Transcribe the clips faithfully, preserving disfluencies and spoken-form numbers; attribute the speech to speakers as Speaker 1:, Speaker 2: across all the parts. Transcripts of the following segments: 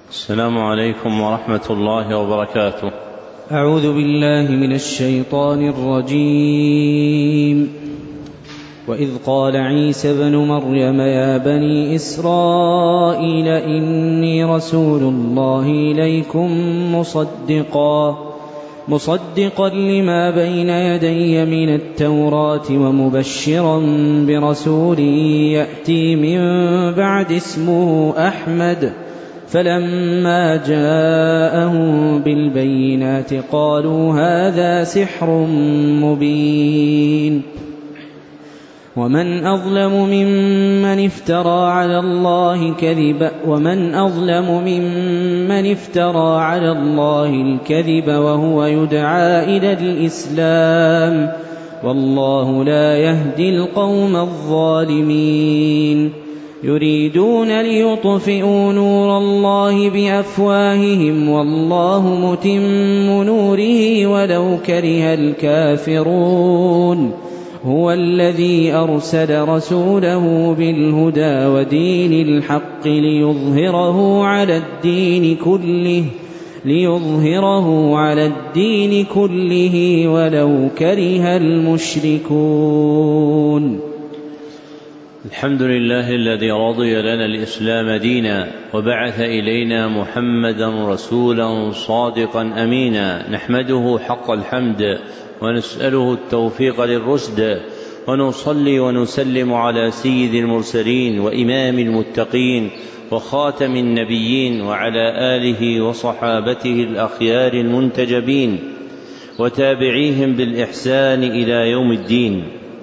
Speaker 1: السلام عليكم ورحمة الله وبركاته.
Speaker 2: أعوذ بالله من الشيطان الرجيم. وإذ قال عيسى ابن مريم يا بني إسرائيل إني رسول الله إليكم مصدقا مصدقا لما بين يدي من التوراة ومبشرا برسول يأتي من بعد اسمه أحمد. فلما جاءهم بالبينات قالوا هذا سحر مبين. ومن أظلم ممن افترى على الله كذبا ومن أظلم ممن افترى على الله الكذب وهو يدعى إلى الإسلام والله لا يهدي القوم الظالمين. يريدون ليطفئوا نور الله بأفواههم والله متم نوره ولو كره الكافرون. هو الذي أرسل رسوله بالهدى ودين الحق ليظهره على الدين كله ليظهره على الدين كله ولو كره المشركون.
Speaker 1: الحمد لله الذي رضي لنا الإسلام دينا وبعث إلينا محمدا رسولا صادقا أمينا. نحمده حق الحمد ونسأله التوفيق للرشد، ونصلي ونسلم على سيد المرسلين وإمام المتقين وخاتم النبيين وعلى آله وصحابته الأخيار المنتجبين وتابعيهم بالإحسان إلى يوم الدين.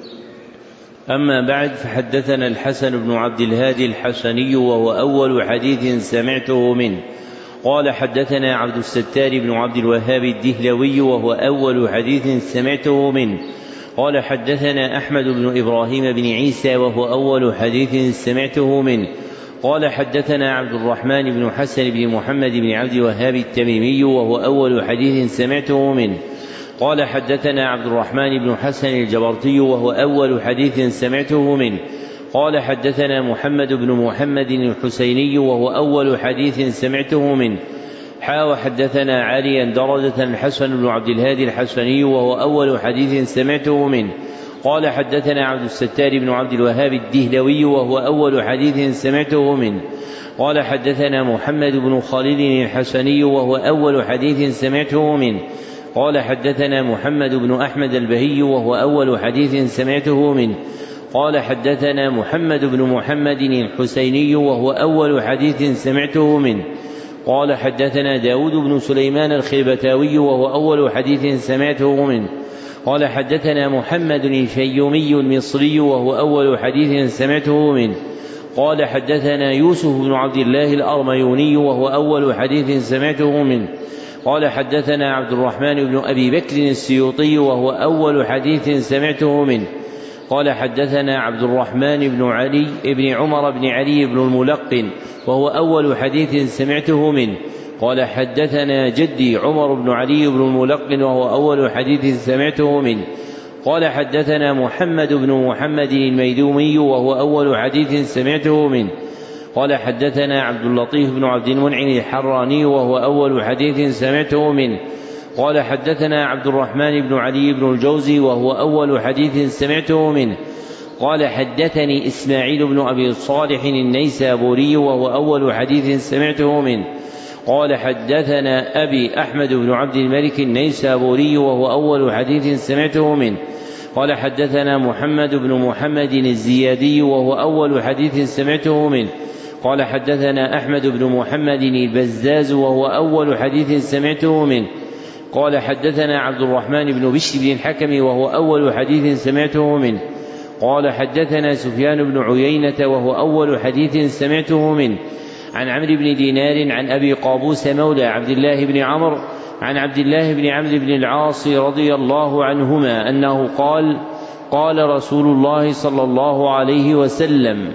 Speaker 1: أما بعد، فحدثنا الحسن بن عبد الهادي الحسني وهو أول حديث سمعته منه قال حدثنا عبد الستار بن عبد الوهاب الدهلوي وهو أول حديث سمعته منه قال حدثنا أحمد بن إبراهيم بن عيسى وهو أول حديث سمعته منه قال حدثنا عبد الرحمن بن حسن بن محمد بن عبد الوهاب التميمي وهو أول حديث سمعته منه قال حدثنا عبد الرحمن بن حسن الجبرتي وهو أول حديث سمعته منه قال حدثنا محمد بن محمد الحسيني وهو أول حديث سمعته منه حا وحدثنا عليا درجة الحسن بن عبد الهادي الحسني وهو أول حديث سمعته منه قال حدثنا عبد الستار بن عبد الوهاب الدهلوي وهو أول حديث سمعته منه قال حدثنا محمد بن خالد الحسني وهو أول حديث سمعته منه قال حدثنا محمد بن أحمد البهي وهو أول حديث سمعته منه قال حدثنا محمد بن محمد الحسيني وهو أول حديث سمعته منه قال حدثنا داود بن سليمان الخيبتاوي وهو أول حديث سمعته منه قال حدثنا محمد الفيومي المصري وهو أول حديث سمعته منه قال حدثنا يوسف بن عبد الله الأرميوني وهو أول حديث سمعته منه قال حدثنا عبد الرحمن بن أبي بكر السيوطي وهو أول حديث سمعته منه قال حدثنا عبد الرحمن بن علي بن عمر بن علي بن الملقن وهو أول حديث سمعته منه قال حدثنا جدي عمر بن علي بن الملقن وهو أول حديث سمعته منه قال حدثنا محمد بن محمد الميدومي وهو أول حديث سمعته منه قال حدثنا عبد اللطيف بن عبد المنعم الحراني وهو أول حديث سمعته منه قال حدثنا عبد الرحمن بن علي بن الجوزي وهو أول حديث سمعته منه قال حدثني إسماعيل بن أبي صالح النيسابوري وهو أول حديث سمعته منه قال حدثنا أبي أحمد بن عبد الملك النيسابوري وهو أول حديث سمعته منه قال حدثنا محمد بن محمد الزيادي وهو أول حديث سمعته منه قال حدثنا أحمد بن محمد البزاز وهو أول حديث سمعته منه قال حدثنا عبد الرحمن بن بشر بن الحكم وهو أول حديث سمعته منه قال حدثنا سفيان بن عيينة وهو أول حديث سمعته منه عن عمرو بن دينار عن أبي قابوس مولى عبد الله بن عمرو عن عبد الله بن عمرو بن العاص رضي الله عنهما أنه قال قال رسول الله صلى الله عليه وسلم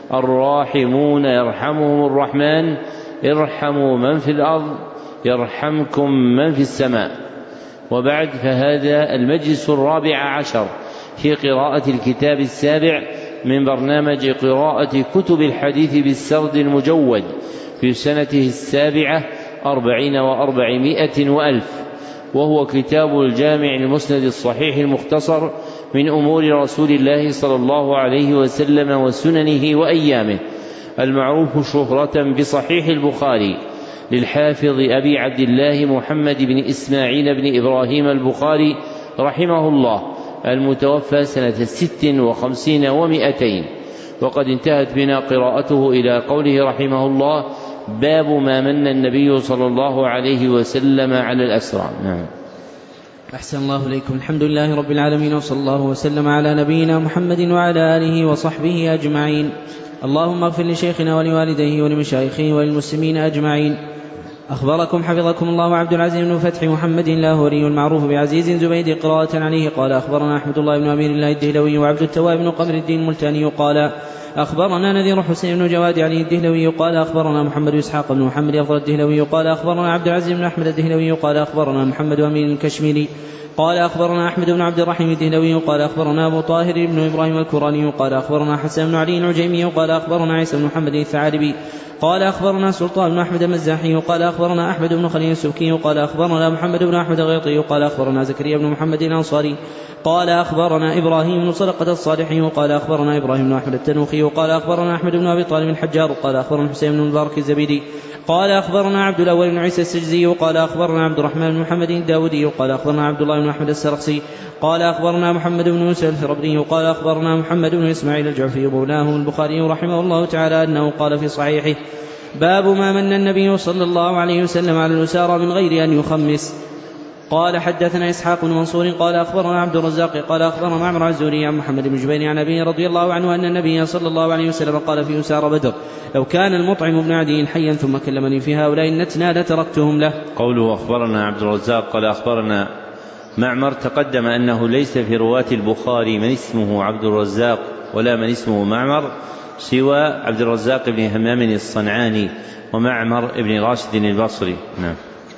Speaker 1: الراحمون يرحمهم الرحمن ارحموا من في الأرض يرحمكم من في السماء. وبعد، فهذا المجلس الرابع عشر في قراءة الكتاب السابع من برنامج قراءة كتب الحديث بالسرد المجود في سنته السابعة أربعين وأربعمائة وألف، وهو كتاب الجامع المسند الصحيح المختصر من أمور رسول الله صلى الله عليه وسلم وسننه وأيامه، المعروف شهرة بصحيح البخاري للحافظ أبي عبد الله محمد بن إسماعيل بن إبراهيم البخاري رحمه الله، المتوفى سنة ست وخمسين ومائتين. وقد انتهت بنا قراءته إلى قوله رحمه الله: باب ما من النبي صلى الله عليه وسلم على الأسرى. نعم.
Speaker 2: أحسن الله إليكم. الحمد لله رب العالمين، وصلى الله وسلم على نبينا محمد وعلى آله وصحبه أجمعين. اللهم اغفر لشيخنا ولوالديه ولمشايخه وللمسلمين أجمعين. أخبركم حفظكم الله عبد العزيز بن فتح محمد اللاهوري المعروف بعزيز زبيد قراءة عليه قال أخبرنا أحمد الله بن أمير الله الدهلوي وعبد التواب بن قمر الدين الملتاني قال أخبرنا نذير حسين بن جواد علي الدهلوي قال أخبرنا محمد إسحاق بن محمد أفضل الدهلوي قال أخبرنا عبد العزيز بن أحمد الدهلوي قال أخبرنا محمد أمين الكشميري قال أخبرنا أحمد بن عبد الرحيم الدهلوي قال أخبرنا أبو طاهر بن إبراهيم الكراني قال أخبرنا حسن بن علي العجيمي قال أخبرنا عيسى بن محمد الثعالبي قال أخبرنا سلطان بن أحمد المزاحي قال أخبرنا أحمد بن خليل السبكي قال أخبرنا محمد بن أحمد الغيطي قال أخبرنا زكريا بن محمد الأنصاري قال أخبرنا إبراهيم بن صدقة الصالحي قال أخبرنا إبراهيم بن أحمد التنوخي قال أخبرنا أحمد بن أبي طالب الحجار قال أخبرنا حسين بن المبارك الزبيدي قال أخبرنا عبد الأول بن عيسى السجزي قال أخبرنا عبد الرحمن بن محمد الداودي قال أخبرنا عبد الله بن أحمد السرخسي قال أخبرنا محمد بن يوسف الفربري قال أخبرنا محمد بن إسماعيل الجعفي مولاه البخاري رحمه الله تعالى أنه قال في صحيحه: باب ما من النبي صلى الله عليه وسلم على الأسارى من غير أن يخمس. قال حدثنا إسحاق بن منصور قال أخبرنا عبد الرزاق قال أخبرنا معمر الزهري عن محمد بن جبير عن أبيه رضي الله عنه أن النبي صلى الله عليه وسلم قال في أسارى بدر: لو كان المطعم بن عدي حيا ثم كلمني في هؤلاء النتنى لتركتهم له.
Speaker 1: قوله أخبرنا عبد الرزاق قال أخبرنا معمر، تقدم أنه ليس في رواة البخاري من اسمه عبد الرزاق ولا من اسمه معمر سوى عبد الرزاق بن همام الصنعاني ومعمر بن راشد البصري. نعم.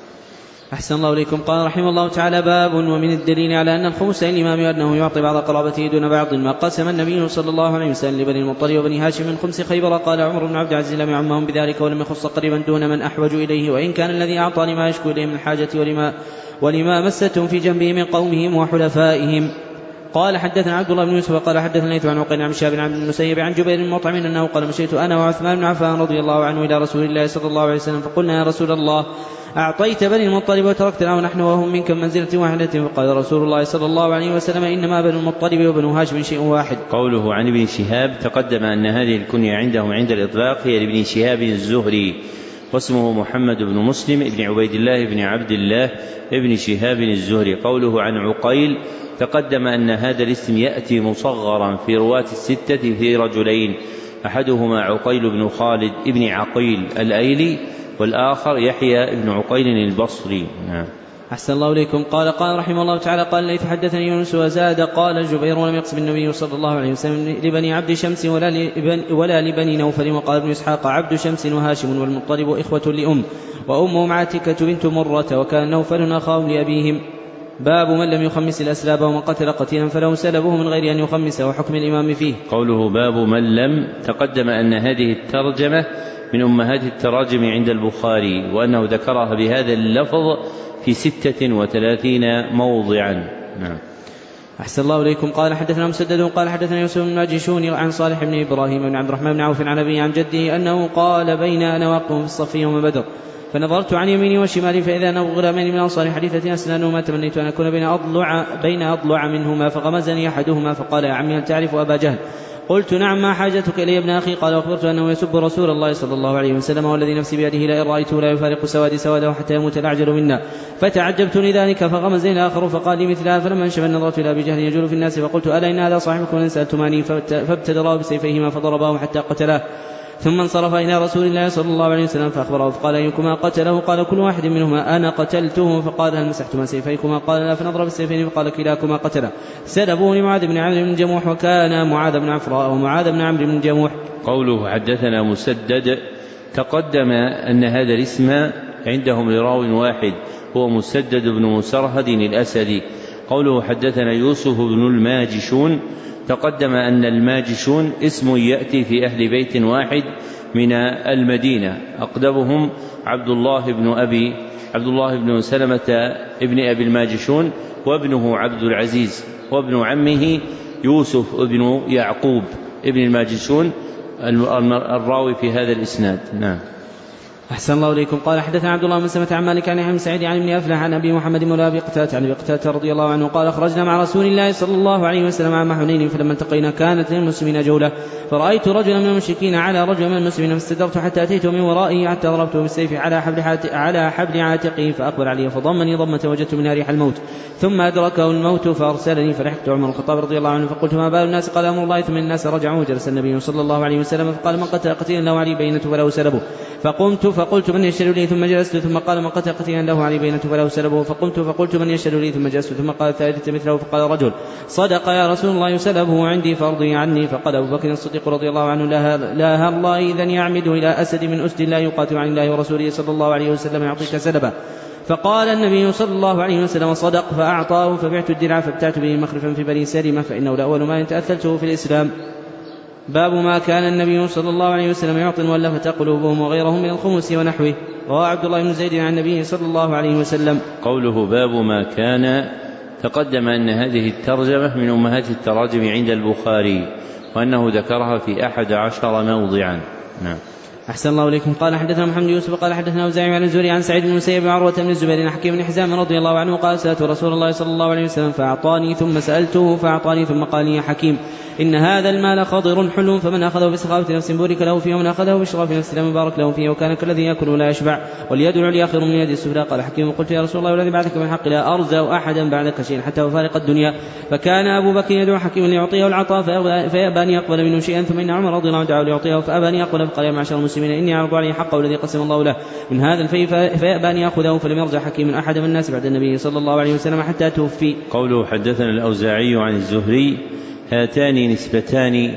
Speaker 2: أحسن الله إليكم. قال رحمه الله تعالى: باب ومن الدليل على أن الخمس للإمام أنه يعطي بعض قرابته دون بعض ما قسم النبي صلى الله عليه وسلم لبني المطلب وبني هاشم من خمس خيبر. قال عمر بن عبد العزيز: لم يعمهم بذلك ولم يخص قريبا دون من أحوج إليه، وإن كان الذي أعطى لما يشكو إليه من الحاجة ولما, ولما مستهم في جنبه من قومهم وحلفائهم. قال حدثنا عبد الله بن يوسف قال حدثنا ليث عن عقيل عن شهاب عن المسيب عن جبير المطعم أنه قال: مشيت أنا وعثمان بن عفان رضي الله عنه إلى رسول الله صلى الله عليه وسلم فقلنا: يا رسول الله، أعطيت بني المطلب وتركتنا ونحن وهم منك منزلة واحدة. فقال رسول الله صلى الله عليه وسلم: إنما بنو المطلب وبنو هاشم شيء واحد.
Speaker 1: قوله عن ابن شهاب، تقدم أن هذه الكنية عندهم عند الإطلاق هي لابن شهاب الزهري، واسمه محمد بن مسلم بن عبيد الله بن عبد الله بن شهاب الزهري. قوله عن عقيل، تقدم أن هذا الاسم يأتي مصغرا في رواة الستة في رجلين، أحدهما عقيل بن خالد بن عقيل الأيلي، والآخر يحيى بن عقيل البصري. نعم.
Speaker 2: أحسن الله إليكم. قال قال رحمه الله تعالى: قال ليث حدثني يونس وزاد قال الجبير: ولم يقسم النبي صلى الله عليه وسلم لبني عبد شمس ولا لبني, ولا لبني نوفل. وقال ابن إسحاق: عبد شمس وهاشم والمطلب إخوة لأم، وأمهم عاتكة بنت مرة، وكان نوفل أخاهم لأبيهم. باب من لم يخمس الأسلاب ومن قتل قتيلا فله سلبه من غير أن يخمس، وحكم الإمام فيه.
Speaker 1: قوله باب من لم، تقدم أن هذه الترجمة من أمهات التراجم عند البخاري، وأنه ذكرها بهذا اللفظ في ستة وثلاثين موضعا. نعم.
Speaker 2: أحسن الله إليكم. قال حدثنا مسدد قال حدثنا يوسف بن ماجشون عن صالح بن إبراهيم بن عبد الرحمن بن عوف عن أبيه عن جده أنه قال: بين أنا واقف في الصف يوم بدر فنظرت عن يميني وشمالي فإذا أنا غلامان من الأنصار حديثة أسنانهما تمنيت أن أكون بين أضلع, بين أضلع منهما، فغمزني أحدهما فقال: يا عمي هل تعرف أبا جهل؟ قلت: نعم، ما حاجتك إلي ابن أخي؟ قال: أخبرت أنه يسب رسول الله صلى الله عليه وسلم والذي نفسي بيده لئن رأيته لا يفارق سوادي سواده حتى يموت الأعجل منا. فتعجبت لذلك فغمزني الآخر فقال لي مثلها، فلما انشب النظرة إلى أبي جهل يجول في الناس فقلت: ألا إن هذا صاحبكم إن سألتماني؟ فابتدراه بسيفيهما فضرباه حتى قتلاه، ثم انصرف إلى رسول الله صلى الله عليه وسلم فأخبره فقال: أيكما قتله؟ قال: كل واحد منهما. أنا قتلته. فقال: هل مسحتما سيفيكما؟ قال: لا. فنضرب السيفين فقال: كلاكما قتله. سلبوه لمعاذ بن عمرو بن جموح، وكان معاذ بن عفراء ومعاذ بن عمرو بن جموح.
Speaker 1: قوله حدثنا مسدد، تقدم أن هذا الاسم عندهم لراو واحد هو مسدد بن مسرهد الأسدي. قوله حدثنا يوسف بن الماجشون، تقدم أن الماجشون اسم يأتي في أهل بيت واحد من المدينة، أقدمهم عبد الله بن أبي عبد الله بن سلمة ابن أبي الماجشون، وابنه عبد العزيز، وابن عمه يوسف ابن يعقوب ابن الماجشون الراوي في هذا الإسناد. نعم.
Speaker 2: أحسن الله إليكم. قال حدثنا عبد الله بن سلمة عن مالك عن يحيى سعيد عن ابن أفلح عن أبي محمد مولى أبي قتادة عن أبي قتادة رضي الله عنه قال خرجنا مع رسول الله صلى الله عليه وسلم عام حنين، فلما التقينا كانت للمسلمين جولة، فرأيت رجلا من المشركين على رجل من المسلمين فاستدرت حتى أتيته من ورائه حتى ضربته بالسيف على حبل على حبل عاتقه، فأقبل عليه فضمني ضمة وجدت منها ريح الموت، ثم أدركه الموت فأرسلني، فلحقت عمر الخطاب رضي الله عنه فقلت ما بال الناس؟ قال أمر الله، ثم الناس رجعوا وجلس النبي صلى الله عليه وسلم فقال من قتل قتيلا له عليه بينة فله سلبه، فقمت فقلت من يشهد لي؟ ثم جلست، ثم قال من قتل قتيلا له عليه بينة فله سلبه، فقمت فقلت من يشهد لي؟ ثم جلست، ثم قال الثالثة مثله، فقال رجل صدق يا رسول الله سلبه عندي فارضي عني، فقال أبو بكر الصديق رضي الله عنه لا الله إذن يعمد إلى أسد من أسد لا يقاتل عن الله ورسوله صلى الله عليه وسلم يعطيك سلبه، فقال النبي صلى الله عليه وسلم صدق، فأعطاه، فبعت الدرع فابتعت به مخرفا في بني سلمة، فإنه لأول ما تأثلته في الإسلام. باب ما كان النبي صلى الله عليه وسلم يعطي المؤلفة قلوبهم وغيرهم من الخمس ونحوه. رواه عبد الله بن زيد عن النبي صلى الله عليه وسلم.
Speaker 1: قوله باب ما كان، تقدم أن هذه الترجمة من أمهات التراجم عند البخاري، وأنه ذكرها في أحد عشر موضعا. نعم.
Speaker 2: أحسن الله إليكم. قال حدثنا محمد يوسف قال حدثنا أوزاعي عن الزهري عن سعيد بن المسيب وعروة بن الزبير عن حكيم بن حزام رضي الله عنه قال سألت رسول الله صلى الله عليه وسلم فأعطاني، ثم سألته فأعطاني، ثم قال لي يا حكيم إن هذا المال خضر حلو، فمن أخذه بسخاوة نفس بورك له فيه، ومن أخذه بشراف نفس لم يبارك له فيه، وكان كالذي يأكل ولا يشبع واليد العليا خير من اليد السفلى. قال حكيم قلت يا رسول الله والذي بعثك بالحق لا أرجو أحدا بعدك شيئا حتى أفارق الدنيا، فكان أبو بكر يدعو حكيم ليعطيه العطاء فيأبى أن يقبل منه شيئا، ثم إن عمر رضي الله عنه دعاه ليعطيه فأبى أن يقبل، فقال يا معشر المسلمين إني أعرض عليه حقه الذي قسم الله له من هذا الفيء فيأبى أن يأخذه، فلم يرجع حكيم أحد من الناس بعد النبي صلى الله عليه وسلم حتى توفي.
Speaker 1: قوله حدثنا الأوزاعي عن الزهري، هاتان نسبتان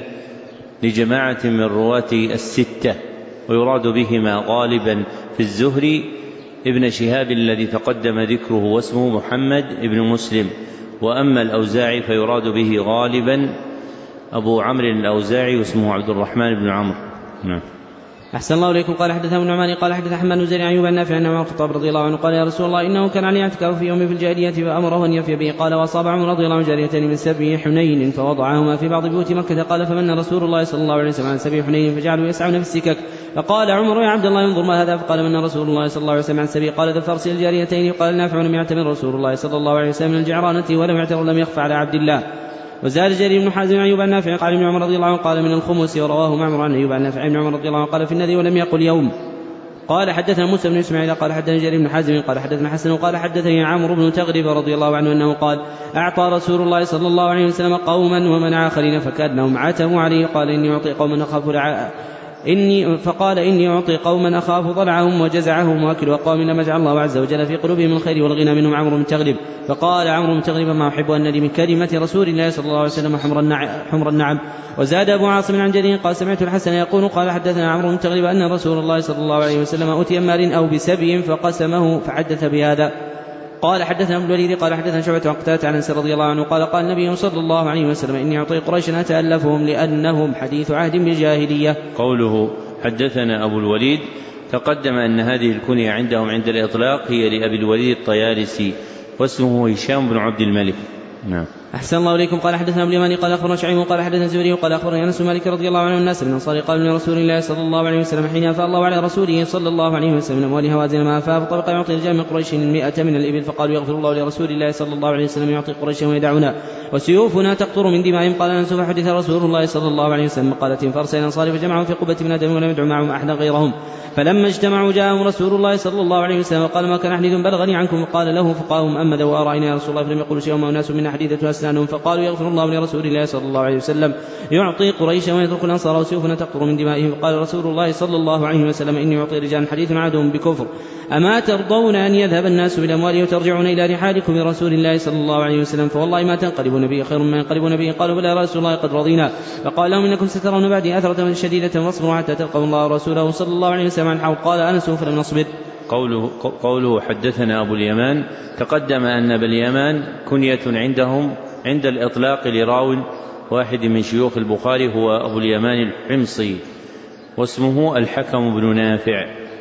Speaker 1: لجماعة من رواة الستة، ويراد بهما غالبا في الزهري ابن شهاب الذي تقدم ذكره واسمه محمد ابن مسلم، وأما الأوزاعي فيراد به غالبا أبو عمرو الأوزاعي واسمه عبد الرحمن بن عمرو. نعم.
Speaker 2: أحسن الله إليكم. قال حدثنا ابن عمر قال حدث أحمد بن زيد عن أيوب النافع عن عمر الخطاب رضي الله عنه قال يا رسول الله إنه كان عليه اعتكاف في يوم في الجاهلية فأمره أن يفي به. قال وأصاب عمر رضي الله عنه جاريتين من سبي حنين فوضعهما في بعض بيوت مكة. قال فمن رسول الله صلى الله عليه وسلم عن سبي حنين فجعلوا يسعون في السكك. فقال عمر يا عبد الله انظر ما هذا. فقال من رسول الله صلى الله عليه وسلم عن سبي. قال ذا فارسل الجاريتين. قال نافع لم يعتمر رسول الله صلى الله عليه وسلم من الجعرانة ولم يعتمر لم يخفى على عبد الله. وزاد جرير بن حازم عن أيوب النافع قال ابن عمر رضي الله عنه قال من الخمس. ورواه معمر عن أيوب النافع عن عمر رضي الله عنه قال في النذي ولم يقل يوم. قال حدثنا موسى بن اسماعيل قال حدثنا جرير بن حازم قال حدثنا حسن قال حدثني عمرو بن تغلب رضي الله عنه أنه قال أعطى رسول الله صلى الله عليه وسلم قوما ومنع آخرين فكأنهم عتموا عليه. قال إني أعطي قوما أخاف لع... إني فقال إني أعطي قوما أخاف ضلعهم وجزعهم وأكل أقوام لما جعل الله عز وجل في قلوبهم الخير والغنى منهم عمرو بن تغلب. فقال عمرو بن تغلب ما أحب أن لي من كلمة رسول الله صلى الله عليه وسلم حمر النعم, حمر النعم. وزاد أبو عاصم عن جرير قال سمعت الحسن يقول قال حدثنا عمرو بن تغلب أن رسول الله صلى الله عليه وسلم أتي مال أو بسبي فقسمه فحدث بهذا. قال حدثنا ابن الوليد قال حدثنا شعبة عن قتادة عن أنس رضي الله عنه قال قال النبي صلى الله عليه وسلم إني أعطي قريشا أتألفهم لأنهم حديث عهد بالجاهلية.
Speaker 1: قوله حدثنا أبو الوليد تقدم أن هذه الكنية عندهم عند الإطلاق هي لأبي الوليد الطيالسي واسمه هشام بن عبد الملك. نعم.
Speaker 2: أحسن الله إليكم. قال حدثنا ابن اليماني قال أخبرنا شعيب قال حدثنا الزهري قال أخبرني أنس مالك رضي الله عنه الناس من أنصار قالوا لرسول الله صلى الله عليه وسلم حين أفاء الله على رسوله صلى الله عليه وسلم أموال هوازن ما أفاء فطبق يعطي رجال من قريش المئة من الإبل. فقالوا يغفر الله لرسول الله صلى الله عليه وسلم يعطي قريشا ويدعنا وسيوفنا تقطر من دمائهم. قال أنس فحدث رسول الله صلى الله عليه وسلم مقالة فأرسل الأنصار فجمعهم في قبة من آدم ولم يدعو معهم أحدا غيرهم. فلما اجتمعوا جاءهم رسول الله صلى الله عليه وسلم وقال ما كان حديث بلغني عنكم. وقال له فقاهم أما ذو أرأينا يا رسول الله فلم يقولوا شيئا وما أناس منا حديثة أسنانهم. فقالوا يغفر الله لرسول الله صلى الله عليه وسلم يعطي قريشا ويترك الأنصار وسيوفنا تقطر من دمائهم. فقال رسول الله صلى الله عليه وسلم إني أعطي رجال حديث عادهم بكفر أما ترضون أن يذهب الناس بالأموال وترجعون إلى رحالكم برسول الله صلى الله عليه وسلم فوالله ما تنقلبون به خير مما ينقلبون به. قالوا بلى يا رسول الله قد رضينا. فقال لهم إنكم سترون بعدي أثرة شديدة واصبروا حتى تلقوا الله ورسوله صلى الله عليه وسلم عن حول. قال أنس فلم نصبر.
Speaker 1: قوله, قوله حدثنا أبو اليمان تقدم أن أبا اليمان كنية عندهم عند الإطلاق لراو واحد من شيوخ البخاري هو أبو اليمان الحمصي، واسمه الحكم بن نافع.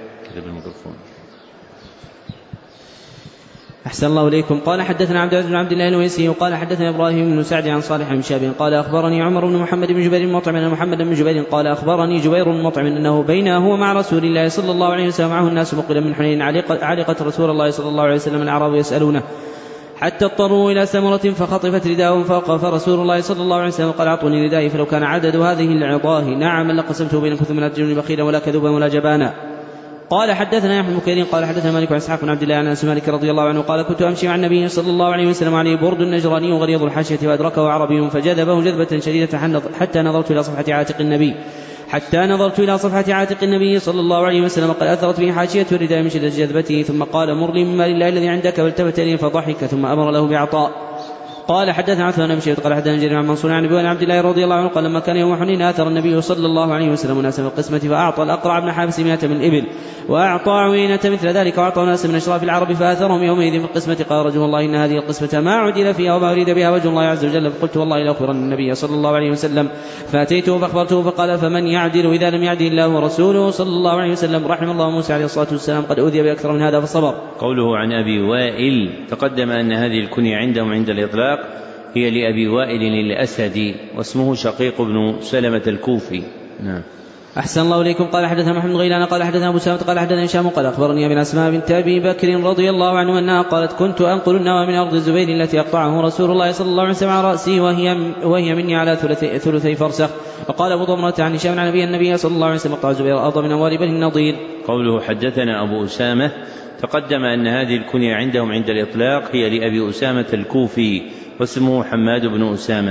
Speaker 2: أحسن الله إليكم. قال حدثنا عبد العزيز بن عبد الله الويسي قال حدثنا إبراهيم بن سعد عن صالح بن شهاب قال أخبرني عمر بن محمد بن جبير المطعم أن محمد بن جبير قال أخبرني جبير المطعم أنه بين هو مع رسول الله صلى الله عليه وسلم معه الناس مقبلا من حنين علقت رسول الله صلى الله عليه وسلم الأعراب يسألونه حتى اضطروا إلى سمرة فخطفت رداءهم فوقف رسول الله صلى الله عليه وسلم قال أعطوني ردائي فلو كان عدد هذه العظاه نعم لقسمته بينكم ثم لا تجدوني بخيلا ولا كذوبا ولا جبانا. قال حدثنا يحيى بن بكير قال حدثنا مالك عن اسحاق بن عبد الله عن انس مالك رضي الله عنه قال كنت امشي مع النبي صلى الله عليه وسلم عليه برد نجراني غليظ الحاشيه وادركه عربي فجذبه جذبه شديده حتى نظرت الى صفحه عاتق النبي حتى نظرت الى صفحه عاتق النبي صلى الله عليه وسلم قد اثرت به حاشيه الرداء من شده جذبته ثم قال مر لي من مال الله الذي عندك والتفت اليه فضحك ثم امر له بعطاء. قال حدثنا عثمان بن شيبة قال حدثنا جرير عن منصور عن ابي عبد الله رضي الله عنه قال لما كان يوم حنين آثر النبي صلى الله عليه وسلم ناسا من القسمة فأعطى الأقرع بن حابس مئة من الإبل وأعطى عوينة مثل ذلك وأعطى ناس من أشراف العرب فآثرهم يومئذ في القسمة. قال رجل والله إن هذه القسمة ما عدل فيها وما أريد بها وجه الله عز وجل فقلت والله لأخبرن النبي صلى الله عليه وسلم فأتيته فأخبرته فقال فمن يعدل إذا لم يعدل الله ورسوله صلى الله عليه وسلم. رحم الله موسى عليه الصلاة والسلام قد أوذي بأكثر من هذا فصبر.
Speaker 1: قوله عن أبي وائل تقدم أن هذه الكنية عندهم عند الإطلاق هي لأبي وائل الأسدي واسمه شقيق بن سلمة الكوفي. نعم.
Speaker 2: أحسن الله إليكم. قال حدثنا محمد بن غيلان قال حدثنا أبو سامة قال حدثنا هشام قال أخبرني ابن أسماء بنت أبي بكر رضي الله عنه أنها قالت كنت أنقل النوى من أرض الزبير التي أقطعه رسول الله صلى الله عليه وسلم على رأسي وهي, وهي مني على ثلثي, ثلثي فرسخ. وقال أبو ضمرة عن هشام عن النبي صلى الله عليه وسلم أقطع الزبير أرض من أموال بني النضير.
Speaker 1: قوله حدثنا أبو أسامة تقدم أن هذه الكنية عندهم عند الإطلاق هي لأبي أسامة الكوفي واسمه حماد بن أسامة.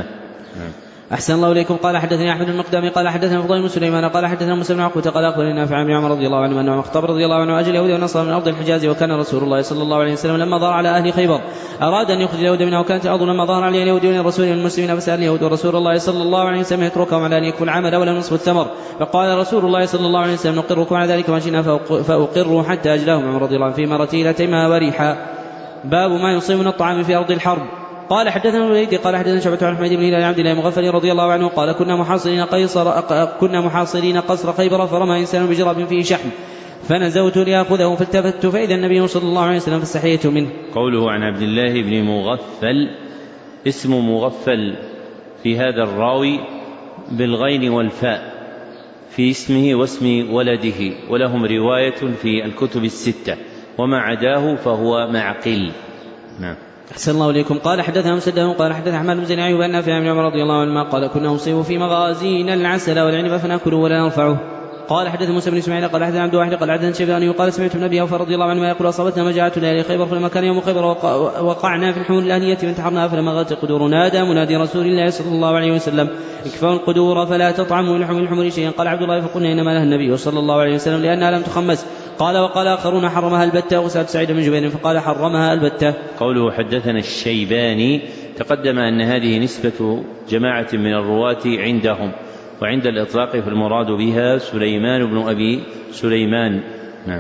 Speaker 2: أحسن الله إليكم. قال حدثني أحمد المقدامي قال حدثنا فضيل بن سليمان قال حدثنا موسى بن عقبة قال أخبرني نافع عن عمر رضي الله عنه أن عمر الخطاب رضي الله عنه أجل اليهود والنصارى من أرض الحجاز وكان رسول الله صلى الله عليه وسلم لما ظهر على أهل خيبر أراد أن يخرج اليهود منها وكانت الأرض لما ظهر عليها اليهود والرسول والمسلمين فسأل اليهود ورسول الله صلى الله عليه وسلم يتركهم على أن يكفوا العمل ولا نصف الثمر فقال رسول الله صلى الله عليه وسلم نقركم على ذلك وأنشئنا فأقروا حتى أجلهم عمر رضي الله عنه في مرتي لتيمها وريحا. باب ما يصيب من الطعام في أرض الحرب. قال حدثنا الوليد قال حدثنا شعبة عن حميد بن هلال عبد الله مغفل رضي الله عنه قال كنا محاصرين قيصر كنا محاصرين قصر خيبر فرمى إنسان بجراب فيه شحم فنزوت ليأخذه فالتفت فإذا النبي صلى الله عليه وسلم فاستحييت منه.
Speaker 1: قوله عن عبد الله بن مغفل اسم مغفل في هذا الراوي بالغين والفاء في اسمه واسم ولده ولهم رواية في الكتب الستة وما عداه فهو معقل. نعم.
Speaker 2: أحسن الله إليكم. قال حدثنا مسدد قال حدثنا أحمد بن زيد أيوب أن نافع عن عمر رضي الله عنه قال كنا نصيب في مغازينا العسل والعنب فنأكله ولا نرفعه. قال حدثنا موسى بن إسماعيل قال حدثنا عبد واحد قال حدثنا شيباني قال سمعت من أبي أوفى رضي الله عنه ما يقول أصابتنا مجاعة ليالي خيبر فلما كان يوم خيبر وقعنا في الحمول الآنية فانتحرنا فلما غلت القدور نادى منادي رسول الله صلى الله عليه وسلم اكفوا القدور فلا تطعموا لحم الحمر شيئا. قال عبد الله فقلنا إنما لها النبي صلى الله عليه وسلم لأنها لم تخمس. قال وقال آخرون حرمها البتة وسألت سعيد بن جبير فقال حرمها البتة.
Speaker 1: قوله حدثنا الشيباني تقدم أن هذه نسبة جماعة من الرواة عندهم وعند الإطلاق فالمراد بها سليمان بن أبي سليمان. نعم.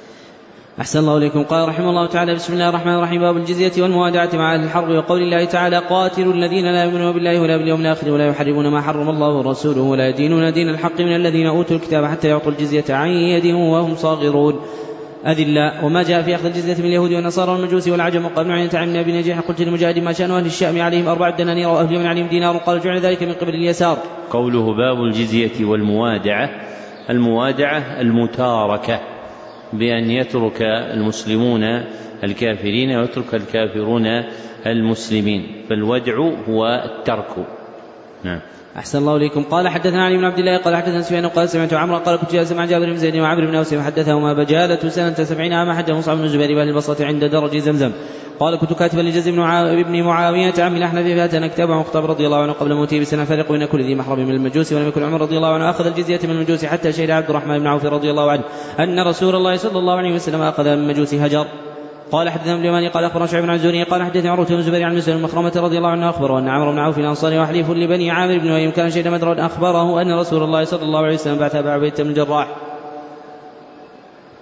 Speaker 2: أحسن الله إليكم. قال رحمه الله تعالى بسم الله الرحمن الرحيم باب الجزية والموادعة مع أهل الحرب وقول الله تعالى قاتلوا الذين لا يؤمنون بالله ولا باليوم الآخر ولا يحرمون ما حرم الله ورسوله ولا يدينون دين الحق من الذين أوتوا الكتاب حتى يعطوا الجزية عن يد وهم صاغرون أذلاء. وما جاء في أخذ الجزية من اليهود والنصارى والمجوس والعجم. وقال عن تعلم أبي نجيح قلت للمجاهد ما شأن أهل الشام عليهم أربعة دنانير وأهل اليمن عليهم دينار قال جعل ذلك من قبل اليسار.
Speaker 1: قوله باب الجزية والموادعة. الموادعة المتاركة بأن يترك المسلمون الكافرين ويترك الكافرون المسلمين فالودع هو الترك. نعم.
Speaker 2: أحسن الله إليكم. قال حدثنا علي بن عبد الله قال حدثنا سفيان قال سمعت عمرو قال كنت جالسا مع جابر بن زيد وعمرو بن أوس حدثهما بجالة سنة سبعين عاما حدث مصعب بن الزبير بن البصرة عند درج زمزم قال كنت كاتبا لجز بن معاوية عم الأحنف فأتانا كتاب عن مخطب رضي الله عنه قبل موته بسنة فرق بين كل ذي محرم من المجوس ولم يكن عمر رضي الله عنه أخذ الجزية من المجوس حتى شهد عبد الرحمن بن عوف رضي الله عنه أن رسول الله صلى الله عليه وسلم أخذ من المجوس هجر. قال حدثنا ابن اليماني قال أخبرنا شعيب بن الزهري قال حدثني عروة بن الزبير عن مسلم المخرمة رضي الله عنه أخبره أن عمرو بن عوف الأنصاري وحليف لبني عامر بن وهيم كان شهد بدرا أخبره أن رسول الله صلى الله عليه وسلم بعث أبا عبيدة بن الجراح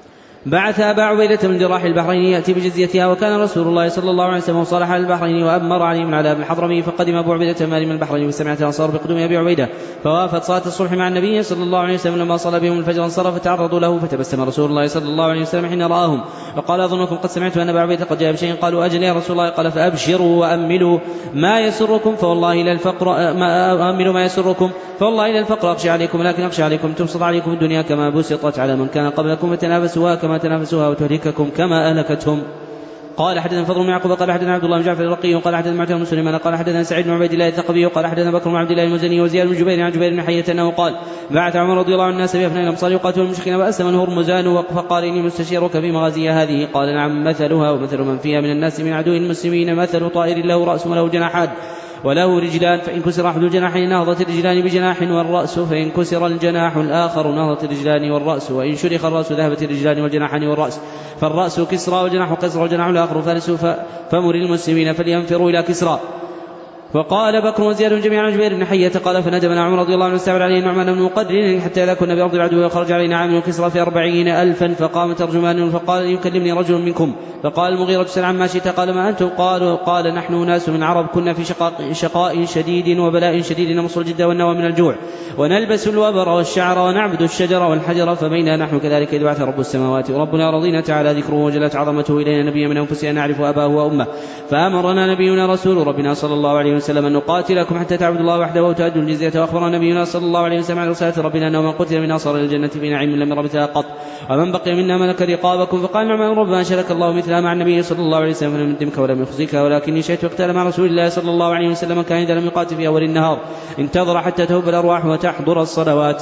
Speaker 2: بعث أبا عبيدة من جراح البحرين يأتي بجزيتها، وكان رسول الله صلى الله عليه وسلم صالح على البحرين وأمر عليهم على ابن الحضرمي. فقدم أبو عبيدة مال من البحرين وسمعت الأنصار بقدوم أبي عبيدة، فوافت صلاة الصبح مع النبي صلى الله عليه وسلم. لما صلى بهم الفجر انصرف فتعرضوا له، فتبسم رسول الله صلى الله عليه وسلم حين رآهم وقال: أظنكم قد سمعت أن أبا عبيدة قد جاء بشيء. قالوا: أجل يا رسول الله. قال: فأبشروا وأملوا ما يسركم فوالله إلى الفقر ما أملوا ما يسركم فوالله إلى الفقر أخشى عليكم، لكن أخشى عليكم تبسط عليكم الدنيا كما بسطت على من كان قبلكم وتنافسوها كما تنافسوها وتهلككم كما أهلكتهم. قال: حدثنا فضل بن يعقوب قال حدثنا عبد الله بن جعفر الرقي قال حدثنا معتمر بن سليمان قال حدثنا سعيد بن عبيد الله الثقفي قال حدثنا بكر بن عبد الله المزني وزياد بن جبير عن جبير بن حية أنه قال: بعث عمر رضي الله عنه الناس بأفناء الأمصار يقاتل المشركين وأسلم الهرمزان، فقال: إني مستشيرك في مغازي هذه. قال: نعم. مثلها ومثل من فيها من الناس من عدو المسلمين مثل طائر له رأس وله جناحان وله رجلان، فإن كسر أحد الجناحين نهضت الرجلان بجناح والرأس، فإن كسر الجناح الآخر نهضت الرجلان والرأس، وإن شرخ الرأس ذهبت الرجلان والجناحان والرأس، فالرأس كسرى والجناح قسرى والجناح الآخر فارس، فمر المسلمين فلينفروا إلى كسرى. وقال بكر وزياد جميعا عن جبير بن حية قال: فندبنا عمر رضي الله عنه واستعمل عليه النعمان بن مقرن حتى إذا كنا بأرض العدو وخرج علينا عامل كسرى في أربعين ألفا، فقام ترجمان فقال: يكلمني رجل منكم. فقال المغيرة: سل عما شئت. قال: ما أنتم؟ قالوا: قال: نحن ناس من عرب كنا في شقاء, شقاء شديد وبلاء شديد نمصر الجد والنوى من الجوع ونلبس الوبر والشعر ونعبد الشجر والحجر، فبينا نحن كذلك إذ بعث رب السماوات وربنا رضينا تعالى ذكره وجلت عظمته إلينا نبيا من أنفسنا نعرف أباه وأمه، فأمرنا نبينا رسول ربنا صلى الله عليه وسلم أن نقاتلكم حتى تعبدوا الله وحده وتؤدوا الجزية، وأخبر نبينا صلى الله عليه وسلم عن رسالة ربنا أنه من قتل منا صار إلى الجنة في نعيم لم ير مثلها قط، ومن بقي منا ملك رقابكم. فقال: نعم ربنا شرك الله مثلها مع النبي صلى الله عليه وسلم لم يندمك ولم يخزيك، ولكني شئت اقتال مع رسول الله صلى الله عليه وسلم، كان إذا لم يقاتل في أول النهار انتظر حتى تهب الأرواح وتحضر الصلوات.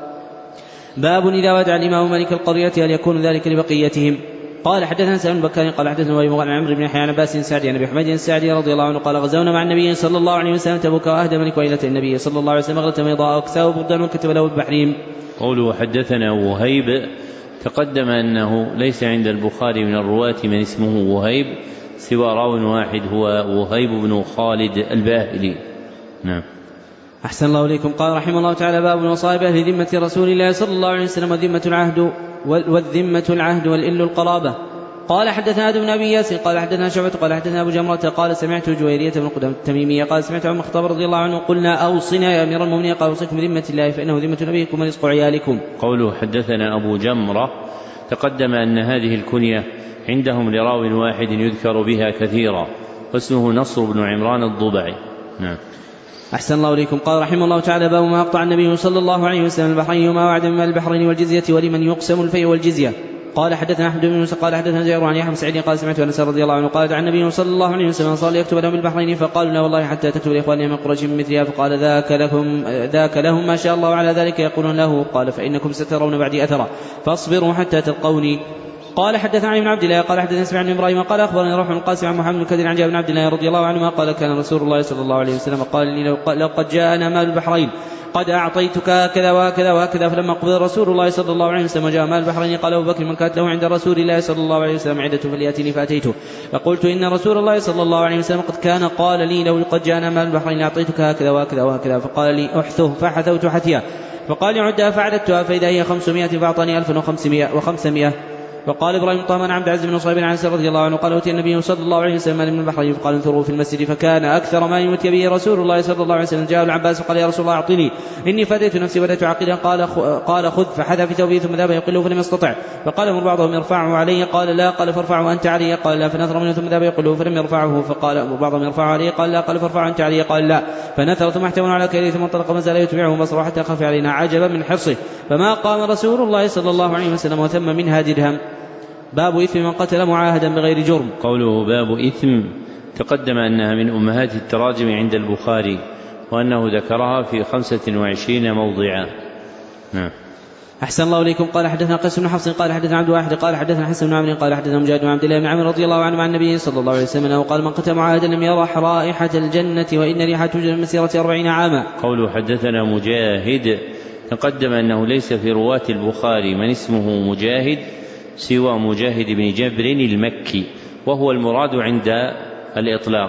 Speaker 2: باب إذا ودع الإمام ملك القرية هل يكون ذلك لبقيتهم؟ قال: حدثنا سالم بكار قال حدثنا وليد بن عمرو بن يحيى عن عباس سعدي عن ابي حميد السعدي رضي الله عنه قال: غزونا مع النبي صلى الله عليه وسلم تبوك، واهدى ملك ويلة النبي صلى الله عليه وسلم غلة بيضاء وكساه بردا وكتب له ببحرين.
Speaker 1: قوله حدثنا وهيب تقدم أنه ليس عند البخاري من الرواة من اسمه وهيب سوى راو واحد هو وهيب بن خالد الباهلي. نعم.
Speaker 2: أحسن الله إليكم. قال رحمه الله تعالى: باب وصايا أهل ذمة رسول الله صلى الله عليه وسلم وذمة العهد والذمة العهد والإل القرابة. قال: حدثنا آدم بن أبي ياسين قال حدثنا شعبة قال حدثنا أبو جمرة قال: سمعت جويرية بن قدام التميمية قال: سمعت عمر الخطاب رضي الله عنه: قلنا أوصنا يا أمير المؤمنين. قال: أوصيكم بذمة الله فإنه ذمة نبيكم ورزق عيالكم.
Speaker 1: قوله حدثنا أبو جمرة تقدم أن هذه الكنية عندهم لراو واحد يذكر بها كثيرا، واسمه نصر بن عمران الضبعي. نعم.
Speaker 2: أحسن الله إليكم. قال رحمه الله تعالى: باب ما أقطع النبي صلى الله عليه وسلم البحرين وما وعد من البحرين والجزية ولمن يقسم الفيء والجزية. قال: حدثنا أحمد بن موسى قال حدثنا جابر عن يحيى بن سعيد قال: سمعت أنس رضي الله عنه قال: عن النبي صلى الله عليه وسلم صار ليكتب لهم البحرين، فقالوا: لا والله حتى تكتب لإخواننا من قريش مثلها. فقال: ذاك لهم ذاك لهم ما شاء الله على ذلك يقولون له. قال: فإنكم سترون بعدي أثرا فاصبروا حتى تلقوني. قال: حدثنا علي بن عبد الله قال حدثنا اسماعيل بن ابراهيم قال اخبرني روح بن القاسم عن محمد بن كثير عن جابر بن عبد الله رضي الله عنهما قال: كان رسول الله صلى الله عليه وسلم قال لي: لو قد جاءنا مال البحرين قد أعطيتك هكذا وهكذا وهكذا. فلما قبض رسول الله صلى الله عليه وسلم جاء مال البحرين قال أبو بكر: من كانت له عند رسول الله صلى الله عليه وسلم عدة فليأتني فأتيته، فقلت: إن رسول الله صلى الله عليه وسلم قد كان قال لي: لو قد جاءنا مال البحرين أعطيتك هكذا وهكذا وهكذا. فقال لي: أحثه، فحثوت حثيا، فقال: عدها فعددتها فإذا هي خمسمائة، فأعطاني ألفا وخمسمائة. وقال إبراهيم طامان عبد العزيز بن صهيب عن أنس رضي الله عنه قال: أوتي النبي صلى الله عليه وسلم من البحرين فقال: انثروا في المسجد، فكان أكثر ما يؤتي به رسول الله صلى الله عليه وسلم. جاء العباس فقال: يا رسول الله أعطني، إني فديت نفسي بدأت عقيلا. قال قال خذ، فحذا في ثوبه ثم ذهب يقله فلم يستطع، فقال: امر بعضهم يرفعه علي. قال: لا. قال: فارفعه أنت علي. قال: لا. فنثر منه ثم ذهب يقله فلم يرفعه، فقال: امر بعضهم يرفعه علي. قال: لا. قال: فارفعه أنت علي. قال: لا. فنثر ثم احتمل على كيله ثم انطلق ما زال يتبعه بصره حتى خاف علينا عجبا من حرصه، فما قام رسول الله صلى الله عليه وسلم وثم منها درهم. باب إثم من قتل معاهدا بغير جرم.
Speaker 1: قوله باب إثم تقدم أنها من أمهات التراجم عند البخاري، وأنه ذكرها في خمسة وعشرين موضعا. نعم.
Speaker 2: أحسن الله إليكم. قال حدثنا قيس بن حفص قال حدثنا عبد الواحد قال حدثنا حسن بن عمرو قال حدثنا مجاهد بن عبد الله بن عمرو رضي الله عنه عن النبي صلى الله عليه وسلم وقال: من قتل معاهدا لم يرح رائحة الجنة وإن ريحة توجد مسيرة أربعين عاما.
Speaker 1: قوله حدثنا مجاهد تقدم أنه ليس في رواة البخاري من اسمه مجاهد سوى مجاهد بن جبر المكي، وهو المراد عند الإطلاق.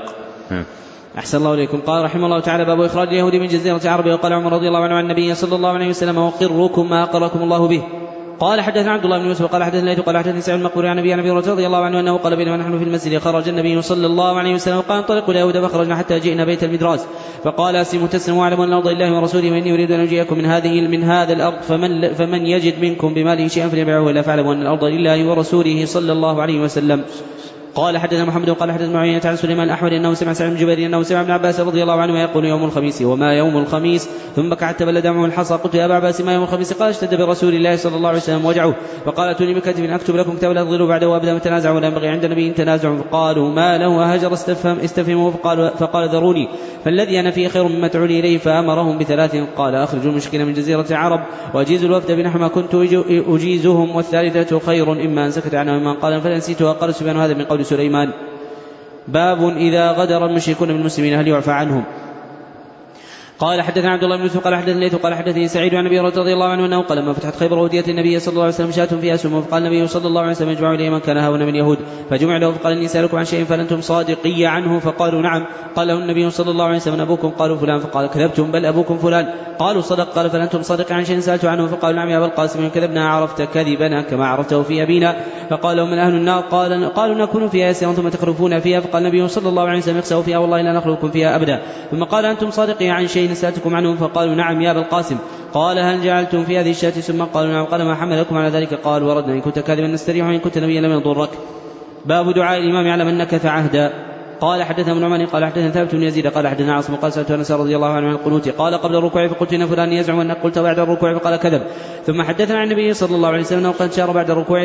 Speaker 2: أحسن الله إليكم. قال رحمه الله تعالى: باب إخراج اليهود من جزيرة العرب. وقال عمر رضي الله عنه عن النبي صلى الله عليه وسلم: وقركم ما أقركم الله به. قال حدثنا عبد الله بن يوسف قال حدثنا ليث قال حدثني سعيد المقبوري عن ابي عن ابي هريره رضي الله عنه انه قال بينما نحن في المسجد خرج النبي صلى الله عليه وسلم قال انطلقوا الى يهود فخرجنا حتى جئنا بيت المدراس فقال اسلموا تسلموا واعلموا ان الارض لله ورسوله واني اريد ان اجيئكم من هذه من هذا الارض فمن فمن يجد منكم بماله شيئا فليبيعه الا فاعلموا ان الارض لله ورسوله صلى الله عليه وسلم. قال حدثنا محمد قال حدثنا عيينة عن سليمان الأحول أنه سمع سعيد بن جبير أنه سمع ابن عباس رضي الله عنه يقول يوم الخميس وما يوم الخميس ثم بكى حتى بل دمعه الحصى. قلت يا أبا عباس ما يوم الخميس؟ قال اشتد برسول الله صلى الله عليه وسلم وجعه فقال اتوني بكتب أكتب لكم كتاب لا تضلوا بعده وأبدا تنازعوا ولا ينبغي عند النبي تنازع. فقالوا ما له وهجر استفهم استفهموا فقال, فقال ذروني فالذي أنا فيه خير مما تعوني إليه. فأمرهم بثلاث قال أخرجوا المشكلة من جزيرة العرب وأجيزوا الوفد بنحو ما كنت أجيزهم والثالثة خير إما أن سكت عنه إما قال فلنسيتها. قال سبحانه هذا من قول سليمان. باب إذا غدر المشركون بالمسلمين هل يعفى عنهم؟ قال حدثنا عبد الله بن يوسف قال حدثني ليث قال حدثني سعيد عن ابي هريره رضي الله عنه انه قال لما فتحت خيبر وديت النبي صلى الله عليه وسلم شاة فيها سم فقال النبي صلى الله عليه وسلم اجمعوا اليه من كان هاونا من اليهود فجمع له فقال اني سالكم عن شيء فلنتم صادقي عنه فقالوا نعم. قال له النبي صلى الله عليه وسلم ابوكم؟ قالوا فلان. فقال كذبتم بل ابوكم فلان. قالوا صدق. قال فلنتم صادقي عن شيء سالت عنه فقالوا نعم يا ابا القاسم ان كذبنا عرفت كذبنا كما عرفته في ابينا. فقال لهم من اهل النار؟ قال قالوا نكون فيها يسيرا ثم تخلفون فيها. فقال النبي صلى الله عليه وسلم اخسأوا فيها والله لا نخلفكم فيها ابدا. ثم قال انتم صادقي عن شيء سالتكم عنه؟ فقالوا نعم يا ابا القاسم. قال هل جعلتم في هذه الشاة ثم؟ قالوا نعم. قال ما حملكم على ذلك؟ قال وردنا ان كنت كاذبا نستريح وان كنت نبيا لم يضرك. باب دعاء الامام على من نكث عهدا. قال حدثنا ابن عمر قال حدثنا ثابت بن يزيد قال حدثنا عاصم قال سألت أنس رضي الله عنه عن القنوت قال قبل الركوع فقلت إن فلان يزعم أنك قلت بعد الركوع فقال كذب. ثم حدثنا عن النبي صلى الله عليه وسلم أنه قد شار بعد الركوع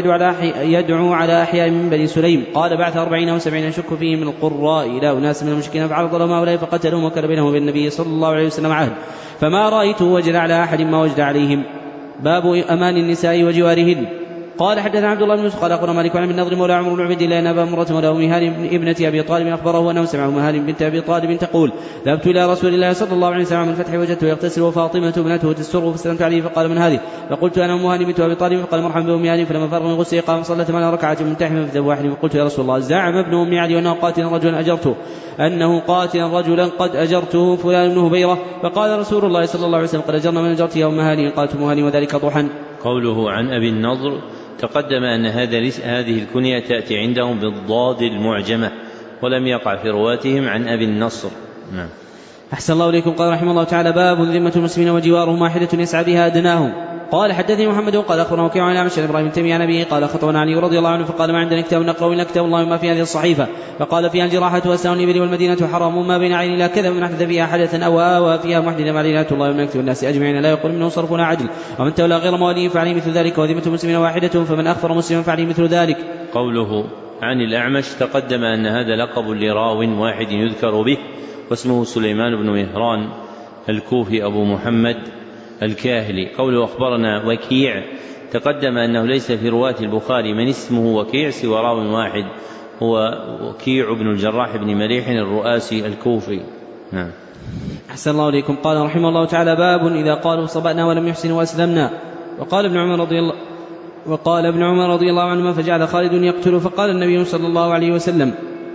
Speaker 2: يدعو على أحياء من بني سليم. قال بعث أربعين أو سبعين يشك فيه من القراء إلى أناس من المشركين فعرض لهم هؤلاء فقتلهم وكان بينهم وبين النبي صلى الله عليه وسلم عهد فما رأيته وجد على أحد ما وجد عليهم. باب أمان النساء وجوارهن. قال حدثنا عبد الله بن يوسف قال أخبرنا مالك عن ابن النضر مولى عمرو بن عبد الله أن أبا مرة مولى أم هانم ابنة أبي طالب أخبره أنه سمع أم هانم بنت أبي طالب تقول ذهبت إلى رسول الله صلى الله عليه وسلم من الفتح وجدته يغتسل وفاطمة ابنته تسره فسلمت عليه فقال من هذه؟ فقلت أنا أم هانم بنت أبي طالب. فقال مرحبا بأم هانم. فلما فرغ من غسله قام صلى ثمان ركعات منتحما في ذنب واحد. فقلت يا رسول الله زعم ابن أم علي أنه قاتل رجلا أجرته أنه قاتل رجلا قد أجرته فلان بن هبيرة. فقال رسول الله صلى الله عليه وسلم قد أجرنا من أجرت يا أم هانم. قالت أم هانم وذلك ضحى.
Speaker 1: قوله عن أبي النضر تقدم أن هذه الكنية تأتي عندهم بالضاد المعجمة ولم يقع في رواتهم عن أبي النصر. نعم.
Speaker 2: أحسن الله إليكم. قال رحمه الله تعالى باب ذمة المسلمين وجوارهم واحدة يسعى بها أدناهم. قال حدثني محمد قال أخبرنا وكيع عن أعمش عن إبراهيم بن تيمية عن أبيه قال خطبنا علي رضي الله عنه فقال ما عندنا كتاب نقرأ إلا كتاب الله ما في هذه الصحيفة. فقال فيها الجراحة وأسنان الإبل والمدينة حرام ما بين عين لا كذا من أحدث فيها حدثا أو آوى فيها محدثا علينا الله ومن يكتب الناس أجمعين لا يقول منه صرفنا عدل ومن تولى غير مواليه فعليه مثل ذلك وذمة المسلمين واحدة فمن أخفر مسلما فعليه مثل ذلك.
Speaker 1: قوله عن الأعمش تقدم أن هذا لقب لراو واحد يذكر به واسمه سليمان بن مهران الكوفي أبو محمد الكاهلي. قوله أخبرنا وكيع تقدم أنه ليس في رواة البخاري من اسمه وكيع سوى راو واحد هو وكيع بن الجراح بن مليح الرؤاسي الكوفي. نعم.
Speaker 2: أحسن الله إليكم. قال رحمه الله تعالى باب إذا قالوا صبأنا ولم يحسنوا وأسلمنا. وقال ابن عمر رضي الله وقال ابن عمر رضي الله عنهما فجعل خالد يقتل فقال النبي صلى الله عليه وسلم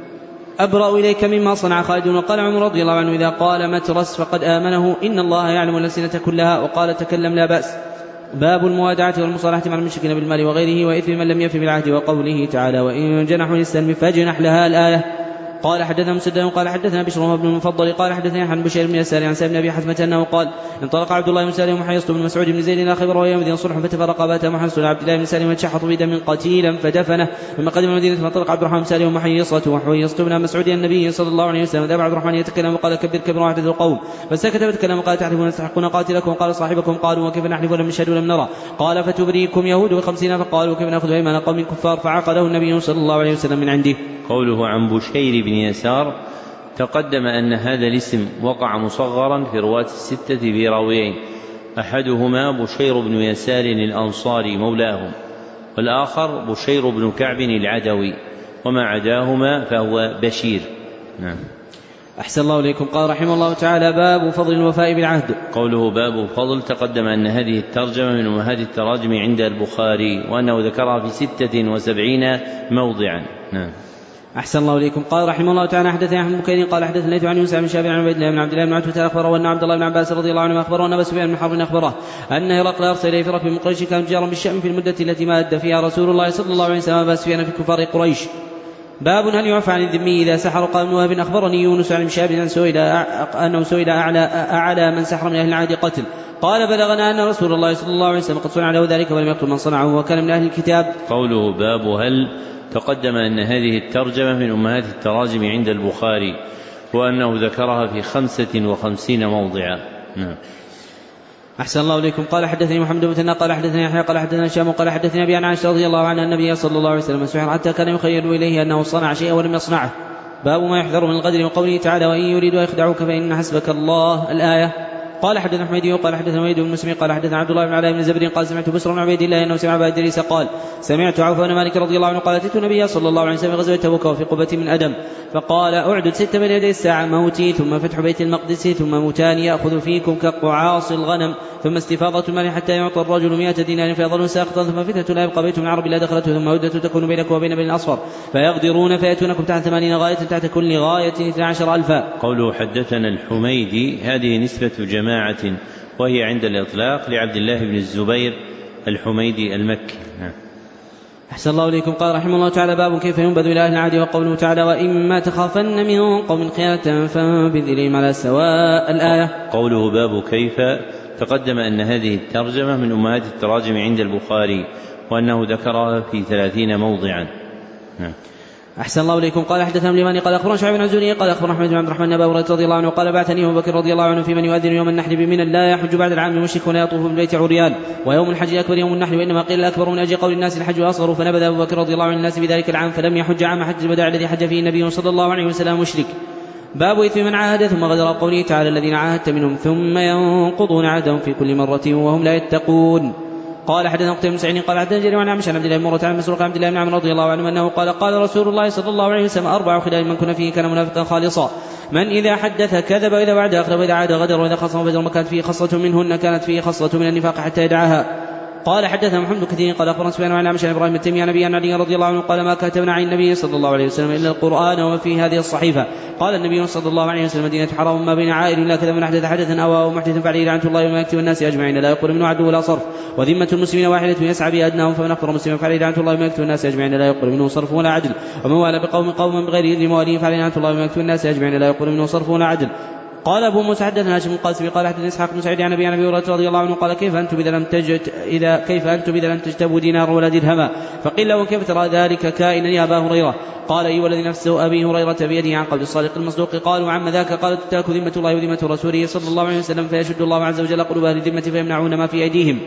Speaker 2: أبرأ إليك مما صنع خالد. وقال عمر رضي الله عنه إذا قال مترس فقد آمنه إن الله يعلم الألسنة كلها. وقال تكلم لا بأس. باب الموادعة والمصالحة مع المشركين بالمال وغيره وإثم من لم يف بالعهد وقوله تعالى وإن جنحوا للسلم فاجنح لها الآية. قال حدثنا مسدد قال حدثنا بشر بن المفضل قال حدثنا عن بشير بن يسار عن سالم بن ابي حزمة انه قال انطلق عبد الله بن سالم وحيصت بن مسعود بن زيد الى خيبر وهي مدينة صلح فتفرقا بات محيصت عبد الله بن سالم وتشحط بدم قتيلا فدفنه. ثم قدم المدينة فانطلق عبد الرحمن بن سالم وحيصت وحيصت بن مسعود النبي صلى الله عليه وسلم. ذهب عبد الرحمن يتكلم وقال كبر كبر واحدث القوم فسكت فتكلم وقال تعرفون تستحقون قاتلكم. قال صاحبكم قالوا وكيف نحلف ولم نشهد ولم نرى. قال فتبريكم يهود وخمسين فقالوا كيف نأخذ أيمان قوم كفار فعقده النبي صلى الله عليه وسلم من عنده.
Speaker 1: قوله عن بشير بن يسار تقدم أن هذا الاسم وقع مصغرا في رواة الستة براويين أحدهما بشير بن يسار الأنصاري مولاهم والآخر بشير بن كعب العدوي وما عداهما فهو بشير. نعم.
Speaker 2: أحسن الله إليكم. قال رحمه الله تعالى باب فضل الوفاء بالعهد.
Speaker 1: قوله باب فضل تقدم أن هذه الترجمة من أمهات التراجم عند البخاري وأنه ذكرها في ستة وسبعين موضعا. نعم.
Speaker 2: أحسن الله إليكم. قال رحمه الله تعالى حدثنا أحمد بن بكير قال حدثنا ليث عن يوسف بن شهاب عن عبيد الله بن عبد الله بن عتبة أخبره أن عبد الله بن عباس رضي الله عنه أخبره أن أبا سفيان بن حرب أخبره أن هرقل أرسل إليه في ركب من قريش كان جارا بالشأم في المدة التي ماد فيها رسول الله صلى الله عليه وسلم أبا سفيان في كفار قريش. باب هل يعفى عن الذمي إذا سحر؟ قال ابن وهب أخبرني يونس عن شهاب أنه سئل أعلى أعلى من سحر من أهل العهد قتل. قال بلغنا أن رسول الله صلى الله عليه وسلم قد صنع له ذلك ولم يقتل من صنعه وكان من أهل الكتاب.
Speaker 1: قوله باب هل تقدم أن هذه الترجمة من أمهات التراجم عند البخاري وأنه ذكرها في خمسة وخمسين موضعا. نعم.
Speaker 2: أحسن الله إليكم. قال حدثني محمد بن مثنى قال حدثني يحيى قال حدثنا هشام قال حدثني أبي عن عائشة رضي الله عنها النبي صلى الله عليه وسلم سحر حتى كان يخيل إليه أنه صنع شيئا ولم يصنعه. باب ما يحذر من الغدر وقوله تعالى وإن يريدوا يخدعوك فإن حسبك الله الآية. قال حدثنا حميدي قال حدثنا وليد بن مسلم قال حدثنا عبد الله بن علاء بن زبير قال سمعت بشر بن عبيد الله انه سمع ابا ادريس قال سمعت عوف بن مالك رضي الله عنه قال اتيت النبي صلى الله عليه وسلم غزوه تبوك وفي قبه من ادم فقال اعدد ست من يدي الساعه موتي ثم فتح بيت المقدس ثم موتان ياخذ فيكم كقعاص الغنم ثم استفاضه المال حتى يعطى الرجل مئة دينار فيظل ساقطا ثم فتنه لا يبقى بيت من عرب لا دخلته ثم عده تكون بينك وبين بني الاصفر فيغدرون فياتونكم تحت ثمانين غايه تحت كل غايه اثني عشر الفا.
Speaker 1: قوله حدثنا الحميدي هذه نسبه جماعه وهي عند الإطلاق لعبد الله بن الزبير الحميدي المكي.
Speaker 2: أحسن الله إليكم. قال رحمه الله تعالى باب كيف ينبذ إلى أهل العهد وقوله تعالى وإما تخافن من قوم خيانة فانبذ إليهم على سواء الآية.
Speaker 1: قوله باب كيف تقدم أن هذه الترجمة من أمهات التراجم عند البخاري وأنه ذكرها في ثلاثين موضعا.
Speaker 2: أحسن الله إليكم. قال حدثنا اليماني قال أخبرنا شعيب بن عزوري قال أخبرنا أحمد بن عبد الرحمن أبا هريرة رضي الله عنه قال بعثني أبو بكر رضي الله عنه في من يؤذن يوم النحر بمنى لا يحج بعد العام المشرك ولا يطوف بالبيت عريان ويوم الحج الأكبر يوم النحر وإنما قيل الأكبر من أجل قول الناس الحج أصغر فنبذ أبو بكر رضي الله عنه الناس بذلك العام فلم يحج عام حج الوداع الذي حج فيه النبي صلى الله عليه وسلم مشرك. باب إثم من عاهد ثم غدر قوله تعالى الذين عاهدت منهم ثم ينقضون عهدهم في كل مرة وهم لا يتقون. قال حدثنا قتيبة بن سعيد قال حدثنا جرير عن عمش عن عبد الله بن مرة عن مسروق عبد الله بن عمرو رضي الله عنه انه قال قال رسول الله صلى الله عليه وسلم اربع خلال من كنا فيه كان منافقا خالصا من اذا حدث كذب واذا وعد اخلف واذا عاد غدر واذا خصم فجر ما كانت فيه خصلة منهن كانت فيه خصلة من النفاق حتى يدعاها. قال حدثنا محمد بن كثير قال اخبرنا سفيان عن عمش عن ابراهيم التيمي عن ابي علي رضي الله عنه قال ما كتبنا عن النبي صلى الله عليه وسلم الا القران وفي هذه الصحيفه. قال النبي صلى الله عليه وسلم مدينه حرام ما بين عائل لا كذا من احدث حدثا او محدث فعليه لعنه الله وملائكته والناس اجمعين لا يقول منه عدو ولا صرف وذمه المسلمين واحده يسعى بها ادناهم فمن اكثر مسلما فعليه لعنه الله وملائكته والناس اجمعين لا يقول منه صرف ولا عدل ومن والى بقوم قوما بغير اذن مواليهم فعليه لعنه الله وملائكته والناس اجمعين لا يقول منه صرف ولا عدل. قال ابو موسى حدثنا هاشم القاسمي قال حدثنا اسحاق بن سعيد عن ابي ابي هريره رضي الله عنه قال كيف انتم اذا لم تجد اذا كيف انتم اذا لم تجتبوا دينار ولا درهما فقيل له كيف ترى ذلك كائنا يا ابا هريره قال اي والذي نفسه ابي هريره بيده عن قول الصادق المصدوق قالوا عما ذاك قال تتاك ذمه الله وذمه رسوله صلى الله عليه وسلم فيشد الله عز وجل قلوب اهل الذمه فيمنعون ما في ايديهم.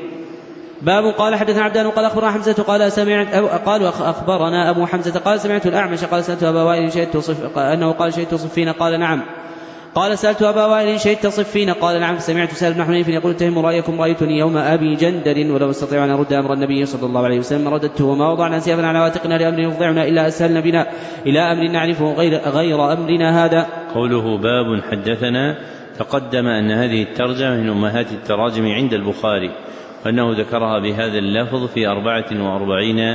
Speaker 2: باب قال حدثنا عبدان قال اخبرنا حمزه قال سمعت قالوا اخبرنا ابو حمزه قال سمعت الاعمش قال سالت ابا وائل شهدت تصف انه قال شهدت تصفين قال نعم قال سألت أبا وائل شهدت تصفين قال نعم سمعت سهل بن حنيف يقول اتهم رأيكم رأيتني يوم أبي جندل ولو استطيع أن أرد أمر النبي صلى الله عليه وسلم رددته وما وضعنا سيفا على واتقنا لأمر يفضعنا إلا أسهلنا بنا إلى أمر نعرفه غير, غير أمرنا هذا.
Speaker 1: قوله باب حدثنا تقدم أن هذه الترجمة من أمهات التراجم عند البخاري وأنه ذكرها بهذا اللفظ في أربعة وأربعين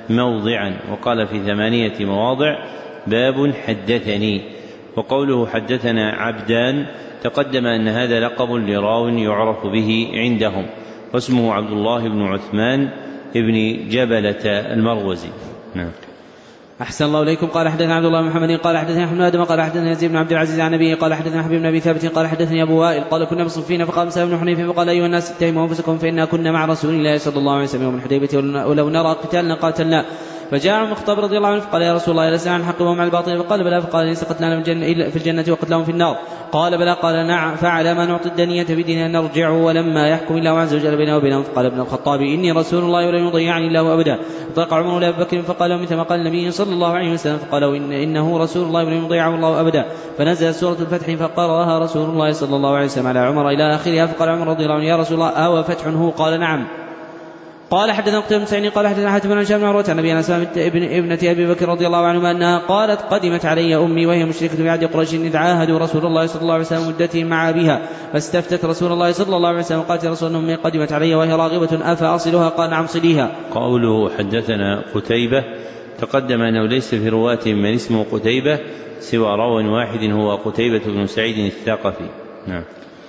Speaker 1: موضعا وقال في ثمانية مواضع باب حدثني. وقوله حدثنا عبدان تقدم أن هذا لقب لراو يعرف به عندهم واسمه عبد الله بن عثمان ابن جبلة المروزي. نعم.
Speaker 2: أحسن الله إليكم. قال حدثنا عبد الله بن محمد قال حدثنا أحمد آدم قال حدثنا يزيد بن عبد العزيز عن أبيه قال حدثنا حبيب بن أبي ثابت قال حدثني أبو وائل قال كنا بصفين فقام سهل بن حنيف فقال أيها الناس اتهموا أنفسكم فإنا كنا مع رسول الله صلى الله عليه وسلم يوم الحديبية ولو نرى قتالنا قاتلنا فجاء عمر الخطاب رضي الله عنه فقال يا رسول الله لسنا عن الحق وهم على الباطل فقال بلى فقال ليس قتلنا في الجنة وقتلهم في النار قال بلى قال نعم فعلى ما نعطي الدنية بديننا نرجع ولما يحكم الله عز وجل بيننا وبينهم فقال ابن الخطاب إني رسول الله ولن يضيعني الله أبدا فطلق عمر لأبي بكر فقال مثل ما قال النبي صلى الله عليه وسلم فقالوا إن إنه رسول الله ولن يضيعه الله أبدا فنزل سورة الفتح فقرأها رسول الله صلى الله عليه وسلم على عمر إلى آخرها فقال عمر رضي الله عنه يا رسول الله أو فتح هو قال نعم. قال حدثنا قتيبة بن سعيد قال حدثنا حاتم بن هشام بن عروة عن أبي أسماء ابن ابنة أبي بكر رضي الله عنهما أنها قالت قدمت علي أمي وهي مشركة في عهد قريش إذ عاهدوا رسول الله صلى الله عليه وسلم مدتهم مع أبيها فاستفتت رسول الله صلى الله عليه وسلم قالت يا رسول الله أمي قدمت علي وهي راغبة أفأصلها قال نعم صليها.
Speaker 1: قوله حدثنا قتيبة تقدم أنه ليس في رواتهم من اسمه قتيبة سوى راو واحد هو قتيبة بن سعيد الثقفي. نعم.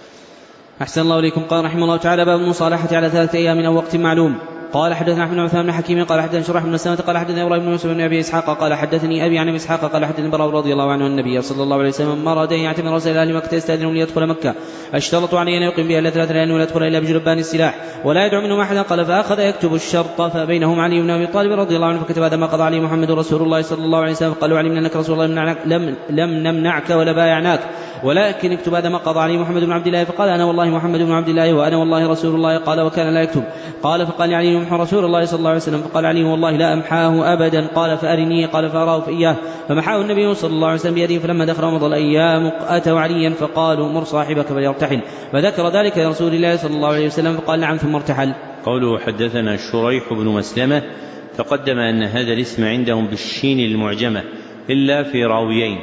Speaker 2: أحسن الله إليكم. قال رحمه الله تعالى: باب المصالحة على ثلاثة أيام أو وقت معلوم. قال حدثنا أحمد بن عثمان بن حكيم قال حدثنا شريح بن سلمة قال حدثنا إبراهيم بن يوسف بن أبي إسحاق قال حدثني أبي عن أبي إسحاق قال حدثني براء رضي الله عنه النبي صلى الله عليه وسلم مرة يعتمر رسول أهل مكة يستأذن ليدخل مكة اشترطوا عليه أن يقيم بها إلا ثلاثة ليال ولا يدخل إلا بجلبان السلاح ولا يدعو منهم أحدا. قال فأخذ يكتب الشرط فبينهم علي بن أبي طالب رضي الله عنه فكتب هذا ما قضى عليه محمد رسول الله صلى الله عليه وسلم. قالوا علمنا أنك رسول الله لم, لم نمنعك ولا بايعناك ولكن اكتب هذا ما قضى عليه محمد بن عبد الله. فقال: أنا والله محمد بن عبد الله وأنا والله رسول الله. قال: وكان لا يكتب. قال: فقال علي: يمحو رسول الله صلى الله عليه وسلم. فقال علي: والله لا أمحاه أبدا. قال: فأرني. قال: فأراه فإياه فمحاه النبي صلى الله عليه وسلم بيده. فلما دخل ومضى الأيام أتوا عليا فقالوا: مر صاحبك فليرتحل. فذكر ذلك لرسول الله صلى الله عليه وسلم فقال: نعم ثم ارتحل.
Speaker 1: قوله حدثنا شريح بن مسلمة تقدم أن هذا الاسم عندهم بالشين المعجمة إلا في راويين،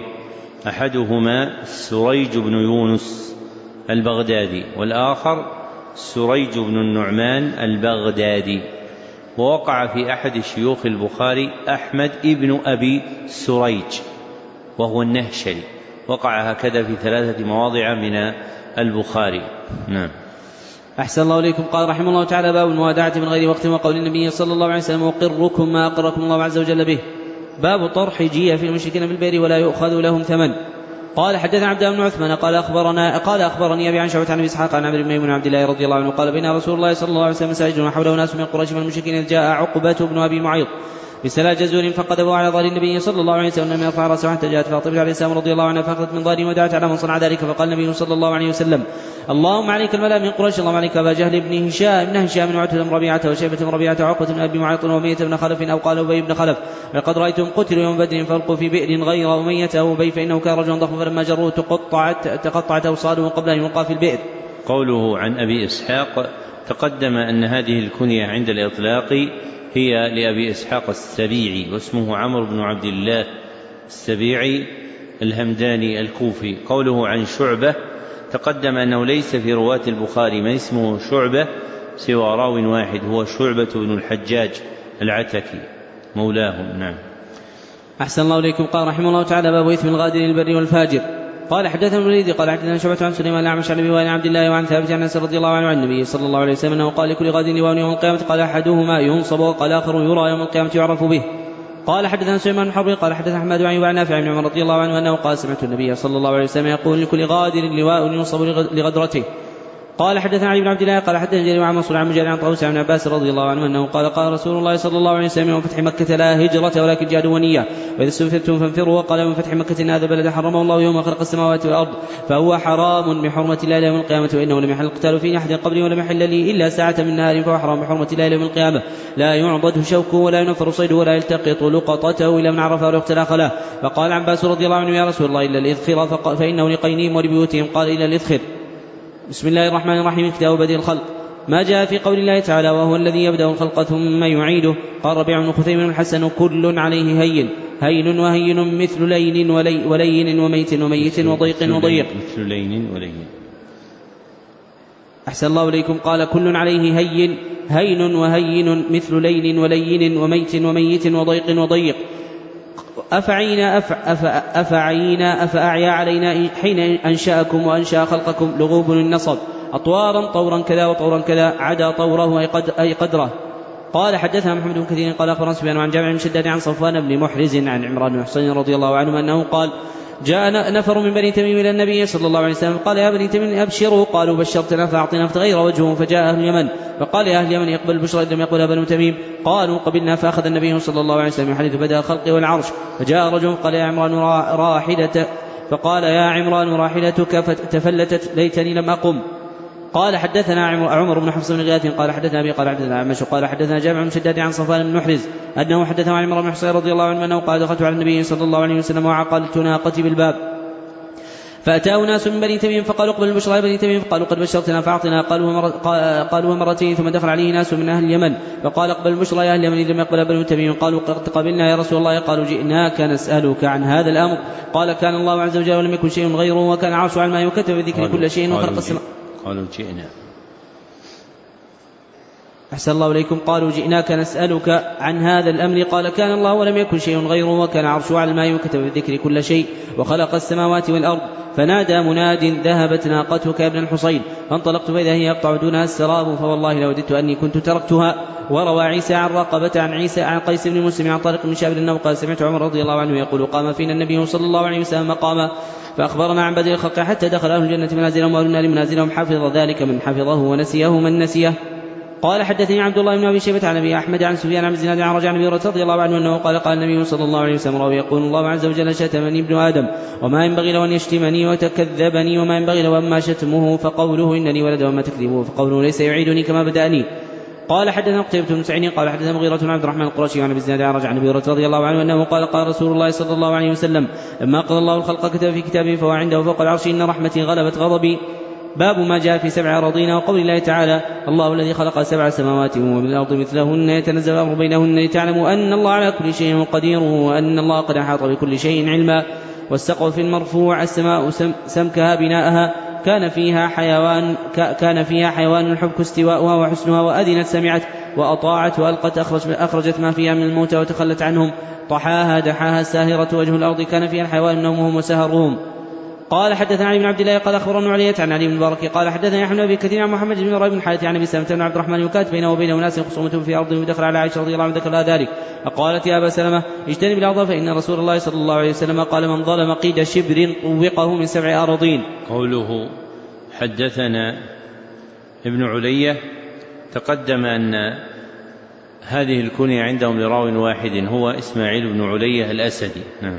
Speaker 1: أحدهما سريج بن يونس البغدادي والآخر سريج بن النعمان البغدادي. ووقع في أحد شيوخ البخاري أحمد ابن أبي سريج وهو النهشلي، وقع هكذا في ثلاثة مواضع من البخاري. نعم.
Speaker 2: أحسن الله إليكم. قال رحمه الله تعالى: باب الموادعة من غير وقت وقول النبي صلى الله عليه وسلم: وقركم ما أقركم الله عز وجل به. باب طرح جية في المشركين في البئر ولا يؤخذ لهم ثمن. قال حدثنا عبد الله بن عثمان قال أخبرنا قال أخبرني أبي عن شعبة عن أبي إسحاق عن عمرو بن عبد الله رضي الله عنه قال: بين رسول الله صلى الله عليه وسلم مساجد وحوله ناس من قريش من المشركين إذ جاء عقبة بن أبي معيط بسلا جزور فقذفه على ظهر النبي صلى الله عليه وسلم لم يرفع رأسه حتى جاءت فاطمة عليه السلام رضي الله عنها فأخذت من ظهره ودعت على من صنع ذلك. فقال النبي صلى الله عليه وسلم: اللهم عليك الملا من قريش، اللهم عليك أبا جهل بن هشام بن هشام وعتبة بن ربيعة وشيبة بن ربيعة وعقبة بن أبي معيط وأمية بن خلف أو قال أبي بن خلف. لقد رأيتهم قتلوا يوم بدر فألقوا في بئر غير أمية أو أبي فإنه كان رجلا ضخما فلما جروه تقطعت تقطعت أوصاله قبل أن يلقى في البئر.
Speaker 1: قوله عن أبي إسحاق تقدم أن هذه الكنية عند الإطلاق هي لأبي إسحاق السبيعي واسمه عمرو بن عبد الله السبيعي الهمداني الكوفي. قوله عن شعبة تقدم أنه ليس في رواة البخاري من اسمه شعبة سوى راو واحد هو شعبة بن الحجاج العتكي مولاهم. نعم.
Speaker 2: أحسن الله إليكم. قال رحمه الله تعالى: باب إثم الغادر البر والفاجر. قال حدثنا الوليد قال حدثنا شعبة عن سليمان الأعمش عن أبي وائل عبد الله وعن ثابت عن أنس رضي الله عنه عن النبي صلى الله عليه وسلم أنه قال: لكل غادر لواء يوم القيامة. قال أحدهما ينصب وقال آخر يرى يوم القيامة يعرف به. قال حدثنا سليمان بن حرب قال حدثنا أحمد عن عن نافع بن عمر رضي الله عنه أنه قال: سمعت النبي صلى الله عليه وسلم يقول: لكل غادر لواء ينصب لغدرته. قال حدثنا علي بن عبد الله قال حدثنا جرير عن منصور عن مجاهد عن طاووس عن عباس رضي الله عنه أنه قال: قال رسول الله صلى الله عليه وسلم: يوم فتح مكة لا هجرة ولكن جهاد ونية، وإذا استنفرتم فانفروا. وقال: يوم فتح مكة إن هذا البلد حرمه الله يوم خلق السماوات والأرض فهو حرام بحرمة الله يوم القيامة، وإنه لم يحل القتال في أحد قبلي ولم يحل لي إلا ساعة من نهار فهو حرام بحرمة الله يوم القيامة، لا يعضد شوكه ولا ينفر صيده ولا يلتقط لقطته إلا من عرفه ويقتل خلاه. فقال عباس رضي الله عنه: يا رسول الله إلا الإذخر فإنه لقينهم ولبيوتهم. قال: إلا الإذخر. بسم الله الرحمن الرحيم. كتاب بدء الخلق. ما جاء في قول الله تعالى: وهو الذي يبدأ الخلق ثم يعيده. قال ربيع بن خثيم الحسن: كل عليه هين هين وهين مثل لين ولي ولين وميت وميت وضيق وضيق.
Speaker 1: مثل لين ولين.
Speaker 2: أحسن الله إليكم. قال: كل عليه هين هين وهين مثل لين ولين وميت وميت وضيق وضيق. أفعينا أف أف أفعينا أفأعيا علينا حين أنشأكم وأنشأ خلقكم لغوب النصب أطوارا طورا كذا وطورا كذا عدا طوره أي, قد أي قدره. قال حدثنا محمد بن كثير قال أخبرنا سفيان عن جابر بن شداد عن صفوان بن محرز عن عمران بن حسين رضي الله عنه أنه قال: جاء نفر من بني تميم إلى النبي صلى الله عليه وسلم قال: يا بني تميم أبشروا. قالوا: بشرتنا فأعطنا فتغير وجهه. فجاء أهل اليمن فقال: يا أهل اليمن يقبل البشرى لم يقبلها بنو تميم. قالوا: قبلنا. فأخذ النبي صلى الله عليه وسلم يحدث بدء الخلق والعرش. فجاء رجل قال: يا عمران راحلة فقال: يا عمران راحلتك فتفلتت ليتني لم أقم. قال حدثنا عمر بن حفص بن غياث قال حدثنا أبي قال حدثنا عمش قال حدثنا جابر بن شداد عن صفوان بن محرز أنه حدثه عن عمر بن حصين رضي الله عنه أنه قال: دخلت على النبي صلى الله عليه وسلم وعقلت ناقتي بالباب فأتاه ناس من بني تميم فقالوا: اقبل البشرى يا بني تميم. فقالوا: قد بشرتنا فأعطنا. قالوا قالوا مرتين. ثم دخل عليه ناس من أهل اليمن فقال: اقبل البشرى يا أهل اليمن لم يقبل بنو تميم. قالوا: قد قبلنا يا رسول الله. قالوا: جئناك نسألك عن هذا الأمر. قال: كان الله عز وجل ولم يكن شيء غيره وكان عرش على الماء وكتب بذكر كل شيء وخلق السماء.
Speaker 1: قالوا: جئنا
Speaker 2: أحسن الله إليكم. قالوا جئناك نسألك عن هذا الأمر قال كان الله ولم يكن شيء غيره وكان عرشه على الماء وكتب بالذكر كل شيء وخلق السماوات والأرض فنادى مناد ذهبت ناقتك يا ابن الحصين فانطلقت فإذا هي يقطع دونها السراب فوالله لوددت أني كنت تركتها. وروى عيسى عن رقبة عن عيسى عن قيس بن مسلم عن طارق بن شهاب أنه قال سمعت عمر رضي الله عنه يقول قام فينا النبي صلى الله عليه وسلم مقاما فأخبرنا عن بدء الخلق حتى دخل أهل الجنة منازلهم وأهل النار منازلهم حفظ ذلك من حفظه ونسيه من نسيه. قال حدثني عبد الله بن أبي شيبة عن أبي أحمد عن سفيان عن زناد عن رجع عن أبي هريرة رضي الله عنه أنه قال قال النبي صلى الله عليه وسلم رواه يقول الله عز وجل شتمني ابن آدم وما ينبغي له أن يشتمني وتكذبني وما ينبغي له أما شتمه فقوله إنني ولد وما تكذبه فقوله ليس يعيدني كما بدأني. قال حدثنا قتيبة بن سعيد قال حدثنا مغيرة بن عبد الرحمن القرشي عن أبي زناد عن رجع عن أبي هريرة رضي الله عنه أنه قال قال رسول الله صلى الله عليه وسلم لما قضى الله الخلق كتب في كتابه فهو عنده فوق العرش إن رحمتي غلبت غضبي. باب ما جاء في سبع أراضين وقول الله تعالى الله الذي خلق سبع سماوات ومن الأرض مثلهن يتنزل الأمر بينهن لتعلموا أن الله على كل شيء قدير وأن الله قد أحاط بكل شيء علما. والسقف المرفوع السماء سمكها بناءها كان فيها حيوان كان فيها حيوان الحبك استواؤها وحسنها وأذنت سمعت وأطاعت وألقت أخرجت ما فيها من الموتى وتخلت عنهم طحاها دحاها الساهرة وجه الأرض كان فيها الحيوان نومهم وسهرهم. قال حدثنا علي بن عبد الله قال أخبرنا علية عن علي بن المبارك قال حدثنا يحيى بن أبي كثير عن محمد بن ربيع بن حارث عن أبي سلمة بن عبد الرحمن وكانت بينه وبين أناس خصومة في أرض ودخل على عائشة رضي الله عنها ذكر لها ذلك فقالت يا أبا سلمة اجتنب الأرض فإن رسول الله صلى الله عليه وسلم قال من ظلم قيد شبر طوقه من سبع أراضين.
Speaker 1: قوله حدثنا ابن علية تقدم أن هذه الكنية عندهم لراو واحد هو إسماعيل بن علية الأسدي. نعم.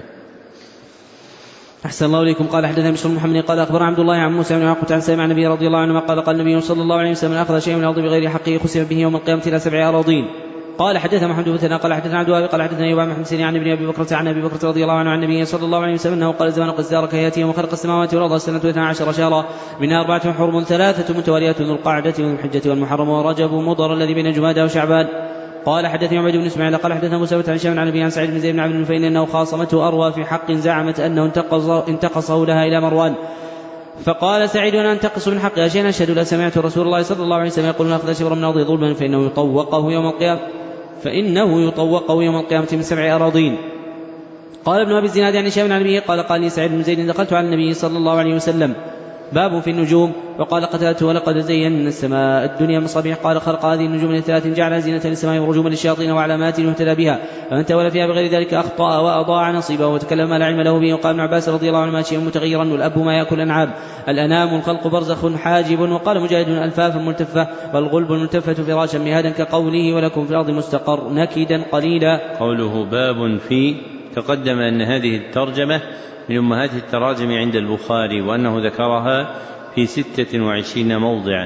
Speaker 2: أحسن الله إليكم. قال حدثنا بشر بن محمد قال أخبر عبد الله عن موسى بن عقبة عن سالم عن النبي رضي الله عنه قال قال النبي صلى الله عليه وسلم أخذ شيء من الأرض بغير حقه خسف به يوم القيامة إلى سبع أراضين. قال حدثنا محمد بن ثنا قال حدثنا عبد الله قال حدثنا أيوب بن محمد عن ابن أبي بكر عن أبي بكر رضي الله عنه عن النبي صلى الله عليه وسلم أنه قال زمان قزار كياتي يوم خلق السماوات والأرض سنة اثنا عشر شهرا منها أربعة حرم ثلاثة متواليات ذو القعدة والحجة والمحرم ورجب مضر الذي بين جمادى وشعبان. قال حدثني عبيد بن اسماعيل قال حدثنا موسى بن هشام عن ابي عن سعيد بن زيد بن عبد النفيل انه خاصمته اروى في حق زعمت انه انتقص انتقصه لها الى مروان فقال سعيد انا انتقص من حقها شيئا اشهد لا سمعت رسول الله صلى الله عليه وسلم يقول من اخذ شبرا من ارض ظلما فانه يطوقه يوم القيامه فانه يطوقه يوم القيامه من سبع اراضين. قال ابن ابي الزناد عن هشام عن ابيه قال قال لي سعيد بن زيد دخلت على النبي صلى الله عليه وسلم باب في النجوم وقال قتلت ولقد زينا السماء الدنيا مصابيح قال خلق هذه النجوم من ثلاث جعلها زينة للسماء ورجوما للشياطين وعلامات يهتدى بها فمن تولى فيها بغير ذلك أخطأ وأضاع نصيبه وتكلم ما لا علم له به. وقال ابن عباس رضي الله عنه شيء متغيرا والأب ما يأكل الأنعام الأنام الخلق برزخ حاجب. وقال مجاهد ألفاف ملتفة والغلب الملتفة فراشا مهادا كقوله ولكم في الأرض مستقر نكدا قليلا.
Speaker 1: قوله باب في تقدم أن هذه الترجمة من أمهات التراجم عند البخاري وأنه ذكرها في ستة وعشرين موضعا.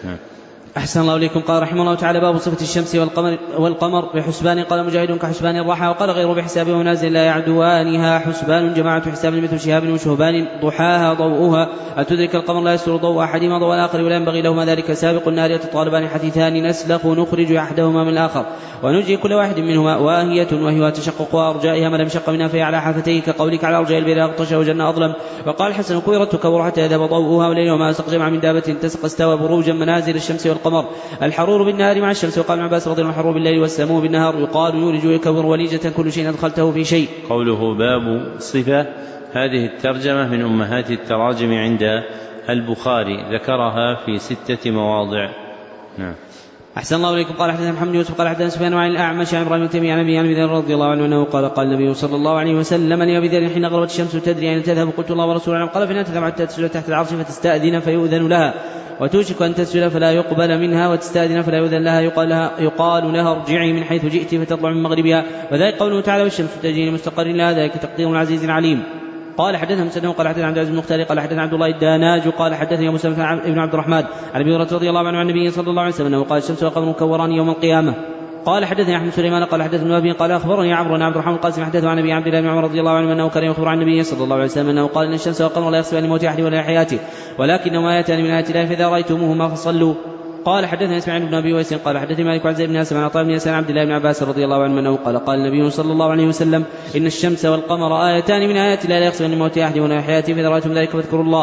Speaker 2: أحسن الله إليكم. قال رحمه الله تعالى باب صفة الشمس والقمر, والقمر بحسبان قال مجاهد كحسبان الراحة وقال غيره بحساب ونازل لا يعدوانها حسبان جماعة حساب مثل شهاب وشهبان ضحاها ضوءها أتدرك القمر لا يستر ضوء أحدهما ضوء الآخر ولا ينبغي لهما ذلك سابق النار يتطالبان حثيثان نسلخ نخرج أحدهما من الآخر ونجي كل واحد منهما واهية وهي تشقق أرجائها ما لم شق منها فهي على حافتيه كقولك على أرجاء البير أغطش وجنة أظلم. وقال الحسن كورت تكور حتى يذهب ضوءها وليل وما أسق جمع من دابة تسق استوى بروجا منازل الشمس والقمر الحرور بالنهار مع الشمس. وقال ابن عباس رضي الله عنه الحرور بالليل والسمو بالنهار يقال يولج ويكور وليجة كل شيء أدخلته في شيء.
Speaker 1: قوله باب صفة هذه الترجمة من أمهات التراجم عند البخاري ذكرها في ستة مواضع. نعم.
Speaker 2: أحسن الله إليكم. قال حدثنا محمد يوسف قال حدثنا سفيان عن الأعمش عن إبراهيم التيمي عن أبي عن ذر رضي الله عنه أنه قال قال النبي صلى الله عليه وسلم لأبي ذر حين غربت الشمس تدري أين تذهب قلت الله ورسوله عنه قال فإنها تذهب حتى تسجد تحت العرش فتستأذن فيؤذن لها وتوشك أن تسجد فلا يقبل منها وتستأذن فلا يؤذن لها يقال لها, يقال لها ارجعي من حيث جئت فتطلع من مغربها وذلك قوله تعالى والشمس تجري لمستقر لها ذلك تقدير العزيز العليم. قال حدثنا مسدد قال حدثنا عبد العزيز بن مختار قال حدثنا عبد الله الداناج قال حدثني ابو سلمة بن عبد الرحمن عن ابي هريرة رضي الله عنه عن النبي صلى الله عليه وسلم انه قال الشمس والقمر مكوران يوم القيامة. قال حدثني احمد سليمان قال حدثنا ابي قال اخبرني عمرو بن عبد الرحمن القاسم حدثه عن ابي عبد الله بن عمر رضي الله عنه انه كان يخبر عن النبي صلى الله عليه وسلم انه قال ان الشمس والقمر لا يخسفان لموت احد ولا حياته ولكنهما ياتان من ايات الله فاذا رايتموهما فصلوا. قال حدثنا اسماعيل بن ابي ويس قال حدثني مالك عن زيد بن اسلم عن عطاء بن يسار عبد الله بن عباس رضي الله عنه انه قال قال النبي صلى الله عليه وسلم ان الشمس والقمر ايتان من ايات الله لا يخسفان لموت احد ولا حياته فاذا رايتم ذلك فاذكروا الله.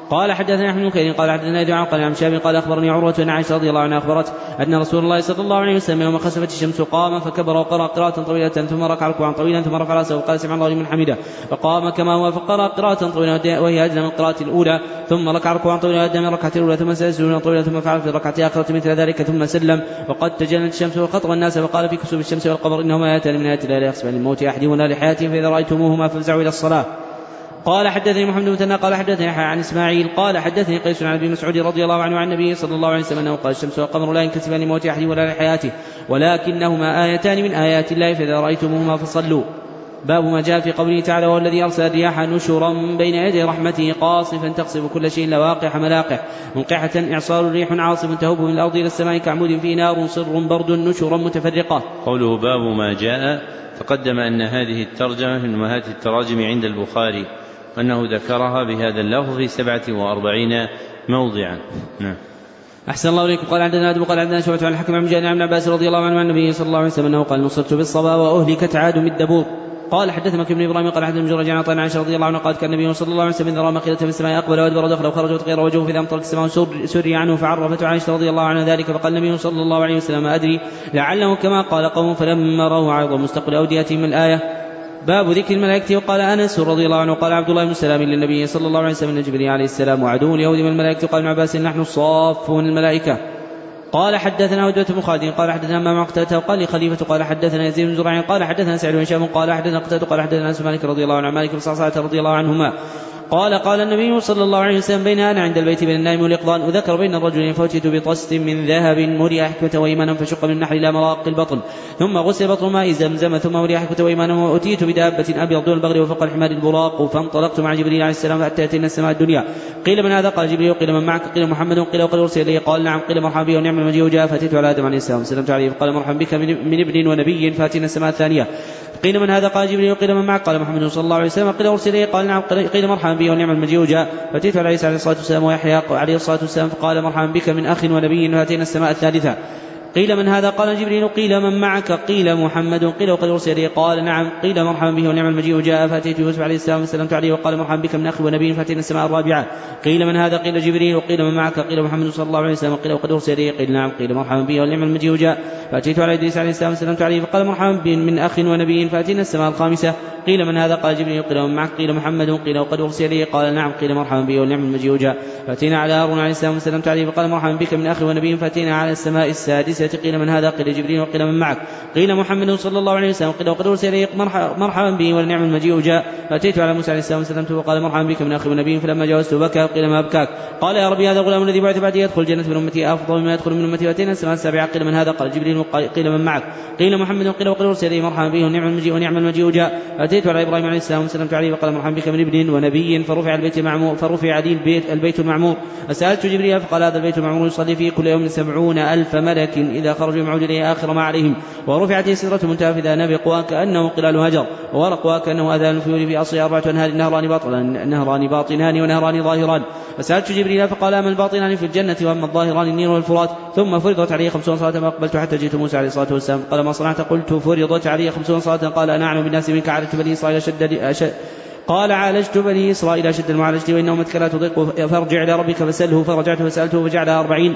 Speaker 2: قال حدثنا احمد بن كثير قال حدثنا دعاء قال عن شاب قال اخبرني عروه ان عائشه رضي الله عنها اخبرت ان رسول الله صلى الله عليه وسلم يوم خسفت الشمس قام فكبر وقرأ قراءة طويلة ثم ركع ركوعا طويلا ثم رفع راسه وقال سمع الله لمن حمده فقام كما هو فقرأ قراءة طويلة وهي أجل من القراءة الأولى ثم ركع ركوعا طويلا أدنى من الركعة الأولى ثم سجد سجودا طويلا ثم فعل في الركعة الآخرة مثل ذلك ثم سلم وقد تجلت الشمس وخطب الناس وقال في كسوف الشمس والقمر إنهما آيتان من آيات الله لا يخسفان للموت أحدهما ولا لحياتهم فإذا رأيتموهما فافزعوا إلى الصلاة. قال حدثني محمد بن مثنى قال حدثني عن اسماعيل قال حدثني قيس عن ابي مسعود رضي الله عنه عن النبي صلى الله عليه وسلم انه قال الشمس والقمر لا ينكسفان لموت احد ولا لحياته ولكنهما آيتان من آيات الله فإذا رأيتموهما فصلوا. باب ما جاء في قوله تعالى والذي أرسل الرياح نشرا بين يدي رحمته قاصفا تقصف كل شيء لواقح ملاقح منقحة إعصار ريح عاصف تهب من الأرض إلى السماء كعمود فيه نار صر برد نشرا متفرقة.
Speaker 1: قوله باب ما جاء تقدم أن هذه الترجمة من أمهات التراجم عند البخاري أنه ذكرها بهذا اللفظ في سبعة وأربعين موضعا. نعم.
Speaker 2: أحسن الله إليكم. قال عندنا أدب قال عندنا شعبة عن الحكم عن مجاهد عن عباس رضي الله عنه عن النبي صلى الله عليه وسلم أنه قال نصرت بالصبا وأهلكت عاد بالدبور. قال حدثنا ابن إبراهيم قال حدثنا جريج عن عطاء عائشة رضي الله عنها قالت كان النبي صلى الله عليه وسلم إذا رأى مخيلة في السماء أقبل وأدبر ودخل وخرج وتغير وجهه فإذا أمطرت السماء سري عنه فعرفت عائشة رضي الله عنها ذلك فقال النبي صلى الله عليه وسلم أدري لعله كما قال قوم فلما رأوا عرض مستقبل أوديتهم الآية. باب ذكر الملائكة. وقال أنس رضي الله عنه قال عبد الله بن سلام للنبي صلى الله عليه وسلم إن جبريل عليه السلام وعدو اليهود من الملائكة. قال ابن عباس نحن صافون الملائكة. قال حدثنا هدوة بن خالد قال حدثنا ما قتادة قال لي خليفة قال حدثنا يزيد بن زرع قال حدثنا سعيد بن هشام قال حدثنا قتادة قال حدثنا أنس مالك رضي الله عنه مالك بن صعصعة رضي الله عنهما قال قال النبي صلى الله عليه وسلم بين أنا عند البيت بين النائم واليقظان وذكر بين الرجلين فوتيت بطست من ذهب مري حكمة وإيمانا فشق من النحل إلى مراق البطن ثم غسل بطن ماء زمزم ثم مري حكمة وإيمانا وأتيت بدابة أبيض دون البغل وفوق الحمار البراق فانطلقت مع جبريل عليه السلام حتى أتينا السماء الدنيا. قيل من هذا؟ قال جبريل. قيل من معك؟ قيل محمد. قيل وقد أرسل إليه؟ قال نعم. قيل مرحبا به ونعم المجيء جاء فأتيت على آدم عليه السلام سلمت عليه فقال مرحبا بك من ابن ونبي فأتينا السماء الثانية. قيل من هذا؟ قال جبريل. قيل من معك؟ قال محمد صلى الله عليه وسلم. قيل أرسل إليه؟ قال نعم. قيل مرحبا به ونعم المجيء جاء فأتيت على عيسى عليه الصلاة والسلام ويحيى عليه الصلاة والسلام فقال مرحبا بك من أخ ونبي فأتينا السماء الثالثة. قيل من هذا؟ قال جبريل. قيل من معك؟ قيل محمد. قيل وقد أرسل إليه؟ قال نعم. قيل مرحبا به ونعم المجيء جاء فأتيت يوسف عليه السلام وسلمت عليه وقال مرحبا بك من أخ ونبي فأتينا السماء الرابعة. قيل من هذا؟ قيل جبريل. وقيل من معك؟ قيل محمد صلى الله عليه وسلم. قيل وقد أرسل إليه؟ قيل نعم. قيل مرحبا به ونعم المجيء جاء فأتيت على إدريس عليه السلام وسلمت عليه فقال مرحبا به من أخ ونبي فأتينا السماء الخامسة. قيل من هذا؟ قال جبريل. قيل من معك؟ قيل محمد. قيل وقد أرسل إليه؟ قال نعم. قيل مرحبا به ونعم المجيء جاء فأتينا على هارون عليه السلام وسلمت عليه فقال مرحبا بك من أخ ونبي فأتينا على السماء السادسة. قيل من هذا؟ قيل جبريل. وقيل من معك؟ قيل محمد صلى الله عليه وسلم. قيل وقد أرسل إليه؟ مرحبا به ونعم المجيء جاء فأتيت على موسى عليه السلام وسلمت وقال مرحبا بك من أخ ونبي فلما جاوزت بكى. قيل ما أبكاك؟ قال يا ربي هذا الغلام الذي بعث بعدي يدخل الجنة من أمتي أفضل مما يدخل من أمتي فأتينا السماء السابعة. قيل من هذا؟ قال جبريل. قيل من معك؟ قيل محمد. قيل وقد أرسل إليه؟ مرحبا به ونعم المجيء ونعم المجيء جاء فأتيت على إبراهيم عليه السلام وسلمت عليه وقال مرحبا بك من ابن ونبي فرفع البيت المعمور فرفع لي البيت, البيت المعمور. فسألت جبريل فقال هذا البيت المعمور يصلي فيه كل يوم سبعون ألف ملك إذا خرجوا يمعود إليه آخر ما عليهم ورفعت سدرة منتهى فإذا نبقها كأنه قلال هجر وورقها كأنه أذان الفيول في أصل أربعة أنهار نهران باطنان نهران باطنان ونهران ظاهران. فسألت جبريل فقال أما الباطنان في الجنة وأما الظاهران النيل والفرات. ثم فرضت عليه خمسون صلاة ما أقبلت حتى جئت موسى عليه الصلاة والسلام قال ما صنعت؟ قلت فرضت عليه خمسون صلاة. قال أنا أعلم بالناس منك عادت بني إسرائيل شد أشد قال عالجت بني إسرائيل أشد المعالجة وإن أمتك لا تضيق فارجع إلى ربك فسأله. فرجعت فسألته فجعلها أربعين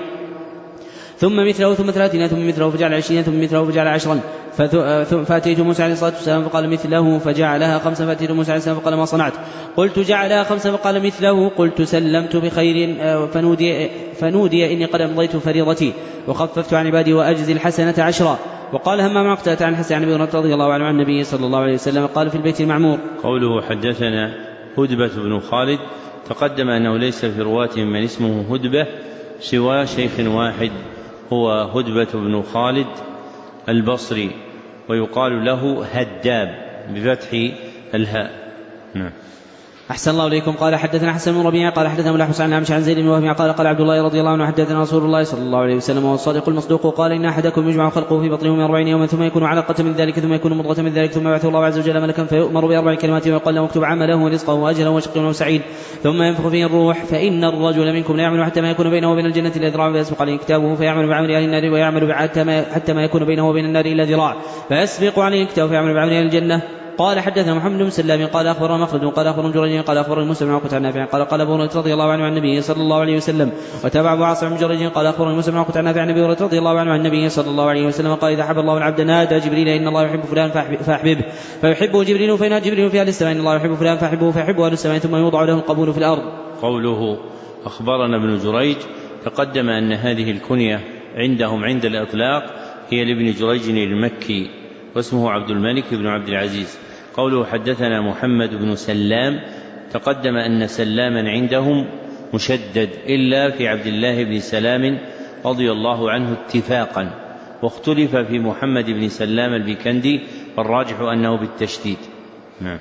Speaker 2: ثم مثله ثم ثلاثين ثم مثله فجعل عشرين ثم مثله فجعل عشرا. فأتيت موسى عليه الصلاة والسلام فقال مثله فجعلها خمسة. فأتيت موسى عليه السلام فقال ما صنعت؟ قلت جعلها خمسة. فقال مثله. قلت سلمت بخير. فنودي, فنودي إني قد أمضيت فريضتي وخففت عن عبادي وأجزي الحسنة عشرا. وقال همام عقتة عن حسن عن أبي هريرة رضي الله عنه عن النبي صلى الله عليه وسلم قال في البيت المعمور.
Speaker 1: قوله حدثنا هدبة بن خالد تقدم أنه ليس في رواتهم من اسمه هدبة سوى شيخ واحد هو هدبة بن خالد البصري ويقال له هداب بفتح الهاء. نعم.
Speaker 2: أحسن الله إليكم. قال حدثنا حسن بن ربيعة قال حدثنا ملا حسين عن عن زيد بن وهب قال قال عبد الله رضي الله عنه حدثنا رسول الله صلى الله عليه وسلم وهو الصادق المصدوق قال إن أحدكم يجمع خلقه في بطنه من أربعين يوما ثم يكون علقة من ذلك ثم يكون مضغة من ذلك ثم يبعث الله عز وجل ملكا فيؤمر بأربع كلمات ويقال له اكتب عمله ورزقه وأجله وشقي وسعيد ثم ينفخ فيه الروح فإن الرجل منكم لا يعمل حتى ما يكون بينه وبين الجنة إلا ذراع فيسبق عليه كتابه فيعمل بعمل أهل النار ويعمل حتى ما, حتى ما يكون بينه وبين النار إلا ذراع فيسبق عليه كتابه فيعمل بعمل أهل الجنة قال حدثنا محمد بن سلام قال أخبرنا مخلد قال أخبرنا جريج قال أخبرنا مسلم عن عن نافع قال قال أبو هريرة رضي الله عنه عن النبي صلى الله عليه وسلم وتابع أبو عاصم بن جريج قال أخبرنا مسلم عن نافع عن النبي رضي الله عنه عن النبي صلى الله عليه وسلم قال إذا حب الله العبد نادى جبريل إن الله يحب فلان فأحببه فيحبه جبريل فينادى جبريل في أهل السماء إن الله يحب فلان فأحبه فيحبه أهل السماء ثم يوضع له القبول في الأرض.
Speaker 1: قوله أخبرنا ابن جريج تقدم أن هذه الكنية عندهم عند الإطلاق هي لابن جريج المكي واسمه عبد الملك بن عبد العزيز. قوله حدثنا محمد بن سلام تقدم أن سلاما عندهم مشدد إلا في عبد الله بن سلام رضي الله عنه اتفاقا، واختلف في محمد بن سلام البكندي والراجح أنه بالتشديد. نعم.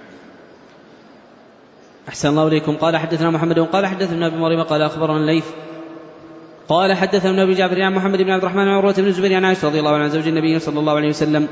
Speaker 2: أحسن الله إليكم. قال حدثنا محمد قال حدثنا ابن مريم قال أخبرنا الليث قال حدثنا ابن جعفر عن محمد بن عبد الرحمن عن عروة بن الزبير عن عائشة رضي الله عنها زوج النبي صلى الله عليه وسلم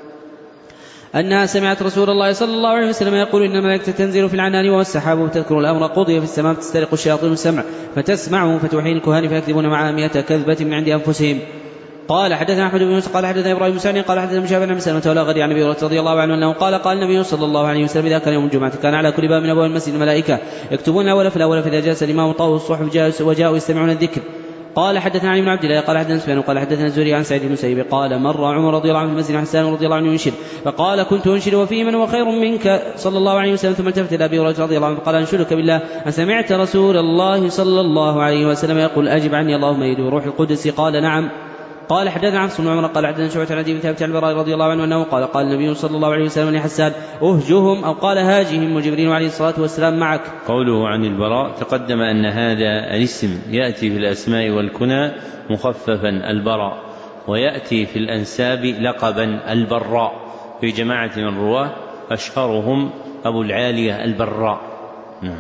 Speaker 2: أنها سمعت رسول الله صلى الله عليه وسلم يقول إن الملائكة تنزل في العنان والسحاب وتذكر الأمر قضي في السماء تسترق الشياطين السمع فتسمعه فتوحين الكهان فيكذبون معها مئة كذبة من عند أنفسهم. قال حدثنا أحمد بن يوسف قال حدثنا إبراهيم بن سعد قال حدثنا مشابه بن سلمة ولا غير عن أبي هريرة رضي الله عنه أنه قال قال النبي صلى الله عليه وسلم إذا كان يوم الجمعة كان على كل باب من أبواب المسجد الملائكة يكتبون الأول في الأول فإذا جلس الإمام طاووا الصحف وجاءوا يستمعون الذكر. قال حدثنا علي بن عبد الله قال حدثنا سفيان قال حدثنا الزهري عن سعيد بن المسيب قال مر عمر رضي الله عنه في المسجد حسان رضي الله عنه ينشد فقال كنت أنشد وفيه من هو خير منك صلى الله عليه وسلم ثم التفت إلى أبي هريرة رضي الله عنه قال أنشدك بالله أسمعت رسول الله صلى الله عليه وسلم يقول أجب عني اللهم يدعو روح القدس قال نعم. قال حدثنا عن بن عمر قال حدثنا شعبة عن عدي بن ثابت عن البراء رضي الله عنه أنه قال قال النبي صلى الله عليه وسلم لحسان أهجهم أو قال هاجهم وجبريل عليه الصلاة والسلام معك.
Speaker 1: قوله عن البراء تقدم أن هذا الاسم يأتي في الأسماء والكنى مخففا البراء ويأتي في الأنساب لقبا البراء في جماعة من الرواة أشهرهم أبو العالية البراء. نعم.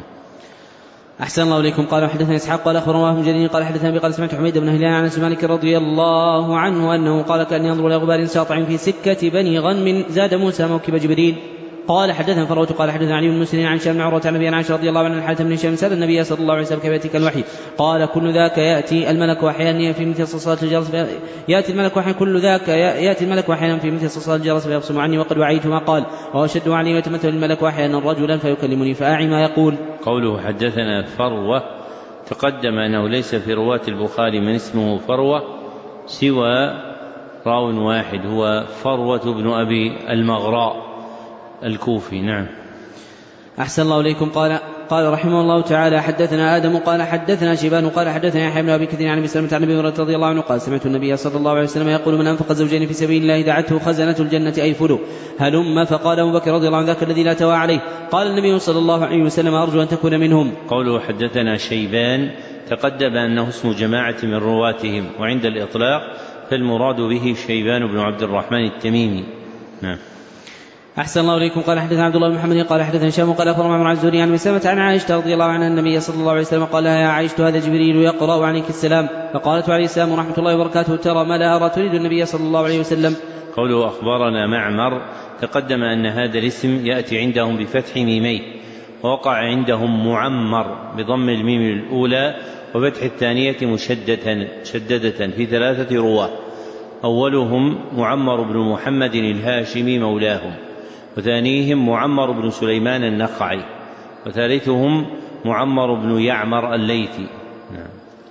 Speaker 2: أحسن الله إليكم. قال حدثنا إسحاق قال أخبرنا وهب بن جرير قال حدثنا أبي قال سمعت حميد بن هلال عن أنس مالك رضي الله عنه أنه قال كأن ينظر إلى غبار ساطع في سكة بني غنم زاد موسى موكب جبريل. قال حدثنا فروة قال حدثنا علي بن مسلم عن شام عروة عن أبي عائشة رضي الله عنها الحارث بن هشام سأل النبي صلى الله عليه وسلم كيف يأتيك الوحي قال كل ذاك يأتي الملك أحيانا في مثل صلاة الجرس يأتي الملك أحيانا كل ذاك يأتي الملك أحيانا في مثل صلاة الجرس فيبصم عني وقد وعيت ما قال وأشد عني ويتمثل الملك أحيانا رجلا فيكلمني فأعي ما يقول.
Speaker 1: قوله حدثنا فروة تقدم أنه ليس في رواة البخاري من اسمه فروة سوى راو واحد هو فروة بن أبي المغراء الكوفي. نعم.
Speaker 2: أحسن الله إليكم. قال قال رحمه الله تعالى حدثنا آدم قال حدثنا شيبان قال حدثنا يحيى بن أبي كثير عن أبي سلمة عن أبي هريرة رضي الله عنه قال سمعت النبي صلى الله عليه وسلم يقول من أنفق زوجين في سبيل الله دعته خزنة الجنة أي فلو هلم فقال أبو بكر رضي الله عنه ذاك الذي لا توى عليه قال النبي صلى الله عليه وسلم أرجو أن تكون منهم.
Speaker 1: قوله حدثنا شيبان تقدم أنه اسم جماعة من رواتهم وعند الإطلاق فالمراد به شيبان بن عبد الرحمن التميمي. نعم.
Speaker 2: أحسن الله إليكم. قال حدثنا عبد الله بن محمد قال حدثنا هشام قال أخبرنا معمر عن الزهري عن مسلمة عن عائشة رضي الله عنها النبي صلى الله عليه وسلم قال لها يا عائشة هذا جبريل يقرأ عليك السلام فقالت عليه السلام ورحمة الله وبركاته ترى ما لا أرى تريد النبي صلى الله عليه وسلم.
Speaker 1: قوله أخبرنا معمر تقدم أن هذا الاسم يأتي عندهم بفتح ميمين ووقع عندهم معمر بضم الميم الأولى وفتح الثانية مشددة شددة في ثلاثة رواه أولهم معمر بن محمد الهاشمي مولاهم وثانيهم معمر بن سليمان النخعي وثالثهم معمر بن يعمر الليثي. نعم.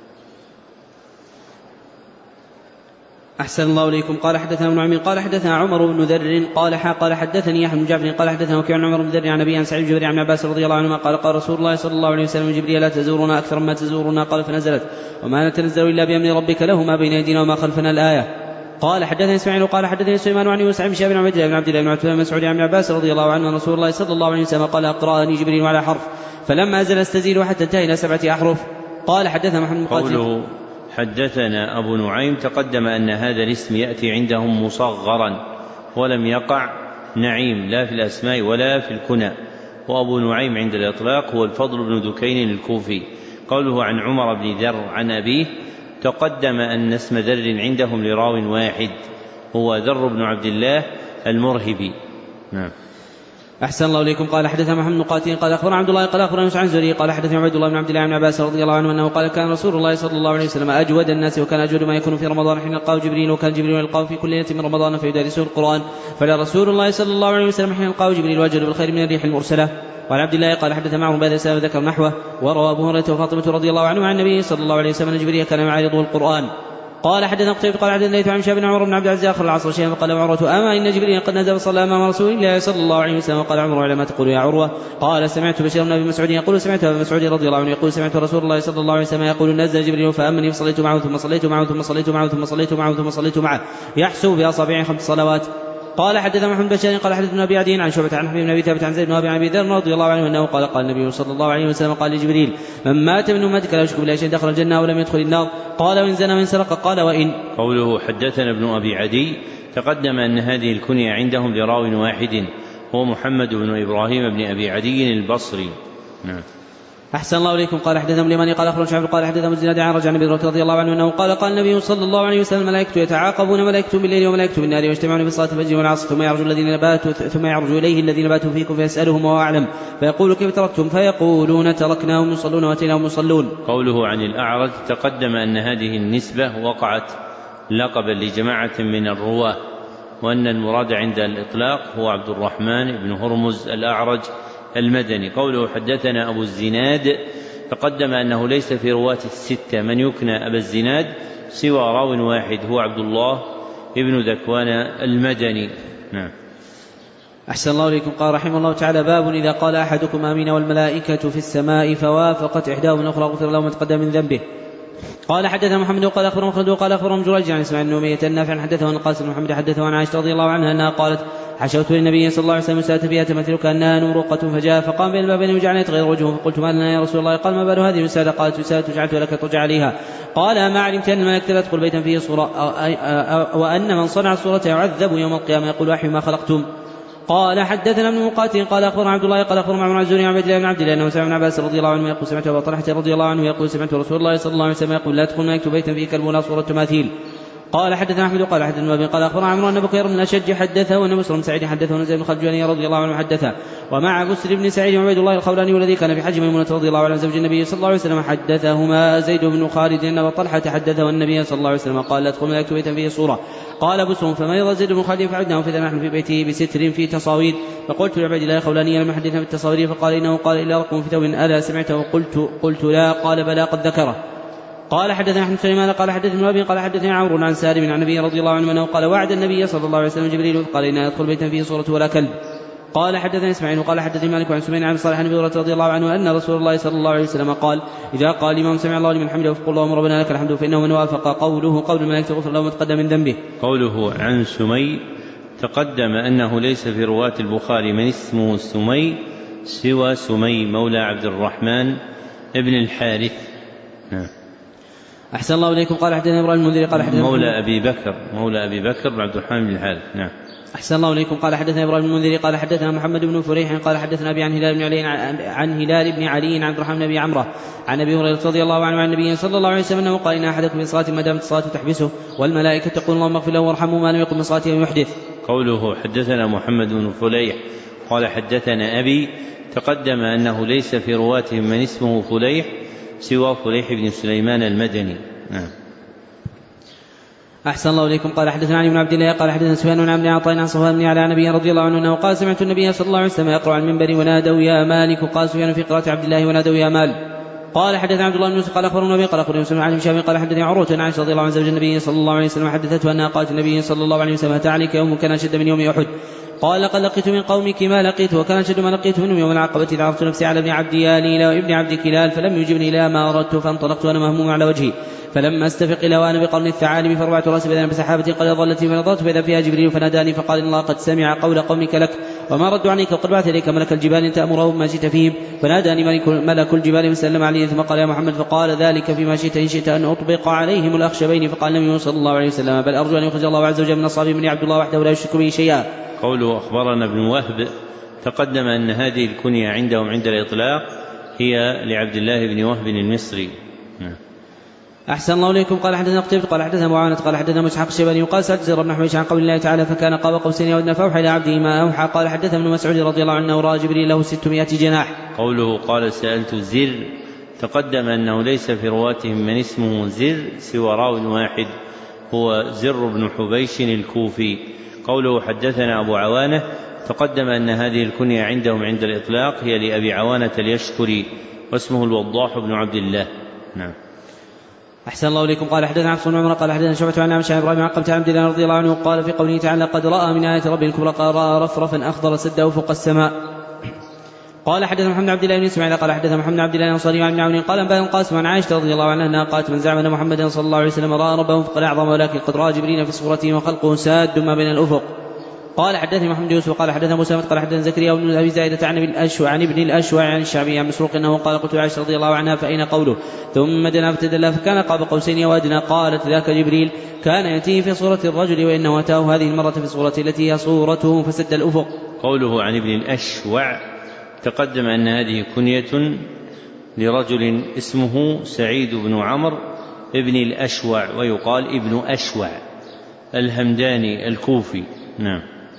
Speaker 2: أحسن الله إليكم. قال حدثنا ابن عمي قال حدثنا عمر بن ذر قال قال حدثني يحيى بن جعفر قال حدثنا وكيع عمر بن ذر عن أبي عن سعيد بن جبير عن عباس رضي الله عنهما قال قال رسول الله صلى الله عليه وسلم جبريل لا تزورنا أكثر ما تزورنا قال فنزلت وما نتنزل إلا بأمر ربك له ما بين أيدينا وما خلفنا الآية. قال حدثني اسماعيل قال حدثني سليمان عن يوسف بن شهاب بن عبد الله بن عبد الله بن عتبة بن مسعود عن عباس رضي الله عنه رسول الله صلى الله عليه وسلم قال أقرأني جبريل على حرف فلما أزل استزيد حتى انتهى إلى سبعة أحرف. قال حدثنا محمد بن
Speaker 1: قوله حدثنا أبو نعيم تقدم أن هذا الاسم يأتي عندهم مصغرا ولم يقع نعيم لا في الأسماء ولا في الكنى وأبو نعيم عند الإطلاق هو الفضل بن دكين الكوفي. قوله عن عمر بن ذر عن أبيه تقدم أن اسم ذر عندهم لراو واحد هو ذر بن عبد الله المرهبي. نعم.
Speaker 2: أحسن الله إليكم. قال حدثنا محمد بن قاتل قال أخبرنا عبد الله قال أخبرنا يونس عن زهري قال حدثنا عبد الله بن عبد الله بن عباس رضي الله عنه أنه قال كان رسول الله صلى الله عليه وسلم أجود الناس وكان أجود ما يكون في رمضان حين يلقاه جبريل وكان جبريل يلقاه في كل ليلة من رمضان فيدارسه القرآن فلا رسول الله صلى الله عليه وسلم حين يلقاه جبريل وأجود بالخير من الريح المرسلة. وعن عبد الله قال حدث معه بعد السلام ذكر نحوه. وروى أبو هريرة وفاطمة رضي الله عنه عن النبي صلى الله عليه وسلم أن جبريل كان يعرضه القرآن. قال حدثنا قتيبة قال حدثنا الليث عن شهاب بن عمر بن عبد العزيز آخر العصر شيئا فقال عروة أما إن جبريل قد نزل صلى أمام رسول الله صلى الله عليه وسلم وقال عمر على ما تقول يا عروة. قال سمعت بشير بن أبي مسعود يقول سمعت أبي مسعود رضي الله عنه يقول سمعت رسول الله صلى الله عليه وسلم يقول نزل جبريل فأمني فصليت معه ثم صليت معه ثم صليت معه ثم صليت معه ثم صليت معه يحسب بأصابعه خمس صلوات. قال حدثنا محمد بن بشار قال حدثنا ابي عدي عن شعبة عن حبيب بن ابي ثابت عن زيد بن ابي ذر رضي الله عنه انه قال قال النبي صلى الله عليه وسلم قال لجبريل من مات من امتك لا يشرك بالله شيئا دخل الجنه ولم يدخل النار. قال وان زنى وان سرق قال وان.
Speaker 1: قوله حدثنا ابن ابي عدي تقدم ان هذه الكنية عندهم لراو واحد هو محمد بن ابراهيم بن ابي عدي البصري. نعم.
Speaker 2: أحسن الله إليكم. قال حدثنا اليماني قال أخبرنا شعبة قال حدثنا الزناد عن رجع عن أبي هريرة رضي الله عنه أنه قال قال النبي صلى الله عليه وسلم الملائكة يتعاقبون ملائكة بالليل وملائكة بالنهار ويجتمعون في صلاة الفجر والعصر ثم يعرج الذين باتوا ثم يعرج إليه الذين باتوا فيكم فيسألهم وهو أعلم فيقول كيف تركتم فيقولون تركناهم يصلون وأتيناهم يصلون.
Speaker 1: قوله عن الأعرج تقدم أن هذه النسبة وقعت لقبا لجماعة من الرواة وأن المراد عند الإطلاق هو عبد الرحمن بن هرمز الأعرج المدني. قوله حدثنا أبو الزناد تقدم أنه ليس في رواة الستة من يكنى أبا الزناد سوى راو واحد هو عبد الله ابن ذكوان المدني. نعم.
Speaker 2: أحسن الله إليكم. قال رحمه الله تعالى باب إذا قال أحدكم آمين والملائكة في السماء فوافقت إحداهم الأخرى غفر له ما تقدم من ذنبه. قال حدثنا محمد وقال أخبرنا مخلد وقال أخبرنا جريج عن اسماعيل بن أمية النافع حدثه عن القاسم بن محمد حدثه عن عائشة رضي الله عنها أنها قالت حشوت للنبي صلى الله عليه وسلم ساءت فيها تمثل كأنها نورقة فجاء فقام بين البابين وجعل يتغير وجهه فقلت ما لنا يا رسول الله؟ قال ما بال هذه الوسادة؟ قالت وسادة جعلت لك ترجع عليها. قال ما علمت أن الملائكة لا تدخل بيتا فيه صورة وأن من صنع الصورة يعذب يوم القيامة يقول أحيوا ما خلقتم. قال حدثنا ابن مقاتل قال أخبرنا عبد الله قال أخبرنا عمرو الزهري عن عبد الله بن عبد الله أنه سمع ابن عباس رضي الله عنه يقول سمعت أبا طلحة رضي الله عنه يقول سمعت رسول الله صلى الله عليه وسلم يقول لا تدخل الملائكة بيتا فيه كلب ولا صورة تماثيل. قال حدثنا أحمد قال حدثنا أبي قال أخبرنا عمرو أن بكير بن الأشج حدثه وأن بسر بن سعيد حدثه ونزل بن خلجاني رضي الله عنه حدثه ومع بسر بن سعيد وعبيد الله الخولاني والذي كان في حج ميمونة رضي الله عنه زوج النبي صلى الله عليه وسلم حدثهما زيد بن خالد أن أبا طلحة حدثه النبي صلى الله عليه وسلم قال لا تدخل الملائكة بيتا فيه صورة. قال بسر فمرض زيد بن خالد فعدناه فإذا نحن في بيته بستر في تصاوير فقلت لعبيد الله الخولاني لم حدثنا بالتصاوير فقال إنه قال إلا رقم في ثوب ألا سمعته؟ قلت قلت لا. قال بلى قد ذكره. قال حدثنا أحمد سليمان قال حدثنا أبي قال حدثني عمرو عن سالم عن النبي رضي الله عنه أنه قال وعد النبي صلى الله عليه وسلم جبريل قال إن يدخل بيتا فيه صورة ولا كلب. قال حدثنا إسماعيل قال حدثني مالك عن سمين عن صالح عن أبي هريرة رضي الله عنه أن رسول الله صلى الله عليه وسلم قال إذا قال الإمام سمع الله لمن حمده فقل اللهم ربنا لك الحمد فإنه من وافق قوله قول الملائكة غفر له ما تقدم من ذنبه.
Speaker 1: قوله عن سمي تقدم أنه ليس في رواة البخاري من اسمه سمي سوى سمي مولى عبد الرحمن ابن الحارث. نعم.
Speaker 2: أحسن الله إليكم. قال حدثنا إبراهيم المنذري قال حدثنا
Speaker 1: مولى أبي بكر مولى أبي بكر بن عبد الرحمن بن الحارث. نعم.
Speaker 2: أحسن الله إليكم. قال حدثنا إبراهيم المنذري قال حدثنا محمد بن فريح قال حدثنا أبي عن هلال بن علي عن هلال بن علي عن عبد الرحمن بن أبي عمرة عن أبي هريرة رضي الله عنه عن النبي صلى الله عليه وسلم أنه قال إن أحدكم في صلاة ما دامت الصلاة تحبسه والملائكة تقول اللهم اغفر له وارحمه ما لم يقم من صلاته ويحدث.
Speaker 1: قوله حدثنا محمد بن فليح قال حدثنا أبي تقدم أنه ليس في رواتهم من اسمه فليح سوى فليح بن سليمان المدني. نعم.
Speaker 2: أحسن الله إليكم. قال حدثنا علي بن عبد الله قال حدثنا سفيان عن ابن عطاء عن صهيب بن علي النبي رضي الله عنه أنه قال سمعت النبي صلى الله عليه وسلم يقرأ على المنبر ونادوا يا مالك. قال سفيان في قراءة عبد الله ونادوا يا مالك. قال حدثنا عبد الله بن يوسف قال أخبرنا النبي قال أخبرنا مسلم عن هشام قال حدثني عروة عن عائشة رضي الله عنها زوج النبي صلى الله عليه وسلم حدثته أنها قالت النبي صلى الله عليه وسلم أتى عليك يوم كان أشد من يوم أحد. قال لقد لقيت من قومك ما لقيت وكان أشد ما لقيت منهم يوم العقبة إذا عرفت نفسي على ابن عبد ياليل وابن عبد كلال فلم يجبني إلى ما أردت فانطلقت وأنا مهموم على وجهي فلما استفق إلى وأنا بقرن الثعالب فرفعت رأسي فإذا بسحابة قد ظلت فنظرت فإذا فيها جبريل فناداني فقال إن الله قد سمع قول قومك لك وما ردوا عنك وقد بعث إليك ملك الجبال تأمره بما شئت فيهم فناداني ملك الجبال فسلم عليه ثم قال يا محمد فقال ذلك فيما شئت إن شئت أن أطبق عليهم الأخشبين فقال النبي صلى الله عليه وسلم بل أرجو أن يخرج الله عز وجل من أصحابه من عبد الله وحده ولا يشرك به شيئا.
Speaker 1: قوله أخبرنا ابن وهب تقدم أن هذه الكنية عندهم عند الإطلاق هي لعبد الله بن وهب المصري.
Speaker 2: أحسن الله إليكم. قال حدثنا قتيبة قال حدثنا معاونة قال حدثنا مسحق الشيباني وقال سألت زر بن حميش عن قول الله تعالى فكان قاب قوسين أو أدنى فأوحى إلى عبده ما أوحى. قال حدثنا ابن مسعود رضي الله عنه ورأى جبريل له ستمائة جناح.
Speaker 1: قوله قال سألت زر تقدم أنه ليس في رواتهم من اسمه زر سوى راو واحد هو زر بن حبيش الكوفي. قوله حدثنا أبو عوانة تقدم أن هذه الكنية عندهم عند الإطلاق هي لأبي عوانة اليشكري واسمه الوضاح بن عبد الله. نعم.
Speaker 2: أحسن الله إليكم. قال حدثنا عبد بن عمر قال حدثنا شعبة عن عمش عن إبراهيم عن قبة عبد الله رضي الله عنه قال في قوله تعالى قد رأى من آيات ربه الكبرى قال رأى رفرفا أخضر سده فوق السماء. قال حدثنا محمد عبد الله بن اسماعيل قال حدثنا محمد عبد الله الأنصاري عن عون قال أنبأنا القاسم عن عائشة رضي الله عنها أنها قالت من زعم أن محمدا صلى الله عليه وسلم رأى ربه فقد أعظم ولكن قد رأى جبريل في صورته وخلقه ساد ما بين الأفق. قال حدثني محمد يوسف قال حدثنا مسامة قال حدثنا زكريا بن أبي زايدة عن ابن الأشوع عن ابن الأشوع عن الشعبي عن مسروق أنه قال قلت عائشة رضي الله عنها فأين قوله ثم دنا فتدلى فكان قاب قوسين وأدنى. قالت ذاك جبريل كان يأتيه في صورة الرجل وإنه أتاه هذه المرة في صورة التي هي صورته فسد الأفق.
Speaker 1: قوله عن ابن الأشوع تقدم أن هذه كنية لرجل اسمه سعيد بن عمرو ابن الأشوع ويقال ابن أشوع الهمداني الكوفي. نعم.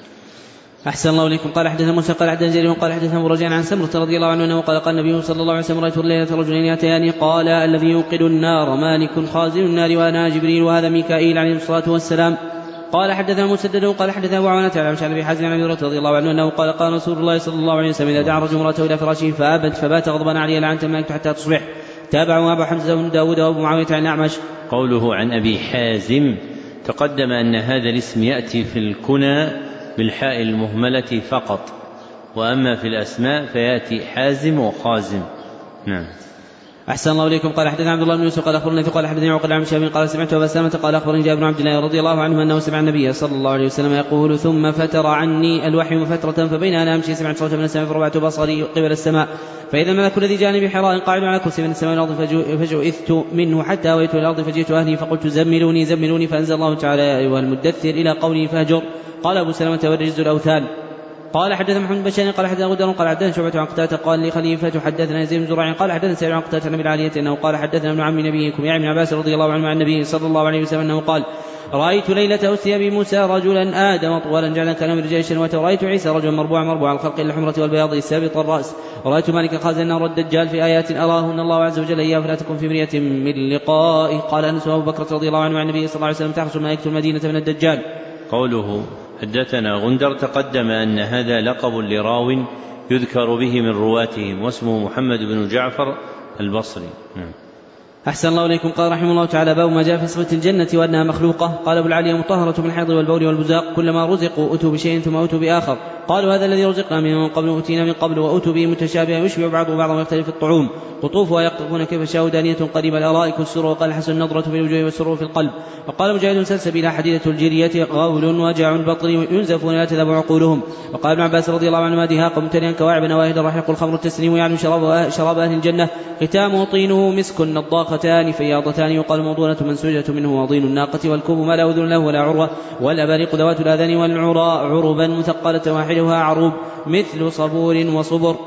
Speaker 2: أحسن الله إليكم. قال حدثنا موسى قال حدثنا جرير قال حدثنا مرجان عن سمرة رضي الله عنه أنه قال قال النبي صلى الله عليه وسلم رأيت الليلة رجلين يأتيان قال الذي يوقد النار مالك خازن النار وأنا جبريل وهذا ميكائيل عليه الصلاة والسلام. قال حدثنا مسدد قال حدثنا أبو عوانة عن أبي حازم عن أبي هريرة رضي الله عنه أنه قال قال رسول الله صلى الله عليه وسلم إذا دعا الرجل امرأته إلى فراشه فأبت فبات غضبان عليه لعنت مالك حتى تصبح. تابعوا أبو حمزة بن داود وأبو معاوية عن الأعمش.
Speaker 1: قوله عن أبي حازم تقدم أن هذا الاسم يأتي في الكنى بالحاء المهملة فقط وأما في الأسماء فيأتي حازم وخازم. نعم.
Speaker 2: أحسن الله إليكم. قال حدثنا عبد الله بن يوسف قال أخبرني قال حدثني عقيل عن شهاب قال سمعت أبا سلمة قال أخبرني جابر بن عبد الله رضي الله عنه أنه سمع النبي صلى الله عليه وسلم يقول ثم فتر عني الوحي فترة فبين أنا أمشي سمعت صوتا من السماء فرفعت بصري قبل السماء فإذا الملك الذي جاءني بحراء قاعد على كرسي من السماء والأرض فجئت منه حتى أويت إلى الأرض فجئت أهلي فقلت زملوني زملوني فأنزل الله تعالى يا أيها المدثر إلى قوله فهجر. قال أبو سلمة والرجز الأوثان. قال حدثنا محمد بن بشار قال حدثنا غدر قال حدثنا شعبة عن قتادة قال لي خليفة حدثنا يزيد بن زرع قال حدثنا سعيد عن قتادة عن العالية أنه قال حدثنا ابن عم نبيكم يعني ابن عباس رضي الله عنه عن النبي صلى الله عليه وسلم أنه قال رأيت ليلة أسري بموسى رجلا آدم طوالا جعلا كان من رجال الشنوة ورأيت عيسى رجلا مربوعا مربوع الخلق إلى الحمرة والبياض سابط الرأس ورأيت مالك خازن النار الدجال في آيات أراهن الله عز وجل إياه فلا تكن في مرية من لقائه. قال أنس وأبو بكر رضي الله عنه عن النبي صلى الله عليه وسلم تحرس ملائكة المدينة من الدجال.
Speaker 1: قوله حدثنا غندر تقدم أن هذا لقب لراو يذكر به من رواتهم واسمه محمد بن جعفر البصري. نعم.
Speaker 2: أحسن الله إليكم. قال رحمه الله تعالى باب ما جاء في صفة الجنة وأنها مخلوقة. قال أبو العالية مطهرة من الحيض والبول والبزاق كلما رزقوا أتوا بشيء ثم أتوا بآخر. قالوا هذا الذي رزقنا من قبل أتينا من قبل وأتوا به متشابها يشبه بعضه بعضا ويختلف الطعوم قطوفها يقطفون كيف شاءوا دانية قريبة الأرائك السرور. وقال حسن النظرة في الوجوه والسرور في القلب. وقال مجاهد سلسبيل حديدة الجرية غول وجع البطن ينزفون لا تذهب عقولهم. وقال ابن عباس رضي الله عنهما دهاق ممتلئا كواعب نواهد رحيق الخمر التسليم يعني شراب, شراب أهل الجنة ختامه طينه مسك نضاختان فياضتان يقال موضونة منسوجة منه وضين الناقة والكوب ما لا أذن له ولا عروة والأباريق ذوات الآذان والعراء عربا مثقلة واحدها عروب مثل صبور وصبر.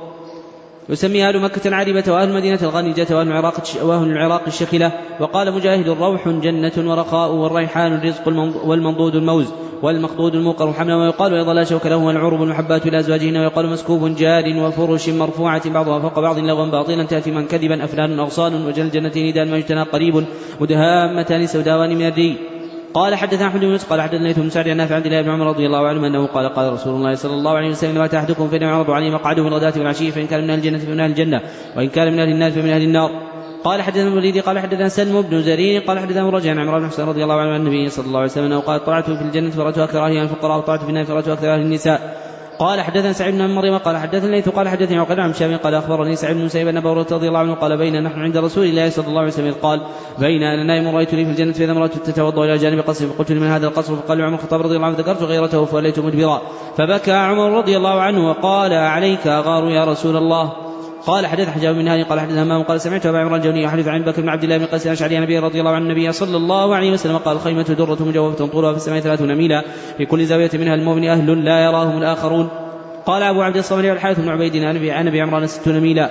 Speaker 2: يسميها أهل مكة العربة وأهل المدينة الغنجة وأهل العراق, وأهل العراق الشخلة. وقال مجاهد روح جنة ورخاء والريحان الرزق والمنضود الموز والمخضود الموقر حملا. ويقال أيضا لا شوك له والعرب المحبات إلى أزواجهن. ويقال مسكوب جار وفرش مرفوعة بعضها فوق بعض لغوا باطلا تأتي من كذبا أفنان أغصان وجل الجنتين دان ما يجتنى قريب مدهامتان سوداوان من الري. قال حدثنا أحمد بن يوسف قال حدثنا ليث بن سعد عن نافع عن عبد الله بن عمر رضي الله عنه أنه قال قال رسول الله صلى الله عليه وسلم لا تحدكم فإن يعرض عليه مقعده من الغداة والعشي فإن كان من أهل الجنة فمن أهل الجنة وإن كان من أهل النار فمن أهل النار. قال حدثنا الوليد قال حدثنا سلم بن زرير قال حدثنا مرجع عن عمران بن حسين رضي الله عنه عن النبي صلى الله عليه وسلم أنه قال طلعت في الجنة فرأت أكثر أهلها الفقراء وطلعت في النار فرأت أكثر أهل النساء. قال حدثنا سعيد بن مريم قال حدثنا ليث قال حدثني عقيل عن شام قال أخبرني سعيد بن مسيب بن أبي هريرة رضي الله عنه قال بين نحن عند رسول الله صلى الله عليه وسلم قال بين أنا نائم رأيت لي في الجنة فإذا امرأة تتوضأ إلى جانب قصر فقلت لمن هذا القصر فقال عمر الخطاب رضي الله عنه ذكرت غيرته فوليت مدبرا فبكى عمر رضي الله عنه وقال عليك أغار يا رسول الله. قال حدث حجاب من هذه قال حدث همام قال سمعت أبا عمران الجوني يحدث عن بكر بن عبد الله بن قيس الأشعري عن أبي رضي الله عنه النبي صلى الله عليه وسلم قال الخيمة درة مجوفة طولها في السماء ثلاثون ميلا في كل زاوية منها المؤمن أهل لا يراهم الآخرون. قال أبو عبد الصمد والحارث بن عبيد عن أبي عمران ستون ميلا.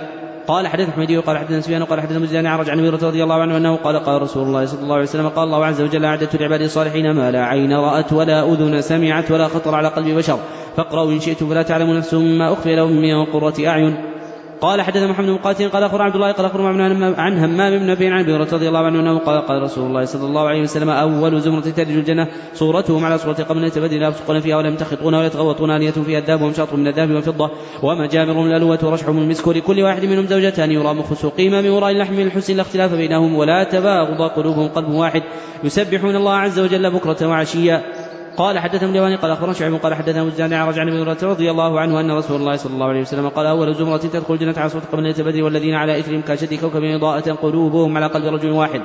Speaker 2: قال حدث حميدي قال حدثنا سفيان قال حدثنا مزيان عرج عن أبي رضي الله عنه أنه قال قال رسول الله صلى الله عليه وسلم قال الله عز وجل أعددت لعبادي الصالحين ما لا عين رأت ولا أذن سمعت ولا خطر على قلب بشر فاقرأوا إن شئتم فلا تعلم نفس ما أخفي لهم من قرة أعين. قال حدثنا محمد بن قاتل قال أخبر عبد الله قال أخبر عن همام بن أبي عن أبي رضي الله عنه أنه قال قال رسول الله صلى الله عليه وسلم أول زمرة تلج الجنة صورتهم على صورة قبل تبدل لا يفسقون فيها ولا يمتخطون ولا يتغوطون آنية فيها الذهب ومشاط من الذهب والفضة ومجامر من الألوة ورشح من المسك لكل واحد منهم زوجتان يرى مخ سوقهما من وراء اللحم من الحسن لا اختلاف بينهم ولا تباغض قلوبهم قلب واحد يسبحون الله عز وجل بكرة وعشيا. قال حدثنا اليماني قال أخبرنا شعيب قال حدثنا وزان عرج عن أبي هريرة رضي الله عنه أن رسول الله صلى الله عليه وسلم قال أول زمرة تدخل الجنة على صوت قبل بدر والذين على إثرهم كاشد كوكب إضاءة قلوبهم على قلب رجل واحد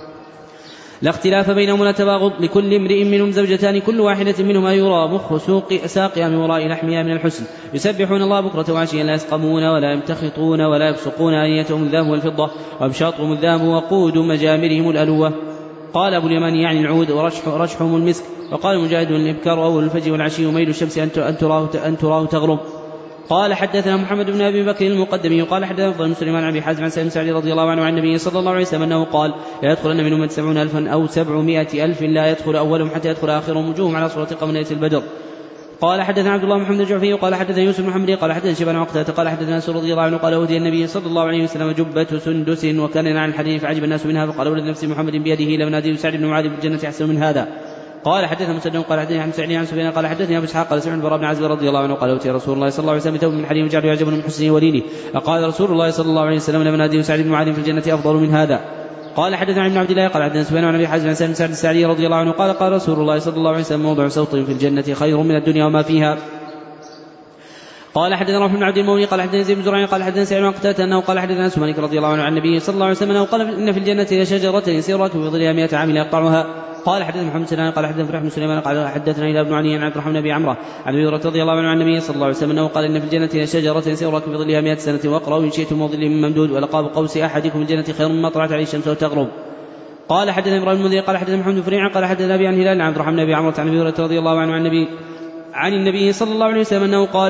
Speaker 2: لا اختلاف بينهم ولا تباغض لكل امرئ منهم زوجتان كل واحدة منهما يرى مخ سوق ساقها من وراء لحمها من الحسن يسبحون الله بكرة وعشيا لا يسقمون ولا يمتخطون ولا يفسقون آنيتهم الذهب والفضة وأبشاطهم الذهب وقود مجامرهم الألوة. قال أبو اليماني يعني العود ورشح رشحهم المسك. وقال مجاهد الإبكار أول الفجر والعشي وميل الشمس أن تراه, أن تراه تغرب. قال حدثنا محمد بن أبي بكر المقدمي قال حدثنا أفضل مسلم عن أبي حازم عن سالم سعدي رضي الله عنه عن النبي صلى الله عليه وسلم أنه قال لا يدخلن منهم من سبعون ألفا أو سبعمائة ألف لا يدخل أولهم حتى يدخل آخرهم وجوههم على صورة قمرية البدر. قال حدثنا عبد الله محمد الجعفي قال حدثنا يوسف بن محمد قال حدثنا شيبان وقتادة قال حدثنا أنس رضي الله عنه قال أهدي النبي صلى الله عليه وسلم جبة سندس وكان عن الحديث فعجب الناس منها فقال ولد نفس محمد بيده لمناديل سعد بن معاذ بالجنة أحسن من هذا. قال حدثنا مسدد قال حدثني عن سعيد عن سفيان قال حدثني ابو اسحاق قال سمعت البراء بن عازب رضي الله عنه قال اوتي رسول الله صلى الله عليه وسلم ثوب من حرير وجعله يعجب من حسنه ولينه فقال رسول الله صلى الله عليه وسلم لمناديل سعد بن معاذ في الجنة أفضل من هذا. قال حدثنا ابن عبد الله قال حدثنا سفيان عن ابي حازم عن سالم سعد السعدي رضي الله عنه قال قال رسول الله صلى الله عليه وسلم موضع صوت في الجنة خير من الدنيا وما فيها. قال حدثنا رحمه بن عبد المولي قال حدثنا زيد بن زرعين قال حدثنا سعيد بن قتادة انه قال حدثنا انس مالك رضي الله عنه عن النبي صلى الله عليه وسلم انه قال ان في الجنة لشجرة يسير في ظلها مئة عام يقطعها. قال حدثنا محمد سلام قال حدثنا فرح بن سليمان قال حدثنا الى ابن علي عن عبد الرحمن بن ابي عمره عن ابي هريرة رضي الله عنه عن النبي صلى الله عليه وسلم انه قال ان في الجنة لشجرة يسير في ظلها مئة سنة واقرأوا ان شئتم وظل من ممدود ولقاب قوس احدكم الجنة خير مما طلعت عليه الشمس وتغرب. قال حدثنا ابراهيم المنذر قال حدثنا محمد بن فريع قال حدثنا ابي عن هلال عن عبد الرحمن بن ابي عمره عن ابي هريرة رضي الله عنه عن النبي عن النبي صلى الله عليه وسلم انه قال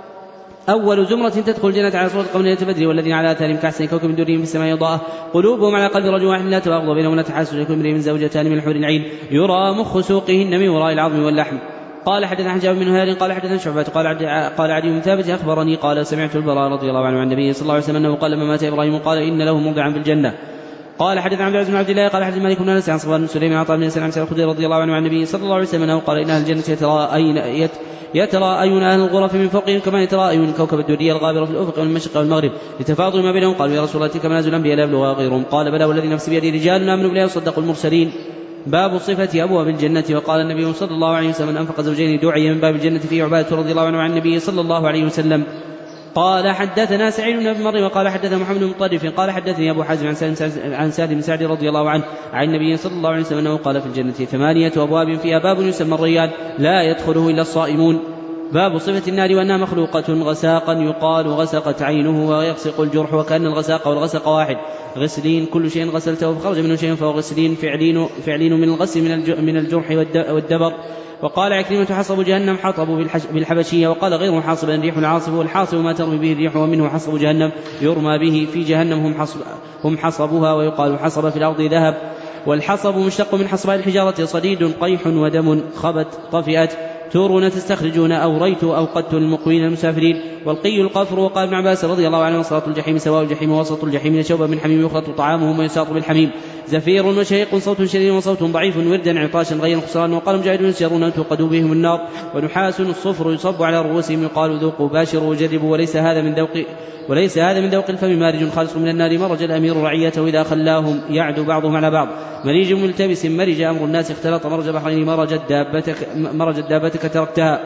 Speaker 2: أول زمرة تدخل الجنة على صورة قمرية بدر والذين على آثارهم كأحسن كوكب درهم في السماء إضاءة قلوبهم على قلب رجل واحد لا تباغض بينهم ولا تحاسد لكل امرئ من زوجتان من الحور العين يرى مخ سوقهن من وراء العظم واللحم. قال حدثنا حجاب بن هلال قال حدثنا شعبة قال قال عدي بن ثابت أخبرني قال سمعت البراء رضي الله عنه عن النبي صلى الله عليه وسلم أنه قال لما مات إبراهيم قال إن له موضعا في الجنة. قال حدثنا عبد العزيز بن عبد الله قال حدثنا مالك بن انس عن صفوان بن سليم عن عطاء بن سلام الخدري رضي الله عنه عن النبي صلى الله عليه وسلم انه قال ان اهل الجنه يتراءين يتراءون اهل الغرف من فوقهم كما يتراءون كوكب الدريه الغابره في الافق والمشرق والمغرب لتفاضل ما بينهم. قالوا يا رسول الله تلك منازل الانبياء لا يبلغها غيرهم. قال بلى والذي نفسي بيده رجال امنوا بالله وصدقوا المرسلين. باب صفه ابواب الجنه. وقال النبي صلى الله عليه وسلم من انفق زوجين دعي من باب الجنه فيه عباده رضي الله عنه عن النبي صلى الله عليه وسلم. قال حدثنا سعيد بن ابي مريم وقال حدثنا محمد بن مطرف قال حدثني ابو حازم عن سعد بن سعد رضي الله عنه عن النبي صلى الله عليه وسلم انه قال في الجنه ثمانيه ابواب فيها باب يسمى الريان لا يدخله الا الصائمون. باب صفه النار وانها مخلوقه غساقا يقال غسقت عينه ويغسق الجرح وكان الغساق والغسق واحد. غسلين كل شيء غسلته فخرج منه شيء فهو غسلين فعلين, فعلين من الغسل من الجرح والدبر. وقال عكرمة حصب جهنم حطب بالحبشية. وقال غير حاصب الريح العاصف والحاصب ما ترمي به الريح ومنه حصب جهنم يرمى به في جهنم هم, حصب هم حصبها. ويقال حصب في الأرض ذهب. والحصب مشتق من حصباء الحجارة صديد قيح ودم خبت طفئت تورون تستخرجون أوريت أوقدت للمقوين المسافرين. والقي القفر. وقال ابن عباس رضي الله عنه وصراط الجحيم سواء الجحيم ووسط الجحيم شوبا من حميم يخلط طعامهم ويساط بالحميم زفير وشهيق صوت شديد وصوت ضعيف وردا عطاشا غير خسران. وقال مجاهد يسجرون أن توقدوا بهم النار ونحاس الصفر يصب على رؤوسهم يقال ذوقوا باشروا وجربوا وليس هذا من ذوق وليس هذا من ذوق الفم مارج خالص من النار. مرج الأمير رعيته إذا خلاهم يعدو بعضهم على بعض. مريج ملتبس مرج أمر الناس اختلط مرج بحرين مرجت دابتك, مرجت دابتك تركتها.